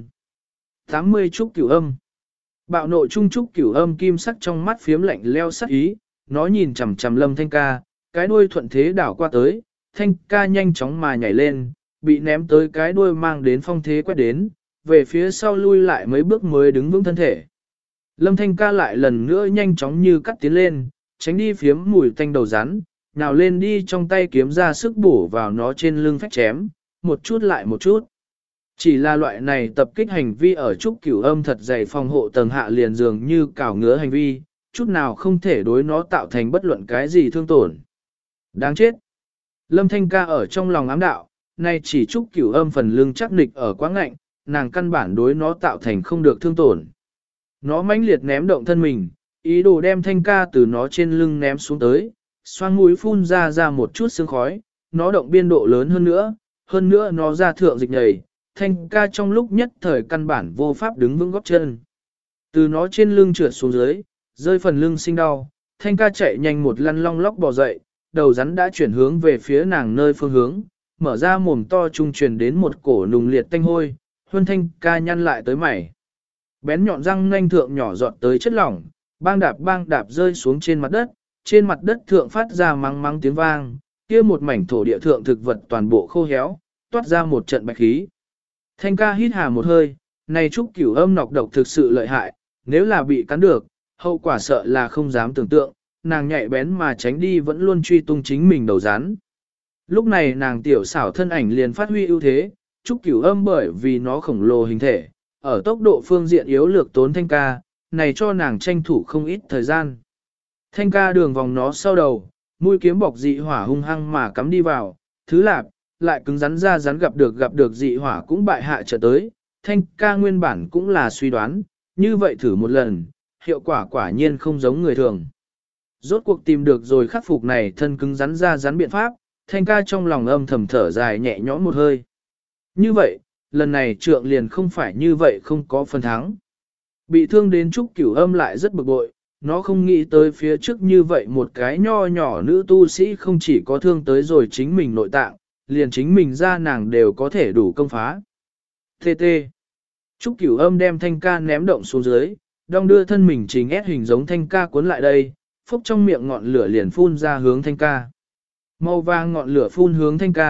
80 Trúc Cửu Âm. Bạo nộ trung Trúc Cửu Âm kim sắc trong mắt phiếm lạnh leo sắc ý, nó nhìn chằm chằm Lâm Thanh ca, cái đuôi thuận thế đảo qua tới, Thanh ca nhanh chóng mà nhảy lên, bị ném tới cái đuôi mang đến phong thế quét đến, về phía sau lui lại mấy bước mới đứng vững thân thể. Lâm Thanh ca lại lần nữa nhanh chóng như cắt tiến lên, tránh đi phiếm mùi tanh đầu rắn, nào lên đi trong tay kiếm ra sức bổ vào nó trên lưng phách chém, một chút lại một chút. Chỉ là loại này tập kích hành vi ở Trúc Cửu Âm thật dày phòng hộ tầng hạ liền dường như cào ngứa hành vi, chút nào không thể đối nó tạo thành bất luận cái gì thương tổn. Đáng chết! Lâm Thanh ca ở trong lòng ám đạo, nay chỉ Trúc Cửu Âm phần lưng chắc nịch ở quá ngạnh, nàng căn bản đối nó tạo thành không được thương tổn. Nó mãnh liệt ném động thân mình, ý đồ đem Thanh ca từ nó trên lưng ném xuống tới, xoang mũi phun ra một chút sương khói, nó động biên độ lớn hơn nữa nó ra thượng dịch nhầy, Thanh ca trong lúc nhất thời căn bản vô pháp đứng vững gót chân. Từ nó trên lưng trượt xuống dưới, rơi phần lưng sinh đau, Thanh ca chạy nhanh một lăn long lóc bò dậy, đầu rắn đã chuyển hướng về phía nàng nơi phương hướng, mở ra mồm to trung truyền đến một cổ nùng liệt tanh hôi, Huân Thanh ca nhăn lại tới mày. Bén nhọn răng nanh thượng nhỏ giọt tới chất lỏng, bang đạp rơi xuống trên mặt đất thượng phát ra mắng mắng tiếng vang, kia một mảnh thổ địa thượng thực vật toàn bộ khô héo, toát ra một trận bạch khí. Thanh ca hít hà một hơi, này Trúc Cửu Âm nọc độc thực sự lợi hại, nếu là bị cắn được, hậu quả sợ là không dám tưởng tượng, nàng nhạy bén mà tránh đi vẫn luôn truy tung chính mình đầu rắn. Lúc này nàng tiểu xảo thân ảnh liền phát huy ưu thế, Trúc Cửu Âm bởi vì nó khổng lồ hình thể, ở tốc độ phương diện yếu lược tốn Thanh ca, này cho nàng tranh thủ không ít thời gian. Thanh ca đường vòng nó sau đầu, mũi kiếm bọc dị hỏa hung hăng mà cắm đi vào, thứ lạp, lại cứng rắn ra rắn gặp được dị hỏa cũng bại hạ trở tới, Thanh ca nguyên bản cũng là suy đoán, như vậy thử một lần, hiệu quả quả nhiên không giống người thường. Rốt cuộc tìm được rồi khắc phục này thân cứng rắn ra rắn biện pháp, Thanh ca trong lòng âm thầm thở dài nhẹ nhõm một hơi. Như vậy, lần này trượng liền không phải như vậy không có phần thắng. Bị thương đến Trúc Cửu Âm lại rất bực bội, nó không nghĩ tới phía trước như vậy một cái nho nhỏ nữ tu sĩ không chỉ có thương tới rồi chính mình nội tạng, liền chính mình ra nàng đều có thể đủ công phá. TT. Trúc Cửu Âm đem Thanh ca ném động xuống dưới, đong đưa thân mình chính ép hình giống Thanh ca cuốn lại đây, phốc trong miệng ngọn lửa liền phun ra hướng Thanh ca. Màu vàng ngọn lửa phun hướng Thanh ca,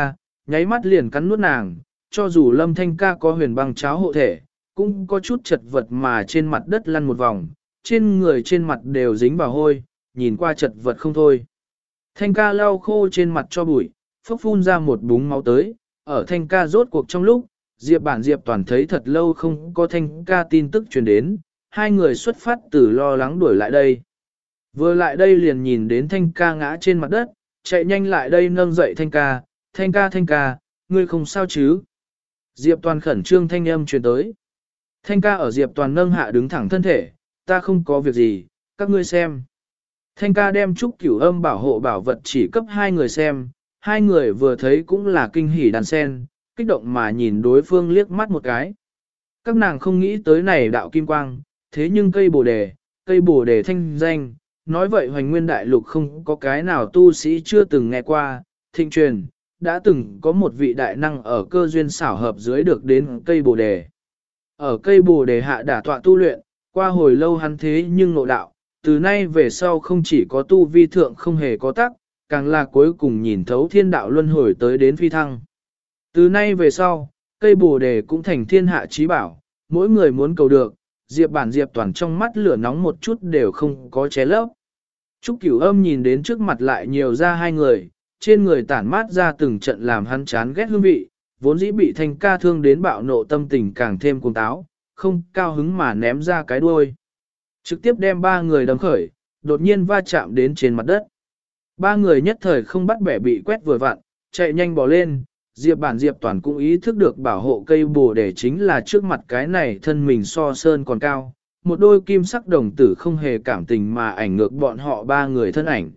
nháy mắt liền cắn nuốt nàng, cho dù Lâm Thanh ca có huyền băng cháo hộ thể, cũng có chút chật vật mà trên mặt đất lăn một vòng, trên người trên mặt đều dính vào hôi, nhìn qua chật vật không thôi. Thanh ca lau khô trên mặt cho bụi, phốc phun ra một búng máu tới, ở Thanh ca rốt cuộc trong lúc, Diệp Toàn thấy thật lâu không có Thanh ca tin tức truyền đến, hai người xuất phát từ lo lắng đuổi lại đây. Vừa lại đây liền nhìn đến Thanh ca ngã trên mặt đất, chạy nhanh lại đây nâng dậy Thanh ca, ngươi không sao chứ? Diệp Toàn khẩn trương thanh âm truyền tới. Thanh ca ở Diệp Toàn nâng hạ đứng thẳng thân thể, ta không có việc gì, các ngươi xem. Thanh ca đem Trúc Cửu Âm bảo hộ bảo vật chỉ cấp hai người xem, hai người vừa thấy cũng là kinh hỉ đàn sen, kích động mà nhìn đối phương liếc mắt một cái. Các nàng không nghĩ tới này đạo kim quang, thế nhưng cây bồ đề thanh danh, nói vậy hoành nguyên đại lục không có cái nào tu sĩ chưa từng nghe qua, thịnh truyền, đã từng có một vị đại năng ở cơ duyên xảo hợp dưới được đến cây bồ đề. Ở cây bồ đề hạ đả tọa tu luyện, qua hồi lâu hắn thế nhưng ngộ đạo, từ nay về sau không chỉ có tu vi thượng không hề có tác, càng là cuối cùng nhìn thấu thiên đạo luân hồi tới đến phi thăng. Từ nay về sau, cây bồ đề cũng thành thiên hạ trí bảo, mỗi người muốn cầu được, Diệp Toàn trong mắt lửa nóng một chút đều không có ché lấp. Trúc Cửu Âm nhìn đến trước mặt lại nhiều ra hai người, trên người tản mát ra từng trận làm hắn chán ghét hương vị, vốn dĩ bị Thanh ca thương đến bạo nộ tâm tình càng thêm cuồng táo, không cao hứng mà ném ra cái đuôi. Trực tiếp đem ba người đâm khởi, đột nhiên va chạm đến trên mặt đất. Ba người nhất thời không bắt bẻ bị quét vừa vặn, chạy nhanh bỏ lên, Diệp Toàn cũng ý thức được bảo hộ cây bồ đề chính là trước mặt cái này thân mình so sơn còn cao, một đôi kim sắc đồng tử không hề cảm tình mà ảnh ngược bọn họ ba người thân ảnh.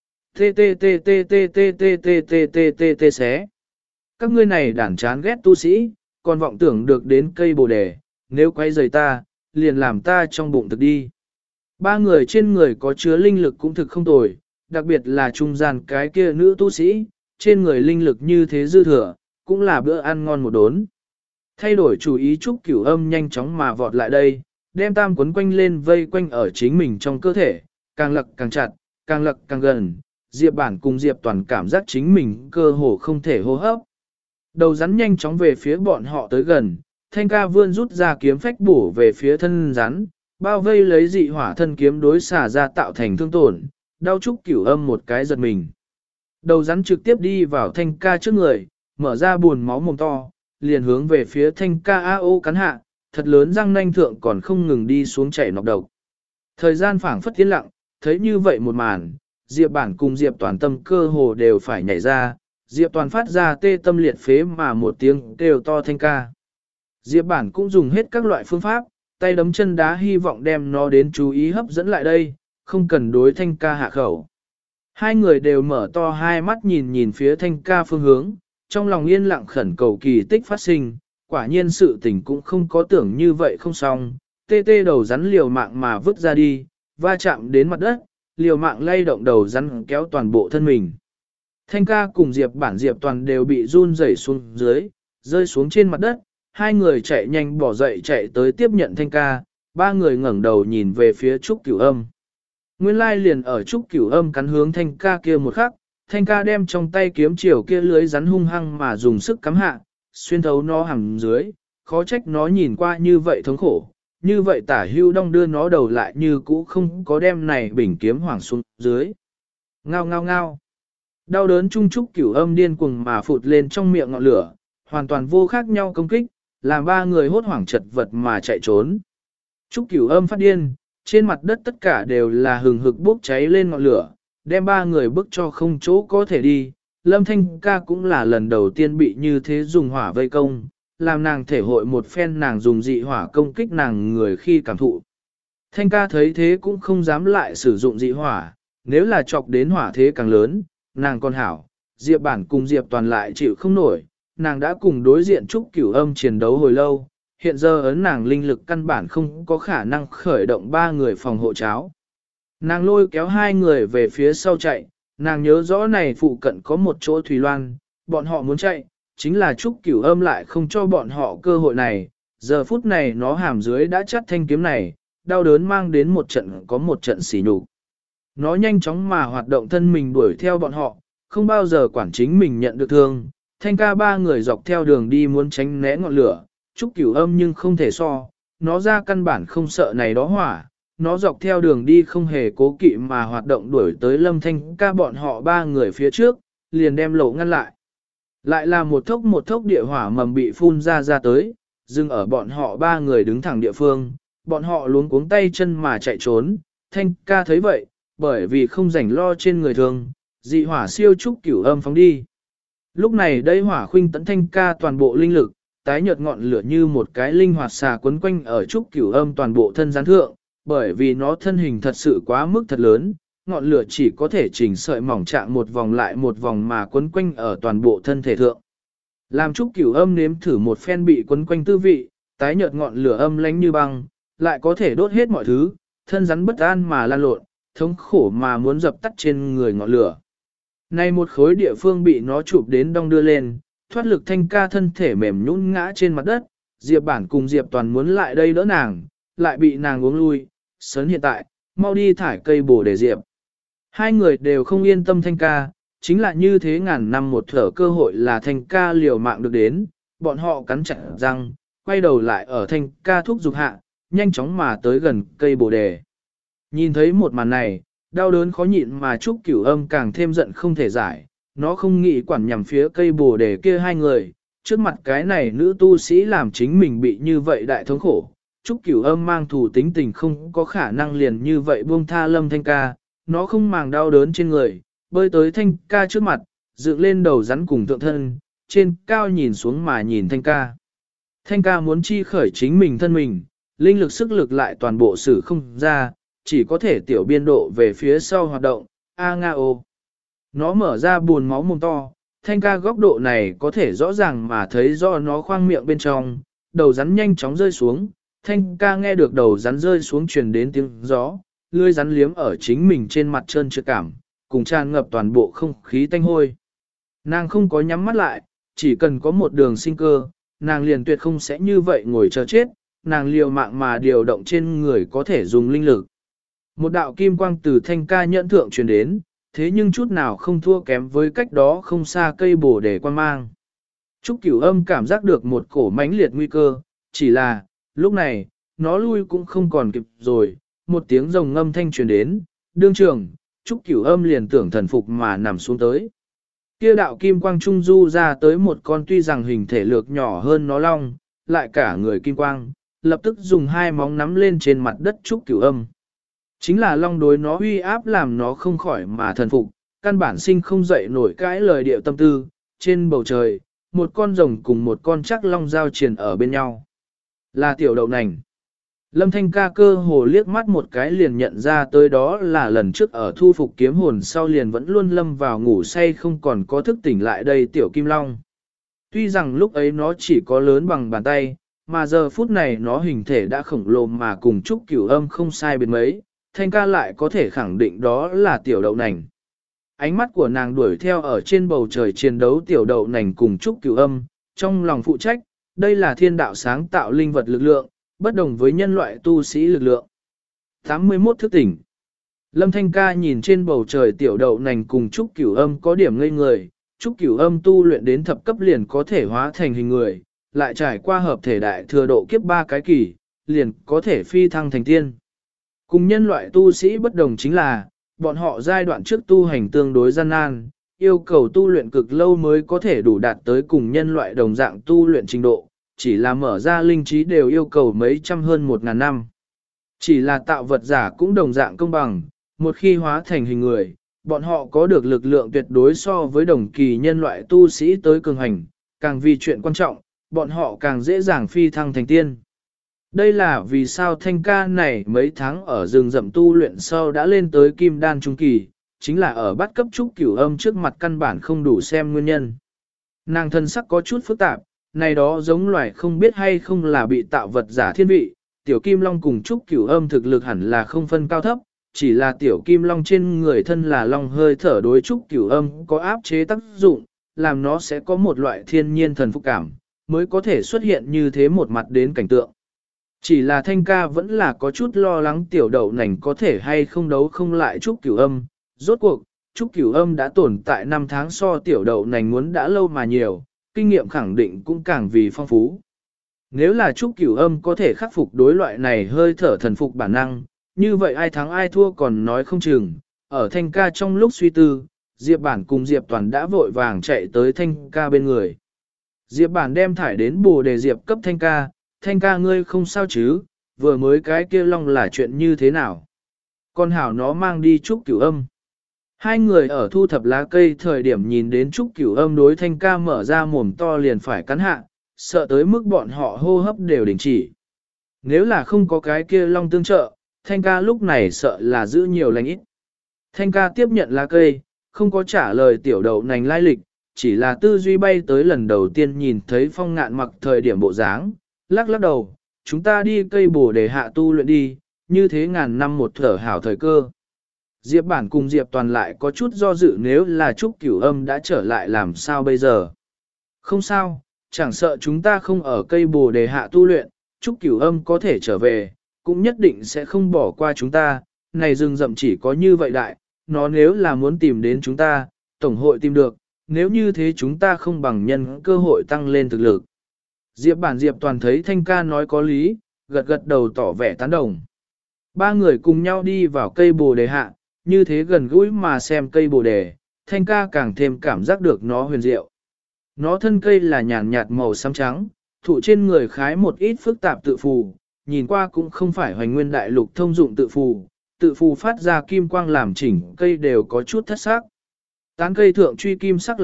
T xé. Các ngươi này đản chán ghét tu sĩ, còn vọng tưởng được đến cây bồ đề, nếu quay rời ta, liền làm ta trong bụng thực đi. Ba người trên người có chứa linh lực cũng thực không tồi, đặc biệt là trung gian cái kia nữ tu sĩ, trên người linh lực như thế dư thừa, cũng là bữa ăn ngon một đốn. Thay đổi chủ ý Trúc Cửu Âm nhanh chóng mà vọt lại đây, đem tam quấn quanh lên vây quanh ở chính mình trong cơ thể, càng lật càng chặt, càng lật càng gần, Diệp Bản cùng Diệp Toàn cảm giác chính mình cơ hồ không thể hô hấp. Đầu rắn nhanh chóng về phía bọn họ tới gần, Thanh ca vươn rút ra kiếm phách bổ về phía thân rắn, bao vây lấy dị hỏa thân kiếm đối xả ra tạo thành thương tổn, đau Trúc Cửu Âm một cái giật mình. Đầu rắn trực tiếp đi vào Thanh ca trước người, mở ra buồn máu mồm to, liền hướng về phía Thanh ca AO cắn hạ, thật lớn răng nanh thượng còn không ngừng đi xuống chảy nọc độc. Thời gian phảng phất tiến lặng, thấy như vậy một màn, Diệp Bản cùng Diệp Toàn tâm cơ hồ đều phải nhảy ra, Diệp Toàn phát ra tê tâm liệt phế mà một tiếng kêu to Thanh ca. Diệp Bản cũng dùng hết các loại phương pháp, tay đấm chân đá hy vọng đem nó đến chú ý hấp dẫn lại đây, không cần đối Thanh ca hạ khẩu. Hai người đều mở to hai mắt nhìn phía Thanh ca phương hướng, trong lòng yên lặng khẩn cầu kỳ tích phát sinh, quả nhiên sự tình cũng không có tưởng như vậy không xong, tê tê đầu rắn liều mạng mà vứt ra đi, va chạm đến mặt đất, liều mạng lay động đầu rắn kéo toàn bộ thân mình. Thanh ca cùng Diệp Toàn đều bị run rẩy xuống dưới, rơi xuống trên mặt đất, hai người chạy nhanh bỏ dậy chạy tới tiếp nhận Thanh ca, ba người ngẩng đầu nhìn về phía Trúc Cửu Âm. Nguyên lai liền ở Trúc Cửu Âm cắn hướng Thanh ca kia một khắc, Thanh ca đem trong tay kiếm chiều kia lưới rắn hung hăng mà dùng sức cắm hạ, xuyên thấu nó hằng dưới, khó trách nó nhìn qua như vậy thống khổ, như vậy tả hưu đong đưa nó đầu lại như cũ không có đem này bình kiếm hoảng xuống dưới. Ngao ngao ngao. Đau đớn chung Trúc Cửu Âm điên cuồng mà phụt lên trong miệng ngọn lửa, hoàn toàn vô khác nhau công kích, làm ba người hốt hoảng chật vật mà chạy trốn. Trúc Cửu Âm phát điên, trên mặt đất tất cả đều là hừng hực bốc cháy lên ngọn lửa, đem ba người bức cho không chỗ có thể đi. Lâm Thanh ca cũng là lần đầu tiên bị như thế dùng hỏa vây công, làm nàng thể hội một phen nàng dùng dị hỏa công kích nàng người khi cảm thụ. Thanh ca thấy thế cũng không dám lại sử dụng dị hỏa, nếu là chọc đến hỏa thế càng lớn, nàng còn hảo, Diệp Bản cùng Diệp Toàn lại chịu không nổi, nàng đã cùng đối diện Trúc Cửu Âm chiến đấu hồi lâu, hiện giờ ấn nàng linh lực căn bản không có khả năng khởi động ba người phòng hộ cháo. Nàng lôi kéo hai người về phía sau chạy, nàng nhớ rõ này phụ cận có một chỗ thủy loan, bọn họ muốn chạy, chính là Trúc Cửu Âm lại không cho bọn họ cơ hội này, giờ phút này nó hàm dưới đã chắt thanh kiếm này, đau đớn mang đến một trận sỉ nhục. Nó nhanh chóng mà hoạt động thân mình đuổi theo bọn họ, không bao giờ quản chính mình nhận được thương, Thanh ca ba người dọc theo đường đi muốn tránh né ngọn lửa, Trúc Cửu Âm nhưng không thể so, nó ra căn bản không sợ này đó hỏa, nó dọc theo đường đi không hề cố kỵ mà hoạt động đuổi tới Lâm Thanh ca bọn họ ba người phía trước, liền đem lộ ngăn lại. Lại là một thốc địa hỏa mầm bị phun ra tới, dừng ở bọn họ ba người đứng thẳng địa phương, bọn họ luống cuống tay chân mà chạy trốn, Thanh ca thấy vậy, bởi vì không rảnh lo trên người thường, dị hỏa siêu Trúc Cửu Âm phóng đi. Lúc này đây hỏa khuynh tấn Thanh ca toàn bộ linh lực, tái nhợt ngọn lửa như một cái linh hoạt xà quấn quanh ở Trúc Cửu Âm toàn bộ thân gián thượng, bởi vì nó thân hình thật sự quá mức thật lớn, ngọn lửa chỉ có thể chỉnh sợi mỏng trạng một vòng lại một vòng mà quấn quanh ở toàn bộ thân thể thượng. Làm Trúc Cửu Âm nếm thử một phen bị quấn quanh tư vị, tái nhợt ngọn lửa âm lánh như băng, lại có thể đốt hết mọi thứ, thân rắn bất an mà lan lộn, thống khổ mà muốn dập tắt trên người ngọn lửa. Nay một khối địa phương bị nó chụp đến đong đưa lên, thoát lực Thanh ca thân thể mềm nhũn ngã trên mặt đất, Diệp Bản cùng Diệp Toàn muốn lại đây đỡ nàng, lại bị nàng uống lui, sớn hiện tại, mau đi thải cây bổ để Diệp. Hai người đều không yên tâm Thanh ca, chính là như thế ngàn năm một thở cơ hội là Thanh ca liều mạng được đến, bọn họ cắn chặt răng, quay đầu lại ở Thanh ca thúc giục hạ, nhanh chóng mà tới gần cây bồ đề. Nhìn thấy một màn này, đau đớn khó nhịn mà Trúc Cửu Âm càng thêm giận không thể giải, nó không nghĩ quản nhằm phía cây bồ đề kia hai người, trước mặt cái này nữ tu sĩ làm chính mình bị như vậy đại thống khổ. Trúc Cửu Âm mang thù tính tình không có khả năng liền như vậy buông tha Lâm Thanh ca, nó không màng đau đớn trên người, bơi tới Thanh ca trước mặt, dựng lên đầu rắn cùng tượng thân, trên cao nhìn xuống mà nhìn Thanh ca. Thanh ca muốn chi khởi chính mình thân mình, linh lực sức lực lại toàn bộ sử không ra, chỉ có thể tiểu biên độ về phía sau hoạt động, a nga ô. Nó mở ra buồn máu mồm to, Thanh ca góc độ này có thể rõ ràng mà thấy do nó khoang miệng bên trong, đầu rắn nhanh chóng rơi xuống, Thanh ca nghe được đầu rắn rơi xuống truyền đến tiếng gió, lưỡi rắn liếm ở chính mình trên mặt trơn trượt cảm, cùng tràn ngập toàn bộ không khí tanh hôi. Nàng không có nhắm mắt lại, chỉ cần có một đường sinh cơ, nàng liền tuyệt không sẽ như vậy ngồi chờ chết, nàng liều mạng mà điều động trên người có thể dùng linh lực. Một đạo kim quang từ Thanh ca nhẫn thượng truyền đến, thế nhưng chút nào không thua kém với cách đó không xa cây bồ đề quan mang. Trúc Cửu Âm cảm giác được một cổ mãnh liệt nguy cơ, chỉ là, lúc này, nó lui cũng không còn kịp rồi, một tiếng rồng ngâm thanh truyền đến, đương trường, Trúc Cửu Âm liền tưởng thần phục mà nằm xuống tới. Kia đạo kim quang trung du ra tới một con tuy rằng hình thể lược nhỏ hơn nó long, lại cả người kim quang, lập tức dùng hai móng nắm lên trên mặt đất Trúc Cửu Âm. Chính là long đối nó uy áp làm nó không khỏi mà thần phục, căn bản sinh không dậy nổi cãi lời điệu tâm tư, trên bầu trời, một con rồng cùng một con chắc long giao triền ở bên nhau. Là tiểu đậu nành. Lâm Thanh ca cơ hồ liếc mắt một cái liền nhận ra tới đó là lần trước ở thu phục kiếm hồn sau liền vẫn luôn lâm vào ngủ say không còn có thức tỉnh lại đây tiểu kim long. Tuy rằng lúc ấy nó chỉ có lớn bằng bàn tay, mà giờ phút này nó hình thể đã khổng lồ mà cùng Trúc Cửu Âm không sai biệt mấy, Thanh ca lại có thể khẳng định đó là tiểu đậu nành. Ánh mắt của nàng đuổi theo ở trên bầu trời chiến đấu tiểu đậu nành cùng Trúc Cửu Âm, trong lòng phụ trách, đây là thiên đạo sáng tạo linh vật lực lượng, bất đồng với nhân loại tu sĩ lực lượng. 81 thức tỉnh. Lâm Thanh ca nhìn trên bầu trời tiểu đậu nành cùng Trúc Cửu Âm có điểm ngây người, Trúc Cửu Âm tu luyện đến thập cấp liền có thể hóa thành hình người, lại trải qua hợp thể đại thừa độ kiếp 3 cái kỳ, liền có thể phi thăng thành tiên. Cùng nhân loại tu sĩ bất đồng chính là, bọn họ giai đoạn trước tu hành tương đối gian nan, yêu cầu tu luyện cực lâu mới có thể đủ đạt tới cùng nhân loại đồng dạng tu luyện trình độ, chỉ là mở ra linh trí đều yêu cầu mấy trăm hơn 1.000 năm. Chỉ là tạo vật giả cũng đồng dạng công bằng, một khi hóa thành hình người, bọn họ có được lực lượng tuyệt đối so với đồng kỳ nhân loại tu sĩ tới cường hành, càng vì chuyện quan trọng, bọn họ càng dễ dàng phi thăng thành tiên. Đây là vì sao Thanh ca này mấy tháng ở rừng rậm tu luyện sau đã lên tới kim đan trung kỳ, chính là ở bắt cấp Trúc Cửu Âm trước mặt căn bản không đủ xem nguyên nhân. Nàng thân sắc có chút phức tạp, này đó giống loài không biết hay không là bị tạo vật giả thiên vị, tiểu kim long cùng Trúc Cửu Âm thực lực hẳn là không phân cao thấp, chỉ là tiểu kim long trên người thân là long hơi thở đối Trúc Cửu Âm có áp chế tác dụng, làm nó sẽ có một loại thiên nhiên thần phục cảm, mới có thể xuất hiện như thế một mặt đến cảnh tượng. Chỉ là Thanh ca vẫn là có chút lo lắng tiểu đậu nành có thể hay không đấu không lại Trúc Cửu Âm, rốt cuộc, Trúc Cửu Âm đã tồn tại 5 tháng so tiểu đậu nành muốn đã lâu mà nhiều, kinh nghiệm khẳng định cũng càng vì phong phú. Nếu là Trúc Cửu Âm có thể khắc phục đối loại này hơi thở thần phục bản năng, như vậy ai thắng ai thua còn nói không chừng. Ở Thanh ca trong lúc suy tư, Diệp Bản cùng Diệp Toàn đã vội vàng chạy tới Thanh ca bên người. Diệp Bản đem thải đến bồ đề Diệp cấp Thanh ca ngươi không sao chứ, vừa mới cái kia long là chuyện như thế nào. Con hảo nó mang đi Trúc Cửu Âm. Hai người ở thu thập lá cây thời điểm nhìn đến Trúc Cửu Âm đối Thanh ca mở ra mồm to liền phải cắn hạ, sợ tới mức bọn họ hô hấp đều đình chỉ. Nếu là không có cái kia long tương trợ, Thanh ca lúc này sợ là giữ nhiều lành ít. Thanh ca tiếp nhận lá cây, không có trả lời tiểu đậu nành lai lịch, chỉ là tư duy bay tới lần đầu tiên nhìn thấy Phong Ngạn mặc thời điểm bộ dáng, lắc lắc đầu, chúng ta đi cây bồ để hạ tu luyện đi, như thế ngàn năm một thở hảo thời cơ. Diệp Bản cùng Diệp Toàn lại có chút do dự nếu là Trúc Cửu Âm đã trở lại làm sao bây giờ. Không sao, chẳng sợ chúng ta không ở cây bồ đề hạ tu luyện, Trúc Cửu Âm có thể trở về, cũng nhất định sẽ không bỏ qua chúng ta, này rừng rậm chỉ có như vậy đại, nó nếu là muốn tìm đến chúng ta, Tổng hội tìm được, nếu như thế chúng ta không bằng nhân cơ hội tăng lên thực lực. Diệp Bản Diệp Toàn thấy Thanh ca nói có lý, gật gật đầu tỏ vẻ tán đồng. Ba người cùng nhau đi vào cây bồ đề hạ, như thế gần gũi mà xem cây bồ đề, Thanh ca càng thêm cảm giác được nó huyền diệu. Nó thân cây là nhàn nhạt màu xám trắng, thụ trên người khái một ít phức tạp tự phù, nhìn qua cũng không phải hoành nguyên đại lục thông dụng tự phù phát ra kim quang làm chỉnh cây đều có chút thất sắc. Tán cây thượng truy kim sắc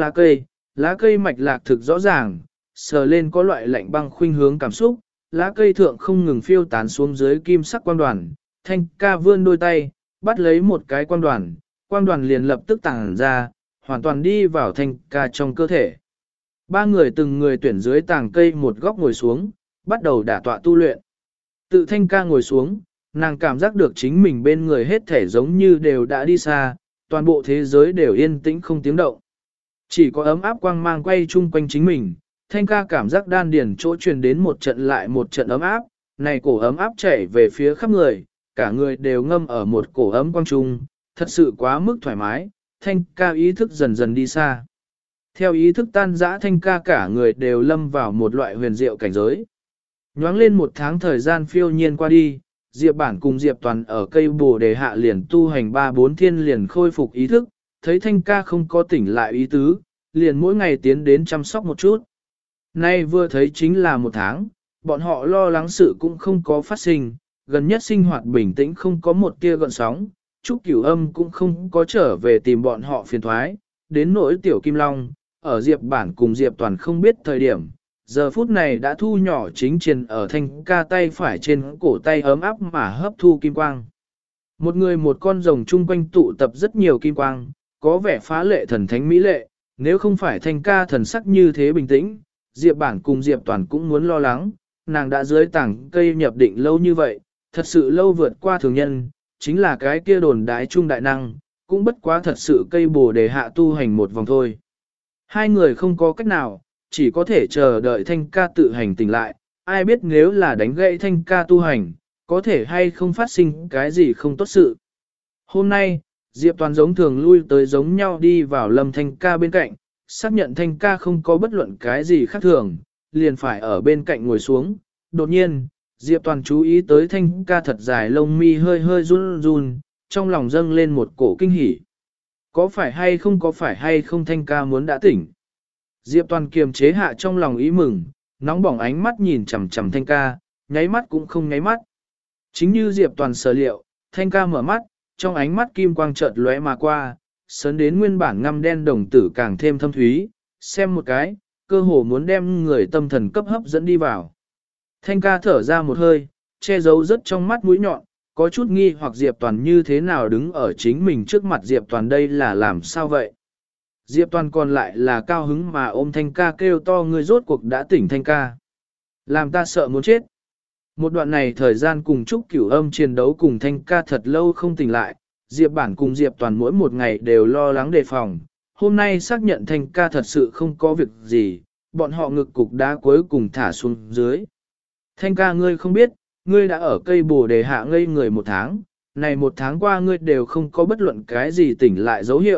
lá cây mạch lạc thực rõ ràng, sờ lên có loại lạnh băng khuynh hướng cảm xúc, lá cây thượng không ngừng phiêu tán xuống dưới kim sắc quang đoàn. Thanh ca vươn đôi tay, bắt lấy một cái quang đoàn liền lập tức tàng ra, hoàn toàn đi vào Thanh ca trong cơ thể. Ba người từng người tuyển dưới tàng cây một góc ngồi xuống, bắt đầu đả tọa tu luyện. Tự Thanh ca ngồi xuống, nàng cảm giác được chính mình bên người hết thể giống như đều đã đi xa, toàn bộ thế giới đều yên tĩnh không tiếng động. Chỉ có ấm áp quang mang quay chung quanh chính mình, Thanh ca cảm giác đan điền chỗ truyền đến một trận lại một trận ấm áp, này cổ ấm áp chảy về phía khắp người, cả người đều ngâm ở một cổ ấm quang trung, thật sự quá mức thoải mái, Thanh ca ý thức dần dần đi xa. Theo ý thức tan rã Thanh ca cả người đều lâm vào một loại huyền diệu cảnh giới. Nhoáng lên một tháng thời gian phiêu nhiên qua đi, Diệp Bản cùng Diệp Toàn ở cây bồ đề hạ liền tu hành 3-4 thiên liền khôi phục ý thức, thấy Thanh ca không có tỉnh lại ý tứ, liền mỗi ngày tiến đến chăm sóc một chút. Nay vừa thấy chính là một tháng, bọn họ lo lắng sự cũng không có phát sinh, gần nhất sinh hoạt bình tĩnh không có một tia gợn sóng, Trúc Cửu Âm cũng không có trở về tìm bọn họ phiền thoái, đến nỗi tiểu Kim Long, ở Diệp Bản cùng Diệp Toàn không biết thời điểm, giờ phút này đã thu nhỏ chính triền ở Thanh ca tay phải trên cổ tay ấm áp mà hấp thu kim quang. Một người một con rồng chung quanh tụ tập rất nhiều kim quang, có vẻ phá lệ thần thánh mỹ lệ, nếu không phải Thanh ca thần sắc như thế bình tĩnh, Diệp Bản cùng Diệp Toàn cũng muốn lo lắng, nàng đã dưới tảng cây nhập định lâu như vậy, thật sự lâu vượt qua thường nhân, chính là cái kia đồn đái trung đại năng, cũng bất quá thật sự cây bồ đề hạ tu hành một vòng thôi. Hai người không có cách nào, chỉ có thể chờ đợi Thanh ca tự hành tỉnh lại, ai biết nếu là đánh gãy Thanh ca tu hành, có thể hay không phát sinh cái gì không tốt sự. Hôm nay, Diệp Toàn giống thường lui tới giống nhau đi vào Lâm Thanh ca bên cạnh, xác nhận Thanh ca không có bất luận cái gì khác thường, liền phải ở bên cạnh ngồi xuống. Đột nhiên, Diệp Toàn chú ý tới Thanh ca thật dài lông mi hơi hơi run run, trong lòng dâng lên một cổ kinh hỉ. Có phải hay không Thanh ca muốn đã tỉnh? Diệp Toàn kiềm chế hạ trong lòng ý mừng, nóng bỏng ánh mắt nhìn chằm chằm Thanh ca, nháy mắt cũng không nháy mắt. Chính như Diệp Toàn sở liệu, Thanh ca mở mắt, trong ánh mắt kim quang chợt lóe mà qua, sớn đến nguyên bản ngăm đen đồng tử càng thêm thâm thúy, xem một cái, cơ hồ muốn đem người tâm thần cấp hấp dẫn đi vào. Thanh ca thở ra một hơi, che giấu rất trong mắt mũi nhọn, có chút nghi hoặc Diệp Toàn như thế nào đứng ở chính mình trước mặt Diệp Toàn đây là làm sao vậy. Diệp Toàn còn lại là cao hứng mà ôm Thanh ca kêu to người rốt cuộc đã tỉnh Thanh ca. Làm ta sợ muốn chết. Một đoạn này thời gian cùng Trúc Cửu Âm chiến đấu cùng Thanh ca thật lâu không tỉnh lại, Diệp Bản cùng Diệp Toàn mỗi một ngày đều lo lắng đề phòng. Hôm nay xác nhận Thanh ca thật sự không có việc gì, bọn họ ngực cục đá cuối cùng thả xuống dưới. Thanh ca ngươi không biết, ngươi đã ở cây bồ đề hạ ngây người một tháng, này một tháng qua ngươi đều không có bất luận cái gì tỉnh lại dấu hiệu,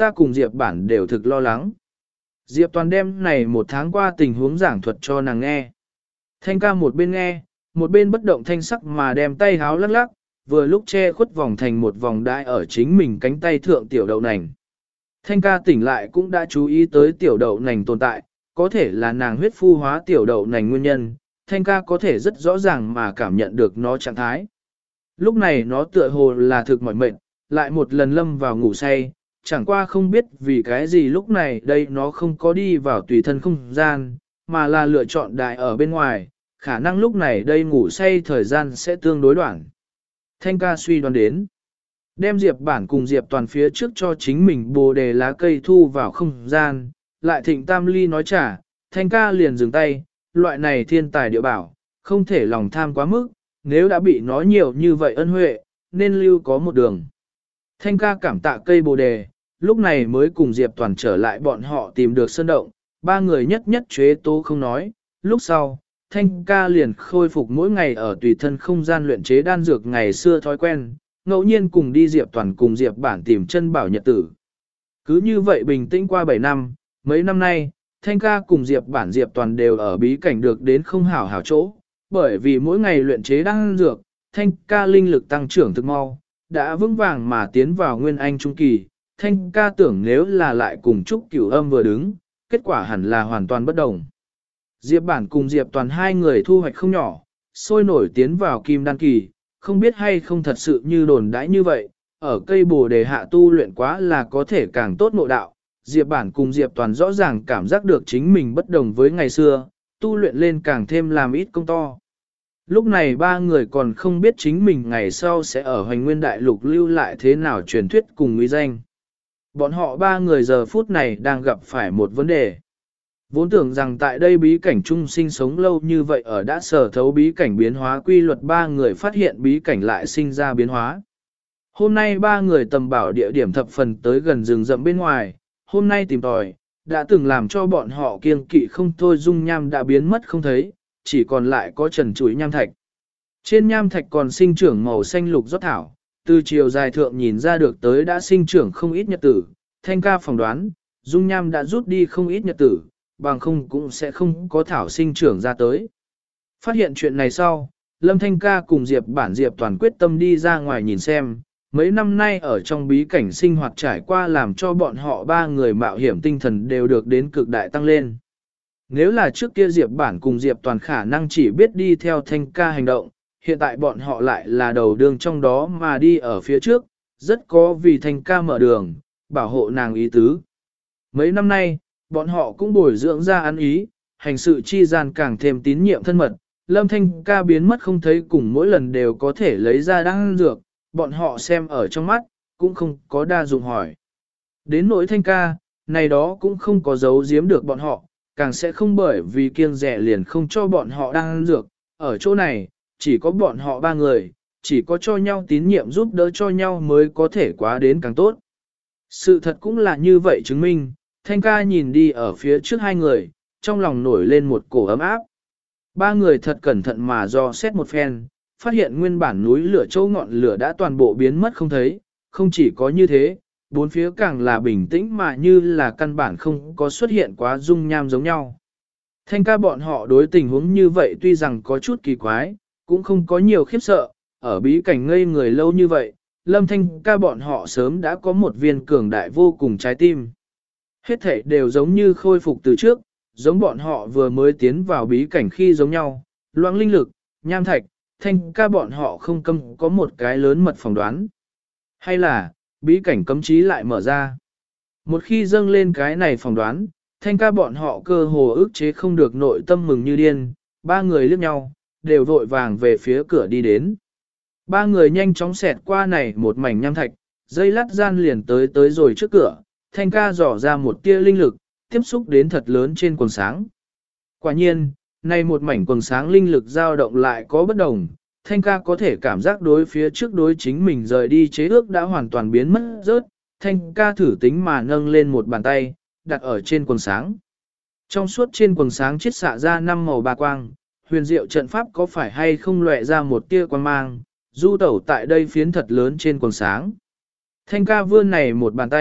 ta cùng Diệp bản đều thực lo lắng. Diệp Toàn đem này một tháng qua tình huống giảng thuật cho nàng nghe. Thanh ca một bên nghe, một bên bất động thanh sắc mà đem tay háo lắc lắc, vừa lúc che khuất vòng thành một vòng đại ở chính mình cánh tay thượng tiểu đậu nành. Thanh ca tỉnh lại cũng đã chú ý tới tiểu đậu nành tồn tại, có thể là nàng huyết phu hóa tiểu đậu nành nguyên nhân, Thanh ca có thể rất rõ ràng mà cảm nhận được nó trạng thái. Lúc này nó tựa hồ là thực mỏi mệt, lại một lần lâm vào ngủ say, chẳng qua không biết vì cái gì lúc này đây nó không có đi vào tùy thân không gian, mà là lựa chọn đại ở bên ngoài, khả năng lúc này đây ngủ say thời gian sẽ tương đối đoạn. Thanh ca suy đoán đến, đem Diệp bản cùng Diệp Toàn phía trước cho chính mình bồ đề lá cây thu vào không gian, lại thịnh tam ly nói trả, Thanh ca liền dừng tay, loại này thiên tài địa bảo, không thể lòng tham quá mức, nếu đã bị nó nhiều như vậy ân huệ, nên lưu có một đường. Thanh ca cảm tạ cây bồ đề, lúc này mới cùng Diệp Toàn trở lại bọn họ tìm được sơn động, ba người nhất nhất chế tố không nói, lúc sau, Thanh ca liền khôi phục mỗi ngày ở tùy thân không gian luyện chế đan dược ngày xưa thói quen, ngẫu nhiên cùng đi Diệp Toàn cùng Diệp bản tìm chân bảo nhật tử. Cứ như vậy bình tĩnh qua 7 năm, mấy năm nay, Thanh ca cùng Diệp bản Diệp Toàn đều ở bí cảnh được đến không hảo hảo chỗ, bởi vì mỗi ngày luyện chế đan dược, Thanh ca linh lực tăng trưởng thực mau, đã vững vàng mà tiến vào nguyên anh trung kỳ. Thanh ca tưởng nếu là lại cùng Trúc Cửu Âm vừa đứng, kết quả hẳn là hoàn toàn bất đồng. Diệp bản cùng Diệp Toàn hai người thu hoạch không nhỏ, sôi nổi tiến vào kim đan kỳ, không biết hay không thật sự như đồn đãi như vậy, ở cây bồ đề hạ tu luyện quá là có thể càng tốt nội đạo. Diệp bản cùng Diệp Toàn rõ ràng cảm giác được chính mình bất đồng với ngày xưa, tu luyện lên càng thêm làm ít công to. Lúc này ba người còn không biết chính mình ngày sau sẽ ở Hoành Nguyên Đại Lục lưu lại thế nào truyền thuyết cùng uy danh. Bọn họ ba người giờ phút này đang gặp phải một vấn đề. Vốn tưởng rằng tại đây bí cảnh chung sinh sống lâu như vậy ở đã sở thấu bí cảnh biến hóa quy luật ba người phát hiện bí cảnh lại sinh ra biến hóa. Hôm nay ba người tầm bảo địa điểm thập phần tới gần rừng rậm bên ngoài, hôm nay tìm tòi, đã từng làm cho bọn họ kiêng kỵ không thôi dung nham đã biến mất không thấy, chỉ còn lại có trần chuỗi nham thạch. Trên nham thạch còn sinh trưởng màu xanh lục rốt thảo, từ chiều dài thượng nhìn ra được tới đã sinh trưởng không ít nhật tử, Thanh ca phỏng đoán, dung nham đã rút đi không ít nhật tử, bằng không cũng sẽ không có thảo sinh trưởng ra tới. Phát hiện chuyện này sau, Lâm Thanh ca cùng Diệp bản Diệp Toàn quyết tâm đi ra ngoài nhìn xem, mấy năm nay ở trong bí cảnh sinh hoạt trải qua làm cho bọn họ ba người mạo hiểm tinh thần đều được đến cực đại tăng lên. Nếu là trước kia Diệp bản cùng Diệp Toàn khả năng chỉ biết đi theo Thanh ca hành động, hiện tại bọn họ lại là đầu đường trong đó mà đi ở phía trước, rất có vì Thanh ca mở đường, bảo hộ nàng ý tứ. Mấy năm nay, bọn họ cũng bồi dưỡng ra ăn ý, hành sự chi gian càng thêm tín nhiệm thân mật, Lâm Thanh ca biến mất không thấy cùng mỗi lần đều có thể lấy ra đan dược, bọn họ xem ở trong mắt, cũng không có đa dụng hỏi. Đến nỗi Thanh ca, này đó cũng không có giấu giếm được bọn họ, càng sẽ không bởi vì kiêng rẻ liền không cho bọn họ đan dược, ở chỗ này, chỉ có bọn họ ba người, chỉ có cho nhau tín nhiệm giúp đỡ cho nhau mới có thể quá đến càng tốt. Sự thật cũng là như vậy chứng minh, Thanh ca nhìn đi ở phía trước hai người, trong lòng nổi lên một cổ ấm áp. Ba người thật cẩn thận mà dò xét một phen, phát hiện nguyên bản núi lửa châu ngọn lửa đã toàn bộ biến mất không thấy, không chỉ có như thế, bốn phía càng là bình tĩnh mà như là căn bản không có xuất hiện quá dung nham giống nhau. Thanh ca bọn họ đối tình huống như vậy tuy rằng có chút kỳ quái, cũng không có nhiều khiếp sợ, ở bí cảnh ngây người lâu như vậy, Lâm Thanh ca bọn họ sớm đã có một viên cường đại vô cùng trái tim. Hết thể đều giống như khôi phục từ trước, giống bọn họ vừa mới tiến vào bí cảnh khi giống nhau, loãng linh lực, nham thạch, Thanh ca bọn họ không cấm có một cái lớn mật phỏng đoán. Hay là, bí cảnh cấm chí lại mở ra. Một khi dâng lên cái này phỏng đoán, Thanh ca bọn họ cơ hồ ức chế không được nội tâm mừng như điên, ba người liếc nhau, đều vội vàng về phía cửa đi đến. Ba người nhanh chóng xẹt qua này một mảnh nham thạch, dây lát gian liền tới rồi trước cửa, Thanh ca dò ra một tia linh lực, tiếp xúc đến thật lớn trên quần sáng. Quả nhiên, này một mảnh quần sáng linh lực dao động lại có bất đồng, Thanh ca có thể cảm giác đối phía trước đối chính mình rời đi chế ước đã hoàn toàn biến mất rớt, Thanh ca thử tính mà nâng lên một bàn tay, đặt ở trên quần sáng. Trong suốt trên quần sáng chiết xạ ra 5 màu ba quang, huyền diệu trận pháp có phải hay không lóe ra một tia quang mang, du tẩu tại đây phiến thật lớn trên quần sáng. Thanh ca vươn này một bàn tay,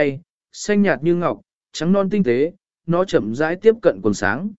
xanh nhạt như ngọc, trắng non tinh tế, nó chậm rãi tiếp cận quần sáng.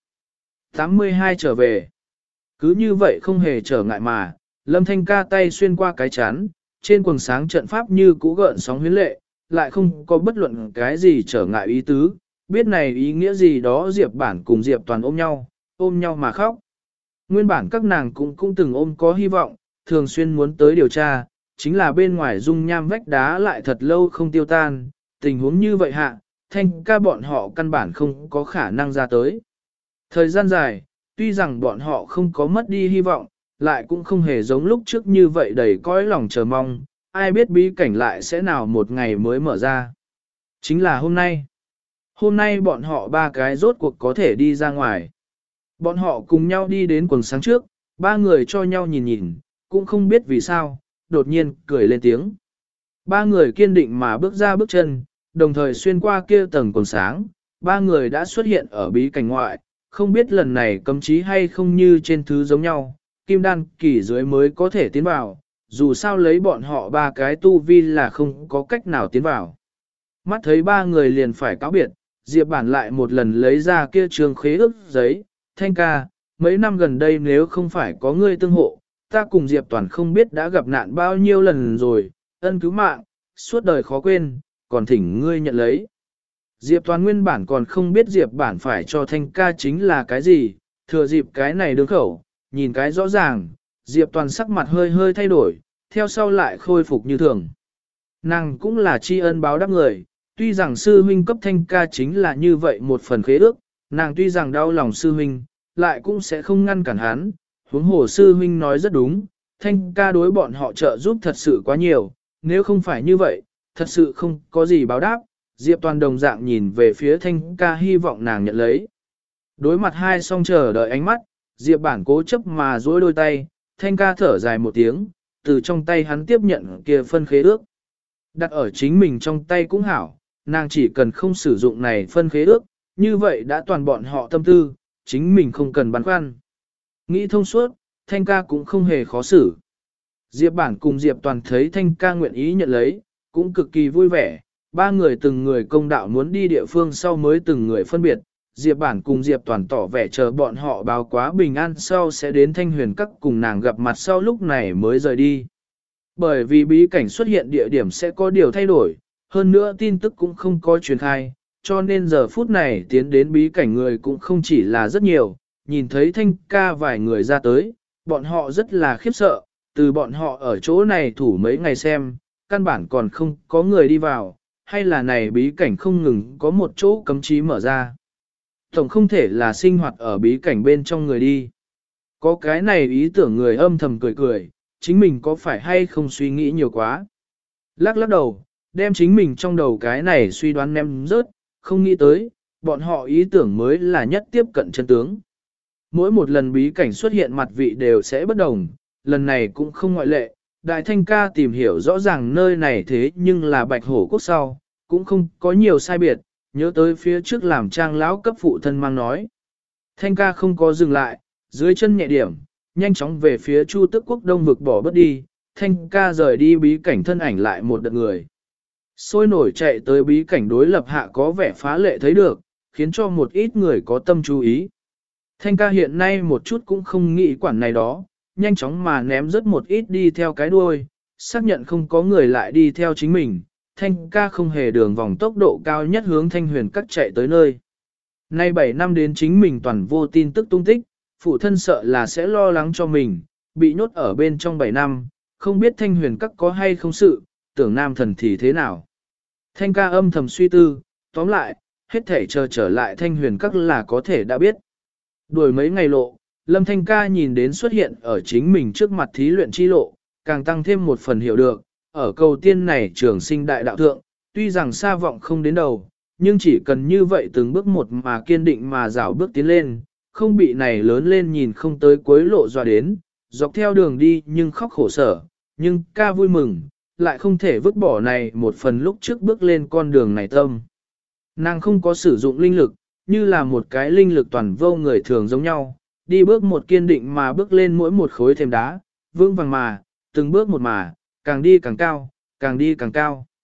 82 trở về. Cứ như vậy không hề trở ngại mà, Lâm Thanh ca tay xuyên qua cái chán, trên quần sáng trận pháp như cũ gợn sóng huyến lệ, lại không có bất luận cái gì trở ngại ý tứ, biết này ý nghĩa gì đó Diệp Bản cùng Diệp Toàn ôm nhau mà khóc. Nguyên bản các nàng cũng từng ôm có hy vọng, thường xuyên muốn tới điều tra, chính là bên ngoài dung nham vách đá lại thật lâu không tiêu tan, tình huống như vậy hạ, Thanh ca bọn họ căn bản không có khả năng ra tới. Thời gian dài, tuy rằng bọn họ không có mất đi hy vọng, lại cũng không hề giống lúc trước như vậy đầy cõi lòng chờ mong, ai biết bí cảnh lại sẽ nào một ngày mới mở ra. Chính là hôm nay. Hôm nay bọn họ ba cái rốt cuộc có thể đi ra ngoài. Bọn họ cùng nhau đi đến quần sáng trước, ba người cho nhau nhìn nhìn, cũng không biết vì sao, đột nhiên cười lên tiếng. Ba người kiên định mà bước ra bước chân, đồng thời xuyên qua kia tầng quần sáng, ba người đã xuất hiện ở bí cảnh ngoại, không biết lần này cấm chí hay không như trên thứ giống nhau, kim đan kỳ dưới mới có thể tiến vào, dù sao lấy bọn họ ba cái tu vi là không có cách nào tiến vào. Mắt thấy ba người liền phải cáo biệt, Diệp Bản lại một lần lấy ra kia trường khế ước giấy, Thanh ca, mấy năm gần đây nếu không phải có ngươi tương hộ, ta cùng Diệp Toàn không biết đã gặp nạn bao nhiêu lần rồi, ân cứu mạng, suốt đời khó quên, còn thỉnh ngươi nhận lấy. Diệp Toàn nguyên bản còn không biết Diệp Bản phải cho Thanh ca chính là cái gì, thừa dịp cái này đứng khẩu, nhìn cái rõ ràng, Diệp Toàn sắc mặt hơi hơi thay đổi, theo sau lại khôi phục như thường. Nàng cũng là tri ân báo đáp người, tuy rằng sư huynh cấp Thanh ca chính là như vậy một phần khế ước, nàng tuy rằng đau lòng sư huynh, lại cũng sẽ không ngăn cản hắn, huống hồ sư huynh nói rất đúng, Thanh ca đối bọn họ trợ giúp thật sự quá nhiều, nếu không phải như vậy, thật sự không có gì báo đáp, Diệp Toàn đồng dạng nhìn về phía Thanh ca hy vọng nàng nhận lấy. Đối mặt hai song chờ đợi ánh mắt, Diệp Bản cố chấp mà duỗi đôi tay, Thanh ca thở dài một tiếng, từ trong tay hắn tiếp nhận kia phân khế ước. Đặt ở chính mình trong tay cũng hảo, nàng chỉ cần không sử dụng này phân khế ước, như vậy đã toàn bọn họ tâm tư, chính mình không cần băn khoăn. Nghĩ thông suốt, Thanh ca cũng không hề khó xử. Diệp Bản cùng Diệp Toàn thấy Thanh ca nguyện ý nhận lấy, cũng cực kỳ vui vẻ, ba người từng người công đạo muốn đi địa phương sau mới từng người phân biệt. Diệp Bản cùng Diệp Toàn tỏ vẻ chờ bọn họ báo quá bình an sau sẽ đến Thanh Huyền Các cùng nàng gặp mặt sau lúc này mới rời đi. Bởi vì bí cảnh xuất hiện địa điểm sẽ có điều thay đổi, hơn nữa tin tức cũng không có truyền khai, cho nên giờ phút này tiến đến bí cảnh người cũng không chỉ là rất nhiều, nhìn thấy Thanh ca vài người ra tới, bọn họ rất là khiếp sợ, từ bọn họ ở chỗ này thủ mấy ngày xem, căn bản còn không có người đi vào, hay là này bí cảnh không ngừng có một chỗ cấm chí mở ra. Tổng không thể là sinh hoạt ở bí cảnh bên trong người đi. Có cái này ý tưởng người âm thầm cười cười, chính mình có phải hay không suy nghĩ nhiều quá. Lắc lắc đầu, đem chính mình trong đầu cái này suy đoán ném rớt, không nghĩ tới, bọn họ ý tưởng mới là nhất tiếp cận chân tướng. Mỗi một lần bí cảnh xuất hiện mặt vị đều sẽ bất đồng, lần này cũng không ngoại lệ. Đại Thanh ca tìm hiểu rõ ràng nơi này thế nhưng là Bạch Hổ Quốc sau, cũng không có nhiều sai biệt, nhớ tới phía trước làm trang lão cấp phụ thân mang nói. Thanh ca không có dừng lại, dưới chân nhẹ điểm, nhanh chóng về phía Chu Tức Quốc đông vực bỏ bớt đi, Thanh ca rời đi bí cảnh thân ảnh lại một đợt người. Sôi nổi chạy tới bí cảnh đối lập hạ có vẻ phá lệ thấy được, khiến cho một ít người có tâm chú ý. Thanh ca hiện nay một chút cũng không nghĩ quản này đó, nhanh chóng mà ném rất một ít đi theo cái đuôi, xác nhận không có người lại đi theo chính mình. Thanh ca không hề đường vòng tốc độ cao nhất hướng Thanh Huyền Các chạy tới nơi. Nay 7 năm đến chính mình toàn vô tin tức tung tích, phụ thân sợ là sẽ lo lắng cho mình, bị nhốt ở bên trong 7 năm, không biết Thanh Huyền Các có hay không sự, tưởng nam thần thì thế nào. Thanh ca âm thầm suy tư, tóm lại, hết thể chờ trở lại Thanh Huyền Các là có thể đã biết. Đuổi mấy ngày lộ, Lâm Thanh ca nhìn đến xuất hiện ở chính mình trước mặt thí luyện chi lộ, càng tăng thêm một phần hiểu được, ở cầu tiên này trường sinh đại đạo thượng, tuy rằng xa vọng không đến đầu, nhưng chỉ cần như vậy từng bước một mà kiên định mà dạo bước tiến lên, không bị này lớn lên nhìn không tới cuối lộ dọa đến, dọc theo đường đi nhưng khóc khổ sở, nhưng ca vui mừng, lại không thể vứt bỏ này một phần lúc trước bước lên con đường này tâm. Nàng không có sử dụng linh lực, như là một cái linh lực toàn vô người thường giống nhau, đi bước một kiên định mà bước lên mỗi một khối thềm đá, vững vàng mà, từng bước một mà, càng đi càng cao, càng đi càng cao.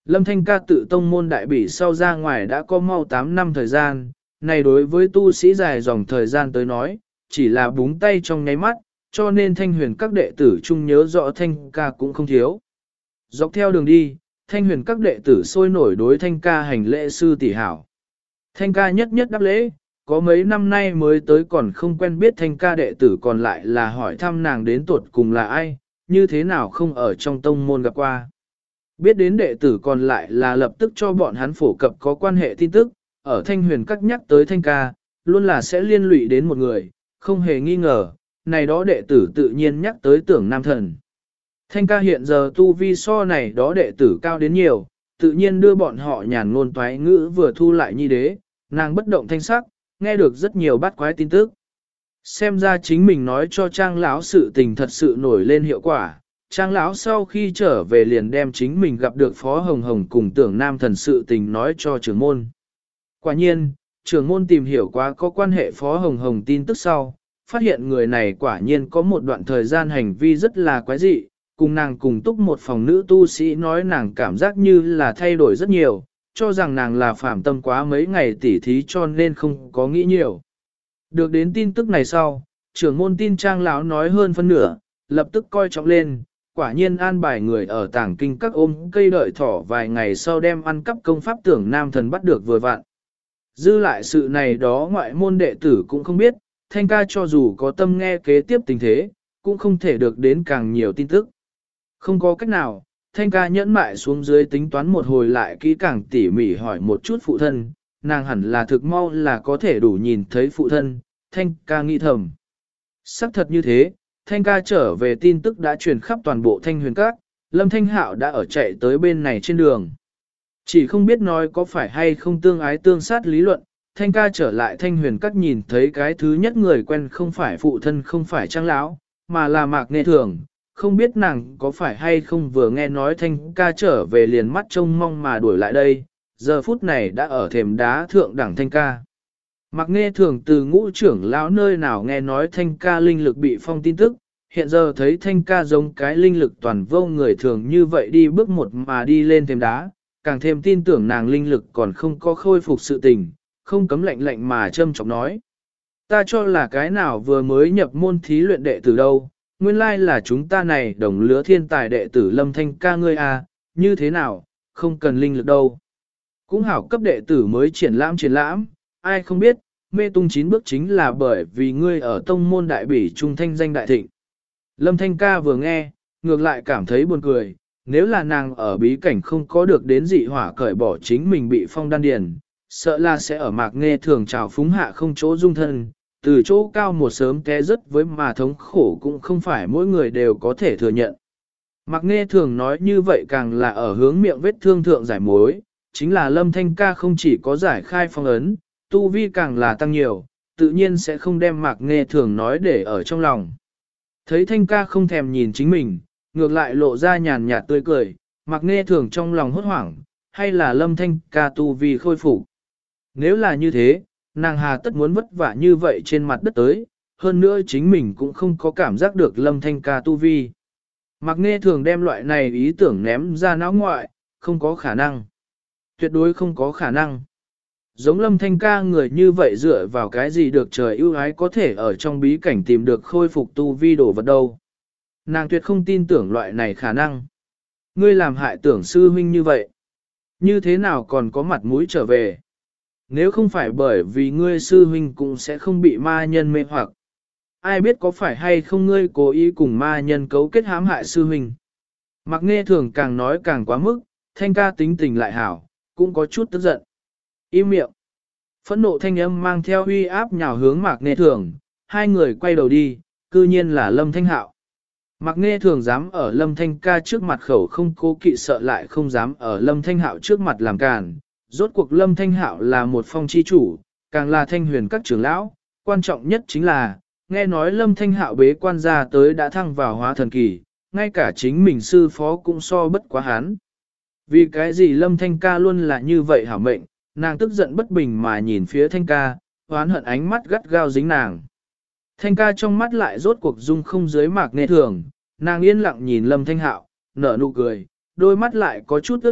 Lâm Thanh ca tự tông môn đại bỉ sau ra ngoài đã có mau 8 năm thời gian, này đối với tu sĩ dài dòng thời gian tới nói, chỉ là búng tay trong nháy mắt, cho nên Thanh huyền các đệ tử chung nhớ rõ Thanh ca cũng không thiếu. Dọc theo đường đi, Thanh huyền các đệ tử sôi nổi đối Thanh ca hành lễ sư tỷ hảo. Thanh ca nhất nhất đáp lễ, có mấy năm nay mới tới còn không quen biết Thanh ca đệ tử còn lại là hỏi thăm nàng đến tuột cùng là ai, như thế nào không ở trong tông môn gặp qua. Biết đến đệ tử còn lại là lập tức cho bọn hắn phổ cập có quan hệ tin tức, ở Thanh huyền các nhắc tới Thanh ca, luôn là sẽ liên lụy đến một người, không hề nghi ngờ, này đó đệ tử tự nhiên nhắc tới Tưởng Nam Thần. Thanh ca hiện giờ tu vi so này đó đệ tử cao đến nhiều, tự nhiên đưa bọn họ nhàn ngôn toái ngữ vừa thu lại nhi đế, nàng bất động thanh sắc, nghe được rất nhiều bát quái tin tức. Xem ra chính mình nói cho Trang lão sự tình thật sự nổi lên hiệu quả. Trang lão sau khi trở về liền đem chính mình gặp được Phó Hồng Hồng cùng Tưởng Nam Thần sự tình nói cho trưởng môn. Quả nhiên, trưởng môn tìm hiểu quá có quan hệ Phó Hồng Hồng tin tức sau, phát hiện người này quả nhiên có một đoạn thời gian hành vi rất là quái dị, cùng nàng cùng túc một phòng nữ tu sĩ nói nàng cảm giác như là thay đổi rất nhiều, cho rằng nàng là phạm tâm quá mấy ngày tỉ thí cho nên không có nghĩ nhiều. Được đến tin tức này sau, trưởng môn tin Trang lão nói hơn phân nửa, lập tức coi trọng lên, quả nhiên an bài người ở tảng kinh các ôm cây đợi thỏ vài ngày sau đem ăn cắp công pháp Tưởng Nam Thần bắt được vừa vặn. Dư lại sự này đó ngoại môn đệ tử cũng không biết, Thanh ca cho dù có tâm nghe kế tiếp tình thế, cũng không thể được đến càng nhiều tin tức. Không có cách nào, Thanh ca nhẫn mại xuống dưới tính toán một hồi lại kỹ càng tỉ mỉ hỏi một chút phụ thân, nàng hẳn là thực mau là có thể đủ nhìn thấy phụ thân, Thanh ca nghĩ thầm. Sắc thật như thế, Thanh ca trở về tin tức đã truyền khắp toàn bộ Thanh huyền các, Lâm Thanh Hạo đã ở chạy tới bên này trên đường. Chỉ không biết nói có phải hay không tương ái tương sát lý luận, Thanh ca trở lại Thanh huyền các nhìn thấy cái thứ nhất người quen không phải phụ thân không phải Trang lão, mà là Mạc Nghệ Thường. Không biết nàng có phải hay không vừa nghe nói Thanh ca trở về liền mắt trông mong mà đuổi lại đây, giờ phút này đã ở thềm đá thượng đẳng Thanh ca. Mạc Nghe Thường từ ngũ trưởng lão nơi nào nghe nói Thanh ca linh lực bị phong tin tức, hiện giờ thấy Thanh ca giống cái linh lực toàn vô người thường như vậy đi bước một mà đi lên thềm đá, càng thêm tin tưởng nàng linh lực còn không có khôi phục sự tình, không cấm lạnh lạnh mà châm chọc nói. Ta cho là cái nào vừa mới nhập môn thí luyện đệ tử đâu, nguyên lai là chúng ta này đồng lứa thiên tài đệ tử Lâm Thanh ca ngươi à, như thế nào, không cần linh lực đâu. Cũng hảo cấp đệ tử mới triển lãm, ai không biết, mê tung 9 bước chính là bởi vì ngươi ở tông môn đại bỉ trung thanh danh đại thịnh. Lâm Thanh ca vừa nghe, ngược lại cảm thấy buồn cười, nếu là nàng ở bí cảnh không có được đến dị hỏa cởi bỏ chính mình bị phong đan điền, sợ là sẽ ở Mạc Nghe Thường trào phúng hạ không chỗ dung thân, từ chỗ cao một sớm té rớt với mà thống khổ cũng không phải mỗi người đều có thể thừa nhận. Mạc Nghe Thường nói như vậy càng là ở hướng miệng vết thương thượng giải mối, chính là Lâm Thanh ca không chỉ có giải khai phong ấn, tu vi càng là tăng nhiều, tự nhiên sẽ không đem Mạc Nghe Thường nói để ở trong lòng. Thấy Thanh ca không thèm nhìn chính mình, ngược lại lộ ra nhàn nhạt tươi cười, Mạc Nghe Thường trong lòng hốt hoảng, hay là Lâm Thanh ca tu vi khôi phục. Nếu là như thế, nàng hà tất muốn vất vả như vậy trên mặt đất tới, hơn nữa chính mình cũng không có cảm giác được Lâm Thanh ca tu vi. Mạc Nghe Thường đem loại này ý tưởng ném ra não ngoại, không có khả năng. Tuyệt đối không có khả năng. Giống Lâm Thanh ca người như vậy dựa vào cái gì được trời ưu ái có thể ở trong bí cảnh tìm được khôi phục tu vi đồ vật đâu. Nàng tuyệt không tin tưởng loại này khả năng. Ngươi làm hại tưởng sư huynh như vậy. Như thế nào còn có mặt mũi trở về? Nếu không phải bởi vì ngươi sư huynh cũng sẽ không bị ma nhân mê hoặc. Ai biết có phải hay không ngươi cố ý cùng ma nhân cấu kết hãm hại sư huynh. Mạc Nghe Thường càng nói càng quá mức, Thanh ca tính tình lại hảo, cũng có chút tức giận. Im miệng. Phẫn nộ thanh âm mang theo uy áp nhào hướng Mạc Nghe Thường, hai người quay đầu đi, cư nhiên là Lâm Thanh Hạo. Mạc Nghe Thường dám ở Lâm Thanh ca trước mặt khẩu không cố kỵ sợ lại không dám ở Lâm Thanh Hạo trước mặt làm càn. Rốt cuộc Lâm Thanh Hạo là một phong chi chủ, càng là thanh huyền các trưởng lão, quan trọng nhất chính là, nghe nói Lâm Thanh Hạo bế quan ra tới đã thăng vào hóa thần kỳ, ngay cả chính mình sư phó cũng so bất quá hắn. Vì cái gì Lâm Thanh ca luôn là như vậy hảo mệnh, nàng tức giận bất bình mà nhìn phía Thanh ca, hoán hận ánh mắt gắt gao dính nàng. Thanh ca trong mắt lại rốt cuộc dung không dưới Mạc Nghe Thường, nàng yên lặng nhìn Lâm Thanh Hạo, nở nụ cười, đôi mắt lại có chút ướt át,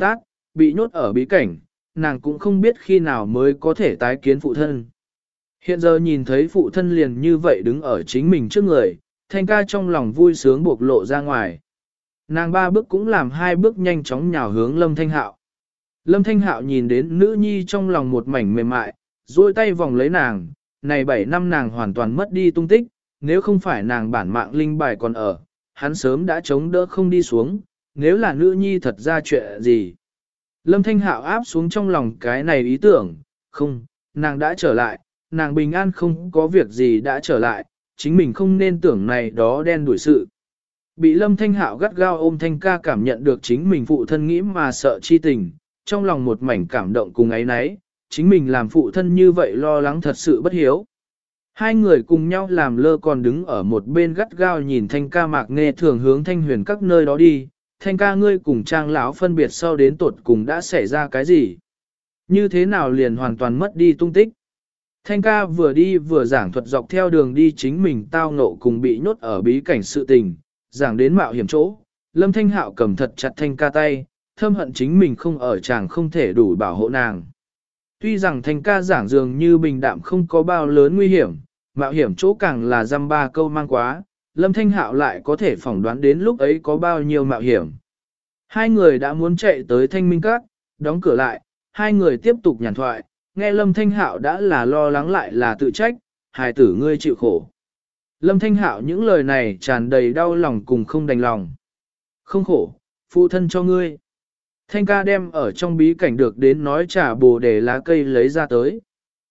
bị nhốt ở bí cảnh, nàng cũng không biết khi nào mới có thể tái kiến phụ thân. Hiện giờ nhìn thấy phụ thân liền như vậy đứng ở chính mình trước người, Thanh ca trong lòng vui sướng bộc lộ ra ngoài. Nàng 3 bước cũng làm 2 bước nhanh chóng nhào hướng Lâm Thanh Hạo. Lâm Thanh Hạo nhìn đến nữ nhi trong lòng một mảnh mềm mại, duỗi tay vòng lấy nàng, này 7 năm nàng hoàn toàn mất đi tung tích, nếu không phải nàng bản mạng linh bài còn ở, hắn sớm đã chống đỡ không đi xuống, nếu là nữ nhi thật ra chuyện gì. Lâm Thanh Hạo áp xuống trong lòng cái này ý tưởng, không, nàng đã trở lại, nàng bình an không có việc gì đã trở lại, chính mình không nên tưởng này đó đen đuổi sự. Bị Lâm Thanh Hạo gắt gao ôm Thanh ca cảm nhận được chính mình phụ thân nghĩ mà sợ chi tình, trong lòng một mảnh cảm động cùng ấy nấy, chính mình làm phụ thân như vậy lo lắng thật sự bất hiếu. Hai người cùng nhau làm lơ còn đứng ở một bên gắt gao nhìn Thanh ca mạc nghe thường hướng Thanh Huyền các nơi đó đi, Thanh ca ngươi cùng Trang lão phân biệt sau đến tột cùng đã xảy ra cái gì? Như thế nào liền hoàn toàn mất đi tung tích? Thanh ca vừa đi vừa giảng thuật dọc theo đường đi chính mình tao ngộ cùng bị nhốt ở bí cảnh sự tình, giảng đến mạo hiểm chỗ. Lâm Thanh Hạo cầm thật chặt Thanh ca tay, thâm hận chính mình không ở chàng không thể đủ bảo hộ nàng. Tuy rằng Thanh ca giảng dường như bình đạm không có bao lớn nguy hiểm, mạo hiểm chỗ càng là dăm ba câu mang quá, Lâm Thanh Hạo lại có thể phỏng đoán đến lúc ấy có bao nhiêu mạo hiểm. Hai người đã muốn chạy tới Thanh Minh Các, đóng cửa lại, hai người tiếp tục nhàn thoại, nghe Lâm Thanh Hạo đã là lo lắng lại là tự trách, hài tử ngươi chịu khổ. Lâm Thanh Hạo những lời này tràn đầy đau lòng cùng không đành lòng. Không khổ, phụ thân cho ngươi. Thanh ca đem ở trong bí cảnh được đến nói trả bồ đề lá cây lấy ra tới.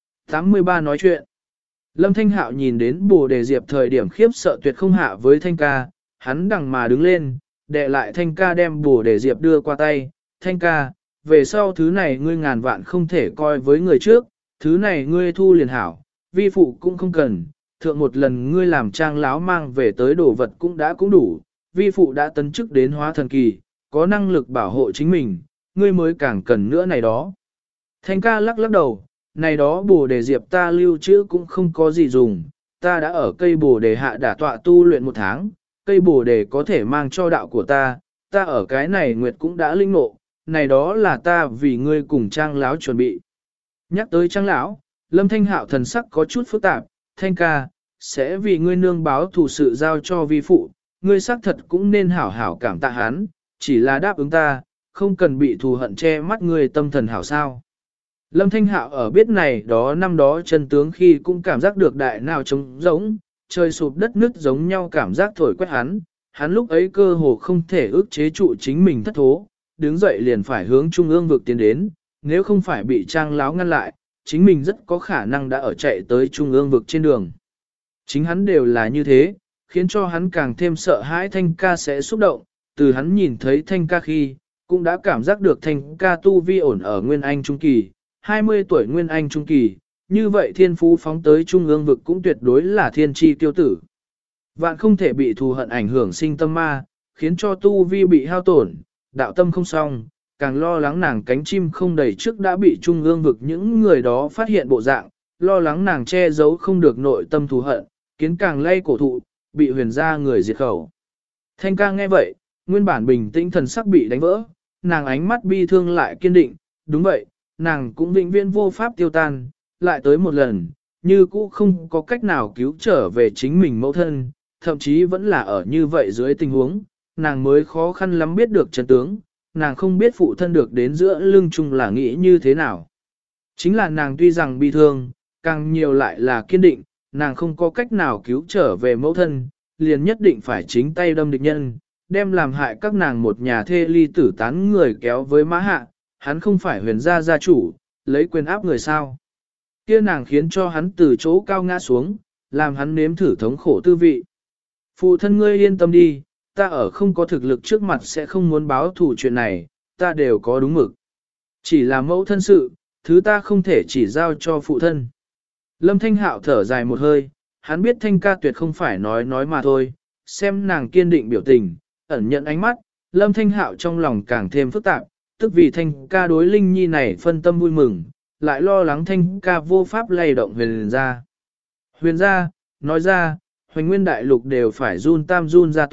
83 nói chuyện. Lâm Thanh Hạo nhìn đến bồ đề diệp thời điểm khiếp sợ tuyệt không hạ với Thanh ca, hắn đằng mà đứng lên, đệ lại Thanh ca đem bồ đề diệp đưa qua tay. Thanh ca, về sau thứ này ngươi ngàn vạn không thể coi với người trước, thứ này ngươi thu liền hảo, vi phụ cũng không cần, thượng một lần ngươi làm Trang láo mang về tới đồ vật cũng đủ, vi phụ đã tấn chức đến hóa thần kỳ, có năng lực bảo hộ chính mình, ngươi mới càng cần nữa này đó. Thanh ca lắc lắc đầu, này đó bồ đề diệp ta lưu trữ cũng không có gì dùng, ta đã ở cây bồ đề hạ đả tọa tu luyện 1 tháng, cây bồ đề có thể mang cho đạo của ta ở cái này nguyệt cũng đã linh ngộ, này đó là ta vì ngươi cùng Trang lão chuẩn bị. Nhắc tới Trang lão, Lâm Thanh Hạo thần sắc có chút phức tạp, Thanh ca, sẽ vì ngươi nương báo thù sự giao cho vi phụ, ngươi xác thật cũng nên hảo hảo cảm tạ hắn, chỉ là đáp ứng ta, không cần bị thù hận che mắt ngươi tâm thần hảo sao. Lâm Thanh Hạo ở biết này đó năm đó chân tướng khi cũng cảm giác được đại nào trống giống, trời sụp đất nứt giống nhau cảm giác thổi quét hắn lúc ấy cơ hồ không thể ức chế trụ chính mình thất thố, đứng dậy liền phải hướng trung ương vực tiến đến, nếu không phải bị Trang láo ngăn lại, chính mình rất có khả năng đã ở chạy tới trung ương vực trên đường. Chính hắn đều là như thế, khiến cho hắn càng thêm sợ hãi Thanh ca sẽ xúc động, từ hắn nhìn thấy Thanh ca khi, cũng đã cảm giác được Thanh ca tu vi ổn ở Nguyên Anh Trung Kỳ, 20 tuổi Nguyên Anh Trung Kỳ, như vậy thiên phú phóng tới trung ương vực cũng tuyệt đối là thiên tri tiêu tử. Vạn không thể bị thù hận ảnh hưởng sinh tâm ma, khiến cho tu vi bị hao tổn, đạo tâm không xong, càng lo lắng nàng cánh chim không đầy trước đã bị trung ương vực những người đó phát hiện bộ dạng, lo lắng nàng che giấu không được nội tâm thù hận, kiến càng lay cổ thụ, bị huyền ra người diệt khẩu. Thanh ca nghe vậy, nguyên bản bình tĩnh thần sắc bị đánh vỡ, nàng ánh mắt bi thương lại kiên định, đúng vậy, nàng cũng vĩnh viễn vô pháp tiêu tan, lại tới một lần, như cũ không có cách nào cứu trở về chính mình mẫu thân, thậm chí vẫn là ở như vậy dưới tình huống, nàng mới khó khăn lắm biết được chân tướng, nàng không biết phụ thân được đến giữa lưng chung là nghĩ như thế nào. Chính là nàng tuy rằng bi thương, càng nhiều lại là kiên định, nàng không có cách nào cứu trở về mẫu thân, liền nhất định phải chính tay đâm địch nhân, đem làm hại các nàng một nhà thê ly tử tán người kéo với mã hạ, hắn không phải huyền gia gia chủ, lấy quyền áp người sao. Kia nàng khiến cho hắn từ chỗ cao ngã xuống, làm hắn nếm thử thống khổ tư vị. Phụ thân ngươi yên tâm đi, ta ở không có thực lực trước mặt sẽ không muốn báo thù chuyện này, ta đều có đúng mực. Chỉ là mẫu thân sự, thứ ta không thể chỉ giao cho phụ thân. Lâm Thanh Hạo thở dài một hơi, hắn biết Thanh ca tuyệt không phải nói mà thôi, xem nàng kiên định biểu tình, ẩn nhận ánh mắt, Lâm Thanh Hạo trong lòng càng thêm phức tạp, tức vì Thanh ca đối Linh Nhi này phân tâm vui mừng, lại lo lắng Thanh ca vô pháp lay động huyền ra. Huyền ra, nói ra, hoành nguyên đại lục đều phải run tam run gia tộc,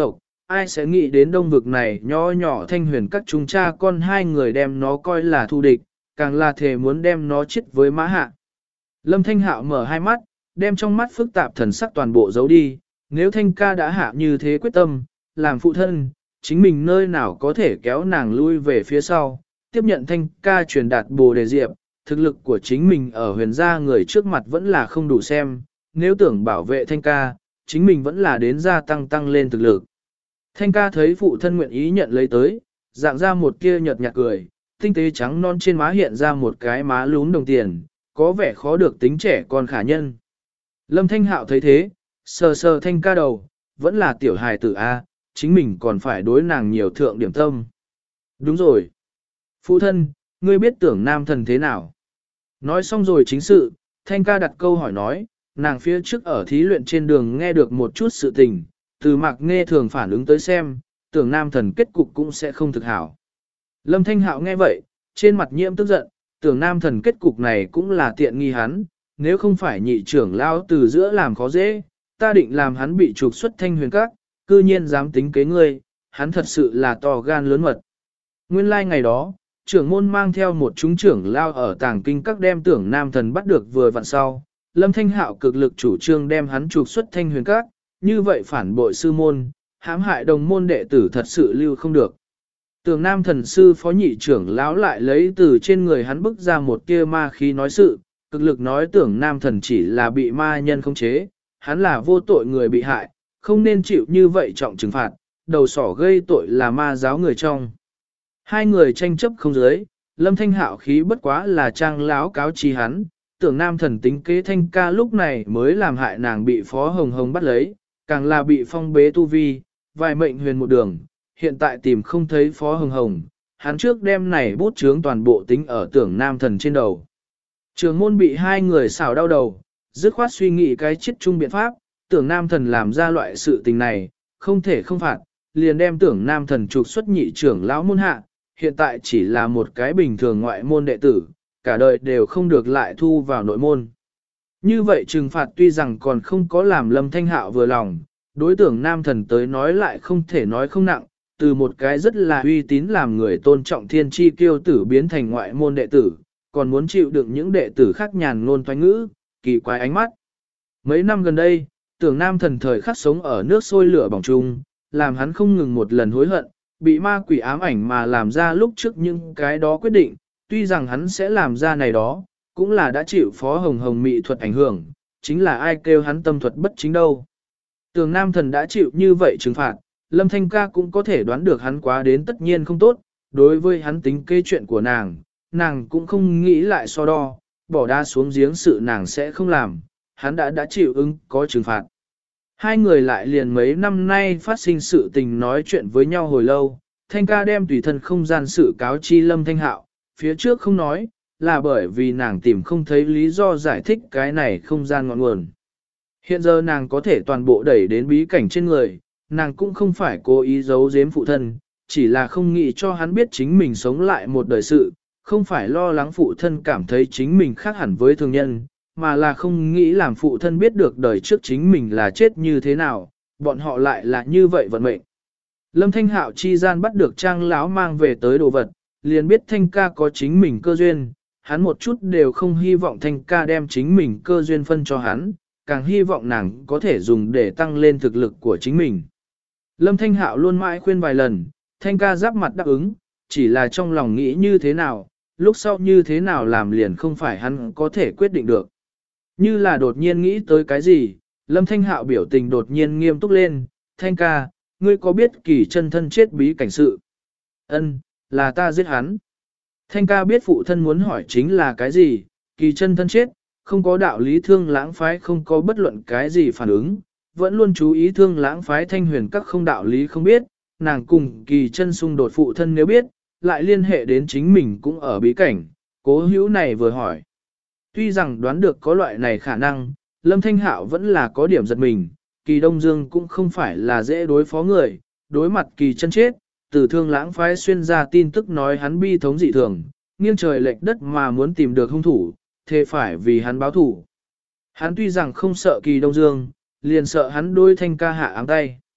ai sẽ nghĩ đến đông vực này nho nhỏ thanh huyền các chúng cha con hai người đem nó coi là thù địch, càng là thề muốn đem nó chết với mã hạ. Lâm Thanh Hạo mở hai mắt, đem trong mắt phức tạp thần sắc toàn bộ giấu đi, nếu Thanh ca đã hạ như thế quyết tâm, làm phụ thân, chính mình nơi nào có thể kéo nàng lui về phía sau, tiếp nhận Thanh ca truyền đạt Bồ Đề Diệp, thực lực của chính mình ở huyền gia người trước mặt vẫn là không đủ xem, nếu tưởng bảo vệ Thanh ca, chính mình vẫn là đến gia tăng lên thực lực. Thanh ca thấy phụ thân nguyện ý nhận lấy tới, dạng ra một kia nhợt nhạt cười, tinh tế trắng non trên má hiện ra một cái má lún đồng tiền, có vẻ khó được tính trẻ con khả nhân. Lâm Thanh Hạo thấy thế, sờ sờ Thanh ca đầu, vẫn là tiểu hài tử A, chính mình còn phải đối nàng nhiều thượng điểm tâm. Đúng rồi. Phụ thân, ngươi biết tưởng nam thần thế nào? Nói xong rồi chính sự, Thanh ca đặt câu hỏi nói, nàng phía trước ở thí luyện trên đường nghe được một chút sự tình, từ Mạc Nghe thường phản ứng tới xem, tưởng nam thần kết cục cũng sẽ không thực hảo. Lâm Thanh Hạo nghe vậy, trên mặt nhiễm tức giận, tưởng nam thần kết cục này cũng là tiện nghi hắn, nếu không phải nhị trưởng lao từ giữa làm khó dễ, ta định làm hắn bị trục xuất thanh huyền các, cư nhiên dám tính kế ngươi, hắn thật sự là to gan lớn mật. Nguyên lai ngày đó, trưởng môn mang theo một chúng trưởng lao ở tàng kinh các đem tưởng nam thần bắt được vừa vặn sau, Lâm Thanh Hạo cực lực chủ trương đem hắn trục xuất thanh huyền các, như vậy phản bội sư môn, hãm hại đồng môn đệ tử thật sự lưu không được. Tưởng nam thần sư phó nhị trưởng lão lại lấy từ trên người hắn bức ra một tia ma khí nói sự, cực lực nói tưởng nam thần chỉ là bị ma nhân khống chế, hắn là vô tội người bị hại, không nên chịu như vậy trọng trừng phạt, đầu sỏ gây tội là ma giáo người trong. Hai người tranh chấp không dưới, Lâm Thanh Hạo khí bất quá là trang láo cáo trí hắn, tưởng nam thần tính kế Thanh ca lúc này mới làm hại nàng bị Phó Hồng Hồng bắt lấy, càng là bị phong bế tu vi, vài mệnh huyền một đường, hiện tại tìm không thấy Phó Hồng Hồng, hắn trước đêm này bút chướng toàn bộ tính ở tưởng nam thần trên đầu. Trường môn bị hai người xảo đau đầu, dứt khoát suy nghĩ cái chết chung biện pháp, tưởng nam thần làm ra loại sự tình này, không thể không phạt, liền đem tưởng nam thần trục xuất nhị trưởng lão môn hạ, hiện tại chỉ là một cái bình thường ngoại môn đệ tử, cả đời đều không được lại thu vào nội môn. Như vậy trừng phạt tuy rằng còn không có làm Lâm Thanh Hạo vừa lòng, đối tượng nam thần tới nói lại không thể nói không nặng, từ một cái rất là uy tín làm người tôn trọng thiên chi kiêu tử biến thành ngoại môn đệ tử, còn muốn chịu đựng những đệ tử khác nhàn ngôn toán ngữ, kỳ quái ánh mắt. Mấy năm gần đây, tưởng nam thần thời khắc sống ở nước sôi lửa bỏng chung, làm hắn không ngừng một lần hối hận, bị ma quỷ ám ảnh mà làm ra lúc trước những cái đó quyết định, tuy rằng hắn sẽ làm ra này đó, cũng là đã chịu Phó Hồng Hồng mị thuật ảnh hưởng, chính là ai kêu hắn tâm thuật bất chính đâu. Tưởng nam thần đã chịu như vậy trừng phạt, Lâm Thanh ca cũng có thể đoán được hắn quá đến tất nhiên không tốt, đối với hắn tính kế chuyện của nàng cũng không nghĩ lại so đo, bỏ đa xuống giếng sự nàng sẽ không làm, hắn đã chịu ứng có trừng phạt. Hai người lại liền mấy năm nay phát sinh sự tình nói chuyện với nhau hồi lâu, Thanh ca đem tùy thân không gian sự cáo chi Lâm Thanh Hạo, phía trước không nói, là bởi vì nàng tìm không thấy lý do giải thích cái này không gian ngọn nguồn. Hiện giờ nàng có thể toàn bộ đẩy đến bí cảnh trên người, nàng cũng không phải cố ý giấu giếm phụ thân, chỉ là không nghĩ cho hắn biết chính mình sống lại một đời sự, không phải lo lắng phụ thân cảm thấy chính mình khác hẳn với thường nhân, mà là không nghĩ làm phụ thân biết được đời trước chính mình là chết như thế nào, bọn họ lại là như vậy vận mệnh. Lâm Thanh Hạo chi gian bắt được Trang lão mang về tới đồ vật, liền biết Thanh ca có chính mình cơ duyên, hắn một chút đều không hy vọng Thanh ca đem chính mình cơ duyên phân cho hắn, càng hy vọng nàng có thể dùng để tăng lên thực lực của chính mình. Lâm Thanh Hạo luôn mãi khuyên vài lần, Thanh ca giáp mặt đáp ứng, chỉ là trong lòng nghĩ như thế nào, lúc sau như thế nào làm liền không phải hắn có thể quyết định được. Như là đột nhiên nghĩ tới cái gì, Lâm Thanh Hạo biểu tình đột nhiên nghiêm túc lên, Thanh ca, ngươi có biết Kỳ chân thân chết bí cảnh sự? Ân, là ta giết hắn. Thanh ca biết phụ thân muốn hỏi chính là cái gì, Kỳ chân thân chết, không có đạo lý Thương Lãng phái không có bất luận cái gì phản ứng, vẫn luôn chú ý Thương Lãng phái Thanh Huyền các không đạo lý không biết, nàng cùng Kỳ chân xung đột phụ thân nếu biết, lại liên hệ đến chính mình cũng ở bí cảnh, cố hữu này vừa hỏi. Tuy rằng đoán được có loại này khả năng, Lâm Thanh Hạo vẫn là có điểm giật mình, Kỳ Đông Dương cũng không phải là dễ đối phó người, đối mặt Kỳ chân chết, từ Thương Lãng phái xuyên ra tin tức nói hắn bi thống dị thường, nghiêng trời lệch đất mà muốn tìm được hung thủ, thế phải vì hắn báo thủ. Hắn tuy rằng không sợ Kỳ Đông Dương, liền sợ hắn đôi Thanh ca hạ áng tay.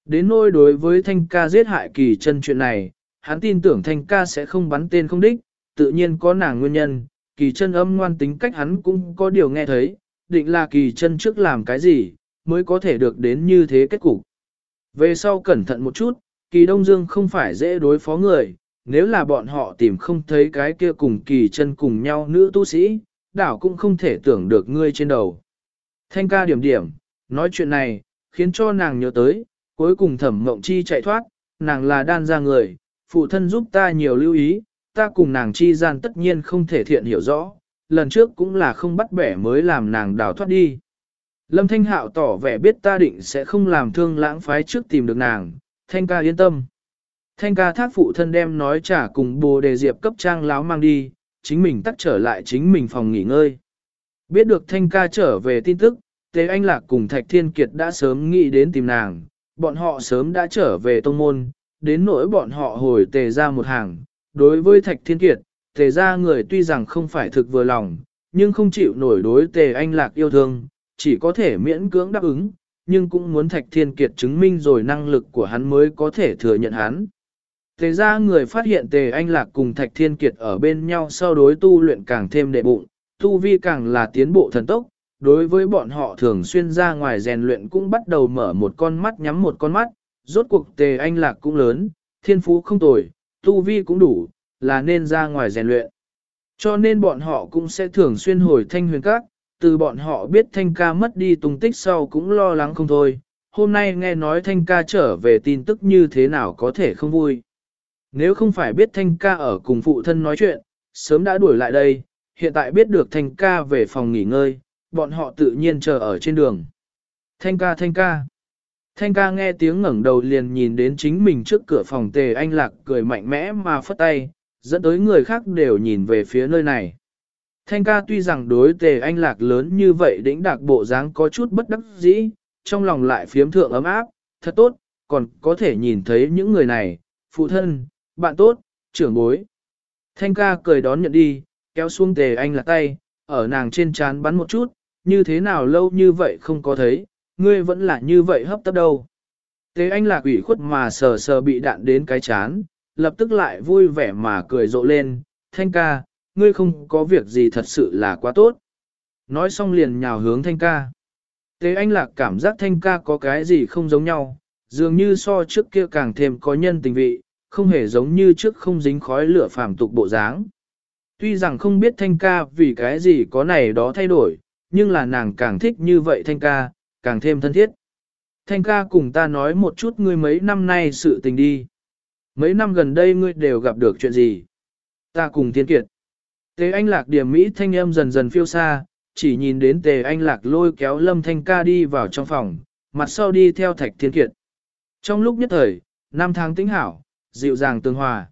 Đến nỗi đối với Thanh ca giết hại Kỳ Chân chuyện này, hắn tin tưởng Thanh ca sẽ không bắn tên không đích, tự nhiên có nàng nguyên nhân, Kỳ Chân âm ngoan tính cách hắn cũng có điều nghe thấy, định là Kỳ Chân trước làm cái gì, mới có thể được đến như thế kết cục. Về sau cẩn thận một chút, Kỳ Đông Dương không phải dễ đối phó người, nếu là bọn họ tìm không thấy cái kia cùng Kỳ Chân cùng nhau nữ tu sĩ, đảo cũng không thể tưởng được ngươi trên đầu. Thanh ca điểm điểm, nói chuyện này, khiến cho nàng nhớ tới, cuối cùng Thẩm Mộng Chi chạy thoát, nàng là đan ra người, phụ thân giúp ta nhiều lưu ý, ta cùng nàng chi gian tất nhiên không thể thiện hiểu rõ, lần trước cũng là không bắt bẻ mới làm nàng đào thoát đi. Lâm Thanh Hạo tỏ vẻ biết ta định sẽ không làm thương lãng phái trước tìm được nàng, Thanh ca yên tâm. Thanh ca thác phụ thân đem nói trả cùng Bồ Đề Diệp cấp trang láo mang đi, chính mình tắt trở lại chính mình phòng nghỉ ngơi. Biết được Thanh ca trở về tin tức, Tề Anh Lạc cùng Thạch Thiên Kiệt đã sớm nghĩ đến tìm nàng, bọn họ sớm đã trở về tông môn, đến nỗi bọn họ hồi Tề ra một hàng. Đối với Thạch Thiên Kiệt, Tề ra người tuy rằng không phải thực vừa lòng, nhưng không chịu nổi đối Tề Anh Lạc yêu thương, chỉ có thể miễn cưỡng đáp ứng, nhưng cũng muốn Thạch Thiên Kiệt chứng minh rồi năng lực của hắn mới có thể thừa nhận hắn. Tề ra người phát hiện Tề Anh Lạc cùng Thạch Thiên Kiệt ở bên nhau sau đối tu luyện càng thêm đệ bụng, tu vi càng là tiến bộ thần tốc, đối với bọn họ thường xuyên ra ngoài rèn luyện cũng bắt đầu mở một con mắt nhắm một con mắt, rốt cuộc Tề Anh Lạc cũng lớn, thiên phú không tồi, tu vi cũng đủ, là nên ra ngoài rèn luyện. Cho nên bọn họ cũng sẽ thường xuyên hồi Thanh Huyền Các, từ bọn họ biết Thanh ca mất đi tung tích sau cũng lo lắng không thôi, hôm nay nghe nói Thanh ca trở về tin tức như thế nào có thể không vui. Nếu không phải biết Thanh ca ở cùng phụ thân nói chuyện, sớm đã đuổi lại đây, hiện tại biết được Thanh ca về phòng nghỉ ngơi, bọn họ tự nhiên chờ ở trên đường. Thanh ca, Thanh ca. Thanh ca nghe tiếng ngẩng đầu liền nhìn đến chính mình trước cửa phòng Tề Anh Lạc cười mạnh mẽ mà phất tay, dẫn tới người khác đều nhìn về phía nơi này. Thanh ca tuy rằng đối Tề Anh Lạc lớn như vậy đĩnh đạc bộ dáng có chút bất đắc dĩ, trong lòng lại phiếm thượng ấm áp, thật tốt, còn có thể nhìn thấy những người này, phụ thân, bạn tốt, trưởng bối. Thanh ca cười đón nhận đi, kéo xuống Tề Anh Lạc tay, ở nàng trên trán bắn một chút, như thế nào lâu như vậy không có thấy, ngươi vẫn là như vậy hấp tấp đâu. Tề Anh Lạc ủy khuất mà sờ sờ bị đạn đến cái chán, lập tức lại vui vẻ mà cười rộ lên, Thanh ca, ngươi không có việc gì thật sự là quá tốt. Nói xong liền nhào hướng Thanh ca. Tề Anh Lạc cảm giác Thanh ca có cái gì không giống nhau, dường như so trước kia càng thêm có nhân tình vị, không hề giống như trước không dính khói lửa phàm tục bộ dáng. Tuy rằng không biết Thanh ca vì cái gì có này đó thay đổi, nhưng là nàng càng thích như vậy Thanh ca, càng thêm thân thiết. Thanh ca cùng ta nói một chút ngươi mấy năm nay sự tình đi. Mấy năm gần đây ngươi đều gặp được chuyện gì? Ta cùng Thiên Kiệt. Tề Anh Lạc điểm mỹ thanh âm dần dần phiêu xa, chỉ nhìn đến Tề Anh Lạc lôi kéo Lâm Thanh ca đi vào trong phòng, mặt sau đi theo Thạch Thiên Kiệt. Trong lúc nhất thời, năm tháng tĩnh hảo, dịu dàng tương hòa.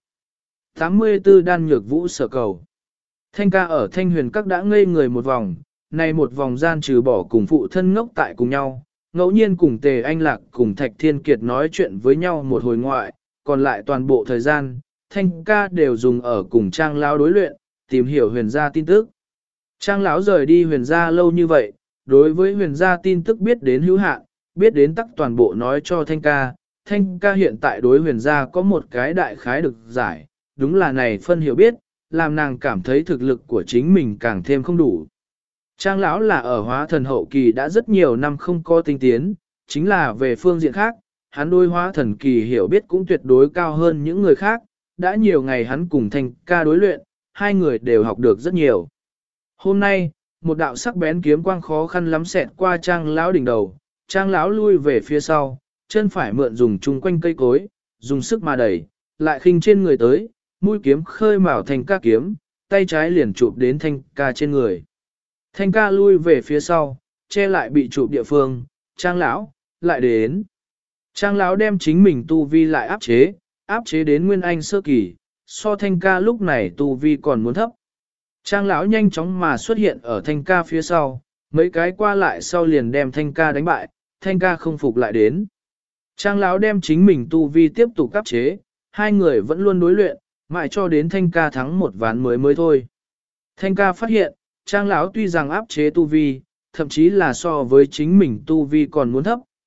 84 đan nhược vũ sở cầu. Thanh ca ở Thanh Huyền Các đã ngây người một vòng, này một vòng gian trừ bỏ cùng phụ thân ngốc tại cùng nhau, ngẫu nhiên cùng Tề Anh Lạc cùng Thạch Thiên Kiệt nói chuyện với nhau một hồi ngoại, còn lại toàn bộ thời gian, Thanh ca đều dùng ở cùng Trang lão đối luyện, tìm hiểu huyền gia tin tức. Trang lão rời đi huyền gia lâu như vậy, đối với huyền gia tin tức biết đến hữu hạn, biết đến tắc toàn bộ nói cho Thanh ca. Thanh ca hiện tại đối huyền gia có một cái đại khái được giải, đúng là này phân hiểu biết, làm nàng cảm thấy thực lực của chính mình càng thêm không đủ. Trang lão là ở hóa thần hậu kỳ đã rất nhiều năm không có tinh tiến, chính là về phương diện khác, hắn đối hóa thần kỳ hiểu biết cũng tuyệt đối cao hơn những người khác, đã nhiều ngày hắn cùng Thanh ca đối luyện, hai người đều học được rất nhiều. Hôm nay, một đạo sắc bén kiếm quang khó khăn lắm xẹt qua Trang lão đỉnh đầu, Trang lão lui về phía sau, chân phải mượn dùng chung quanh cây cối, dùng sức mà đẩy, lại khinh trên người tới, mũi kiếm khơi mào Thanh ca kiếm, tay trái liền chụp đến Thanh ca trên người. Thanh ca lui về phía sau, che lại bị chụp địa phương, Trang lão lại đến. Trang lão đem chính mình tu vi lại áp chế đến nguyên anh sơ kỳ, so Thanh ca lúc này tu vi còn muốn thấp. Trang lão nhanh chóng mà xuất hiện ở Thanh ca phía sau, mấy cái qua lại sau liền đem Thanh ca đánh bại, Thanh ca không phục lại đến. Trang lão đem chính mình tu vi tiếp tục áp chế, hai người vẫn luôn đối luyện, mãi cho đến Thanh ca thắng một ván mới thôi. Thanh ca phát hiện, Trang lão tuy rằng áp chế tu vi, thậm chí là so với chính mình tu vi còn muốn thấp,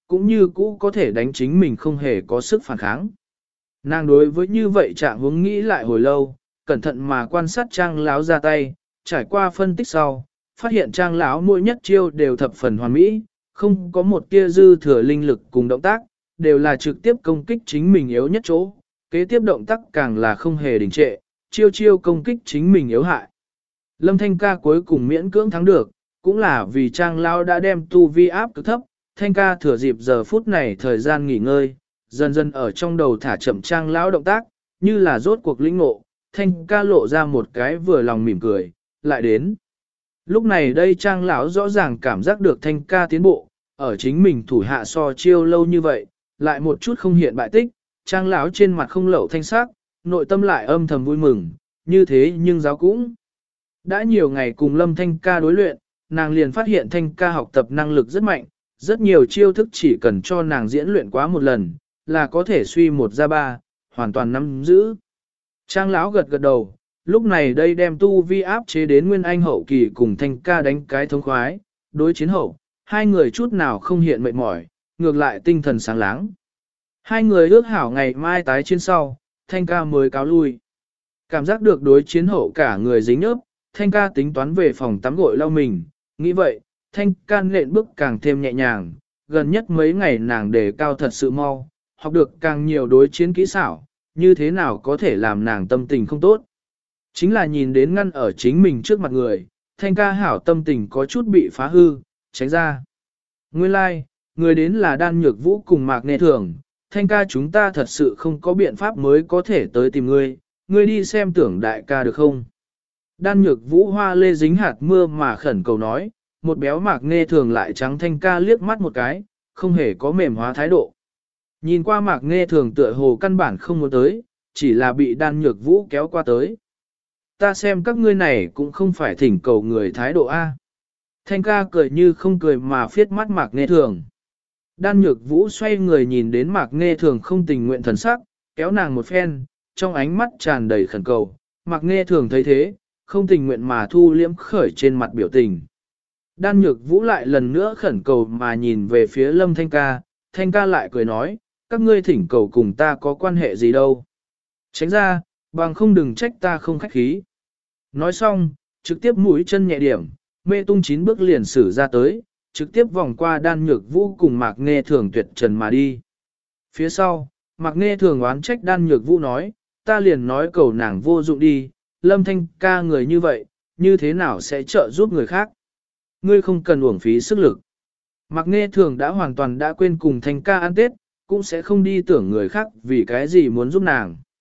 cũng như cũ có thể đánh chính mình không hề có sức phản kháng. Nàng đối với như vậy trạng huống nghĩ lại hồi lâu, cẩn thận mà quan sát Trang lão ra tay, trải qua phân tích sau, phát hiện Trang lão mỗi nhất chiêu đều thập phần hoàn mỹ, không có một tia dư thừa linh lực cùng động tác, đều là trực tiếp công kích chính mình yếu nhất chỗ, kế tiếp động tác càng là không hề đình trệ, chiêu chiêu công kích chính mình yếu hại. Lâm Thanh ca cuối cùng miễn cưỡng thắng được, cũng là vì Trang lão đã đem tu vi áp cực thấp, Thanh ca thừa dịp giờ phút này thời gian nghỉ ngơi, dần dần ở trong đầu thả chậm Trang lão động tác, như là rốt cuộc lĩnh ngộ, Thanh ca lộ ra một cái vừa lòng mỉm cười, lại đến. Lúc này đây Trang lão rõ ràng cảm giác được Thanh ca tiến bộ, ở chính mình thủ hạ so chiêu lâu như vậy, lại một chút không hiện bại tích, Trang lão trên mặt không lẩu thanh sắc, nội tâm lại âm thầm vui mừng, như thế nhưng giáo cũng. Đã nhiều ngày cùng Lâm Thanh ca đối luyện, nàng liền phát hiện Thanh ca học tập năng lực rất mạnh, rất nhiều chiêu thức chỉ cần cho nàng diễn luyện quá một lần, là có thể suy một ra ba, hoàn toàn nắm giữ. Trang lão gật gật đầu, lúc này đây đem tu vi áp chế đến nguyên anh hậu kỳ cùng Thanh ca đánh cái thống khoái, đối chiến hậu, hai người chút nào không hiện mệt mỏi, ngược lại tinh thần sáng láng. Hai người ước hảo ngày mai tái chiến sau, Thanh ca mới cáo lui. Cảm giác được đối chiến hậu cả người dính nhớp, Thanh ca tính toán về phòng tắm gội lau mình, nghĩ vậy, Thanh ca nện bước càng thêm nhẹ nhàng, gần nhất mấy ngày nàng đề cao thật sự mau, học được càng nhiều đối chiến kỹ xảo, như thế nào có thể làm nàng tâm tình không tốt. Chính là nhìn đến ngăn ở chính mình trước mặt người, Thanh ca hảo tâm tình có chút bị phá hư, tránh ra. Nguyên lai, like, người đến là Đan Nhược Vũ cùng Mạc Nê Thường, Thanh ca chúng ta thật sự không có biện pháp mới có thể tới tìm ngươi, ngươi đi xem Tưởng đại ca được không? Đan Nhược Vũ hoa lê dính hạt mưa mà khẩn cầu nói, một béo Mạc Nê Thường lại trắng Thanh ca liếc mắt một cái, không hề có mềm hóa thái độ. Nhìn qua Mạc Nê Thường tựa hồ căn bản không muốn tới, chỉ là bị Đan Nhược Vũ kéo qua tới. Ta xem các ngươi này cũng không phải thỉnh cầu người thái độ A. Thanh ca cười như không cười mà phiết mắt Mạc Nê Thường. Đan Nhược Vũ xoay người nhìn đến Mạc Nê Thường không tình nguyện thần sắc, kéo nàng một phen, trong ánh mắt tràn đầy khẩn cầu. Mạc Nê Thường thấy thế, không tình nguyện mà thu liễm khởi trên mặt biểu tình. Đan Nhược Vũ lại lần nữa khẩn cầu mà nhìn về phía Lâm Thanh ca, Thanh ca lại cười nói, các ngươi thỉnh cầu cùng ta có quan hệ gì đâu. Tránh ra, bằng không đừng trách ta không khách khí. Nói xong, trực tiếp mũi chân nhẹ điểm, mê tung 9 bước liền xử ra tới, trực tiếp vòng qua Đan Nhược Vũ cùng Mạc Nghê Thường tuyệt trần mà đi. Phía sau, Mạc Nghê Thường oán trách Đan Nhược Vũ nói, ta liền nói cầu nàng vô dụng đi, Lâm Thanh ca người như vậy, như thế nào sẽ trợ giúp người khác. Ngươi không cần uổng phí sức lực. Mạc Nghê Thường đã hoàn toàn đã quên cùng Thanh ca ăn Tết, cũng sẽ không đi tưởng người khác vì cái gì muốn giúp nàng.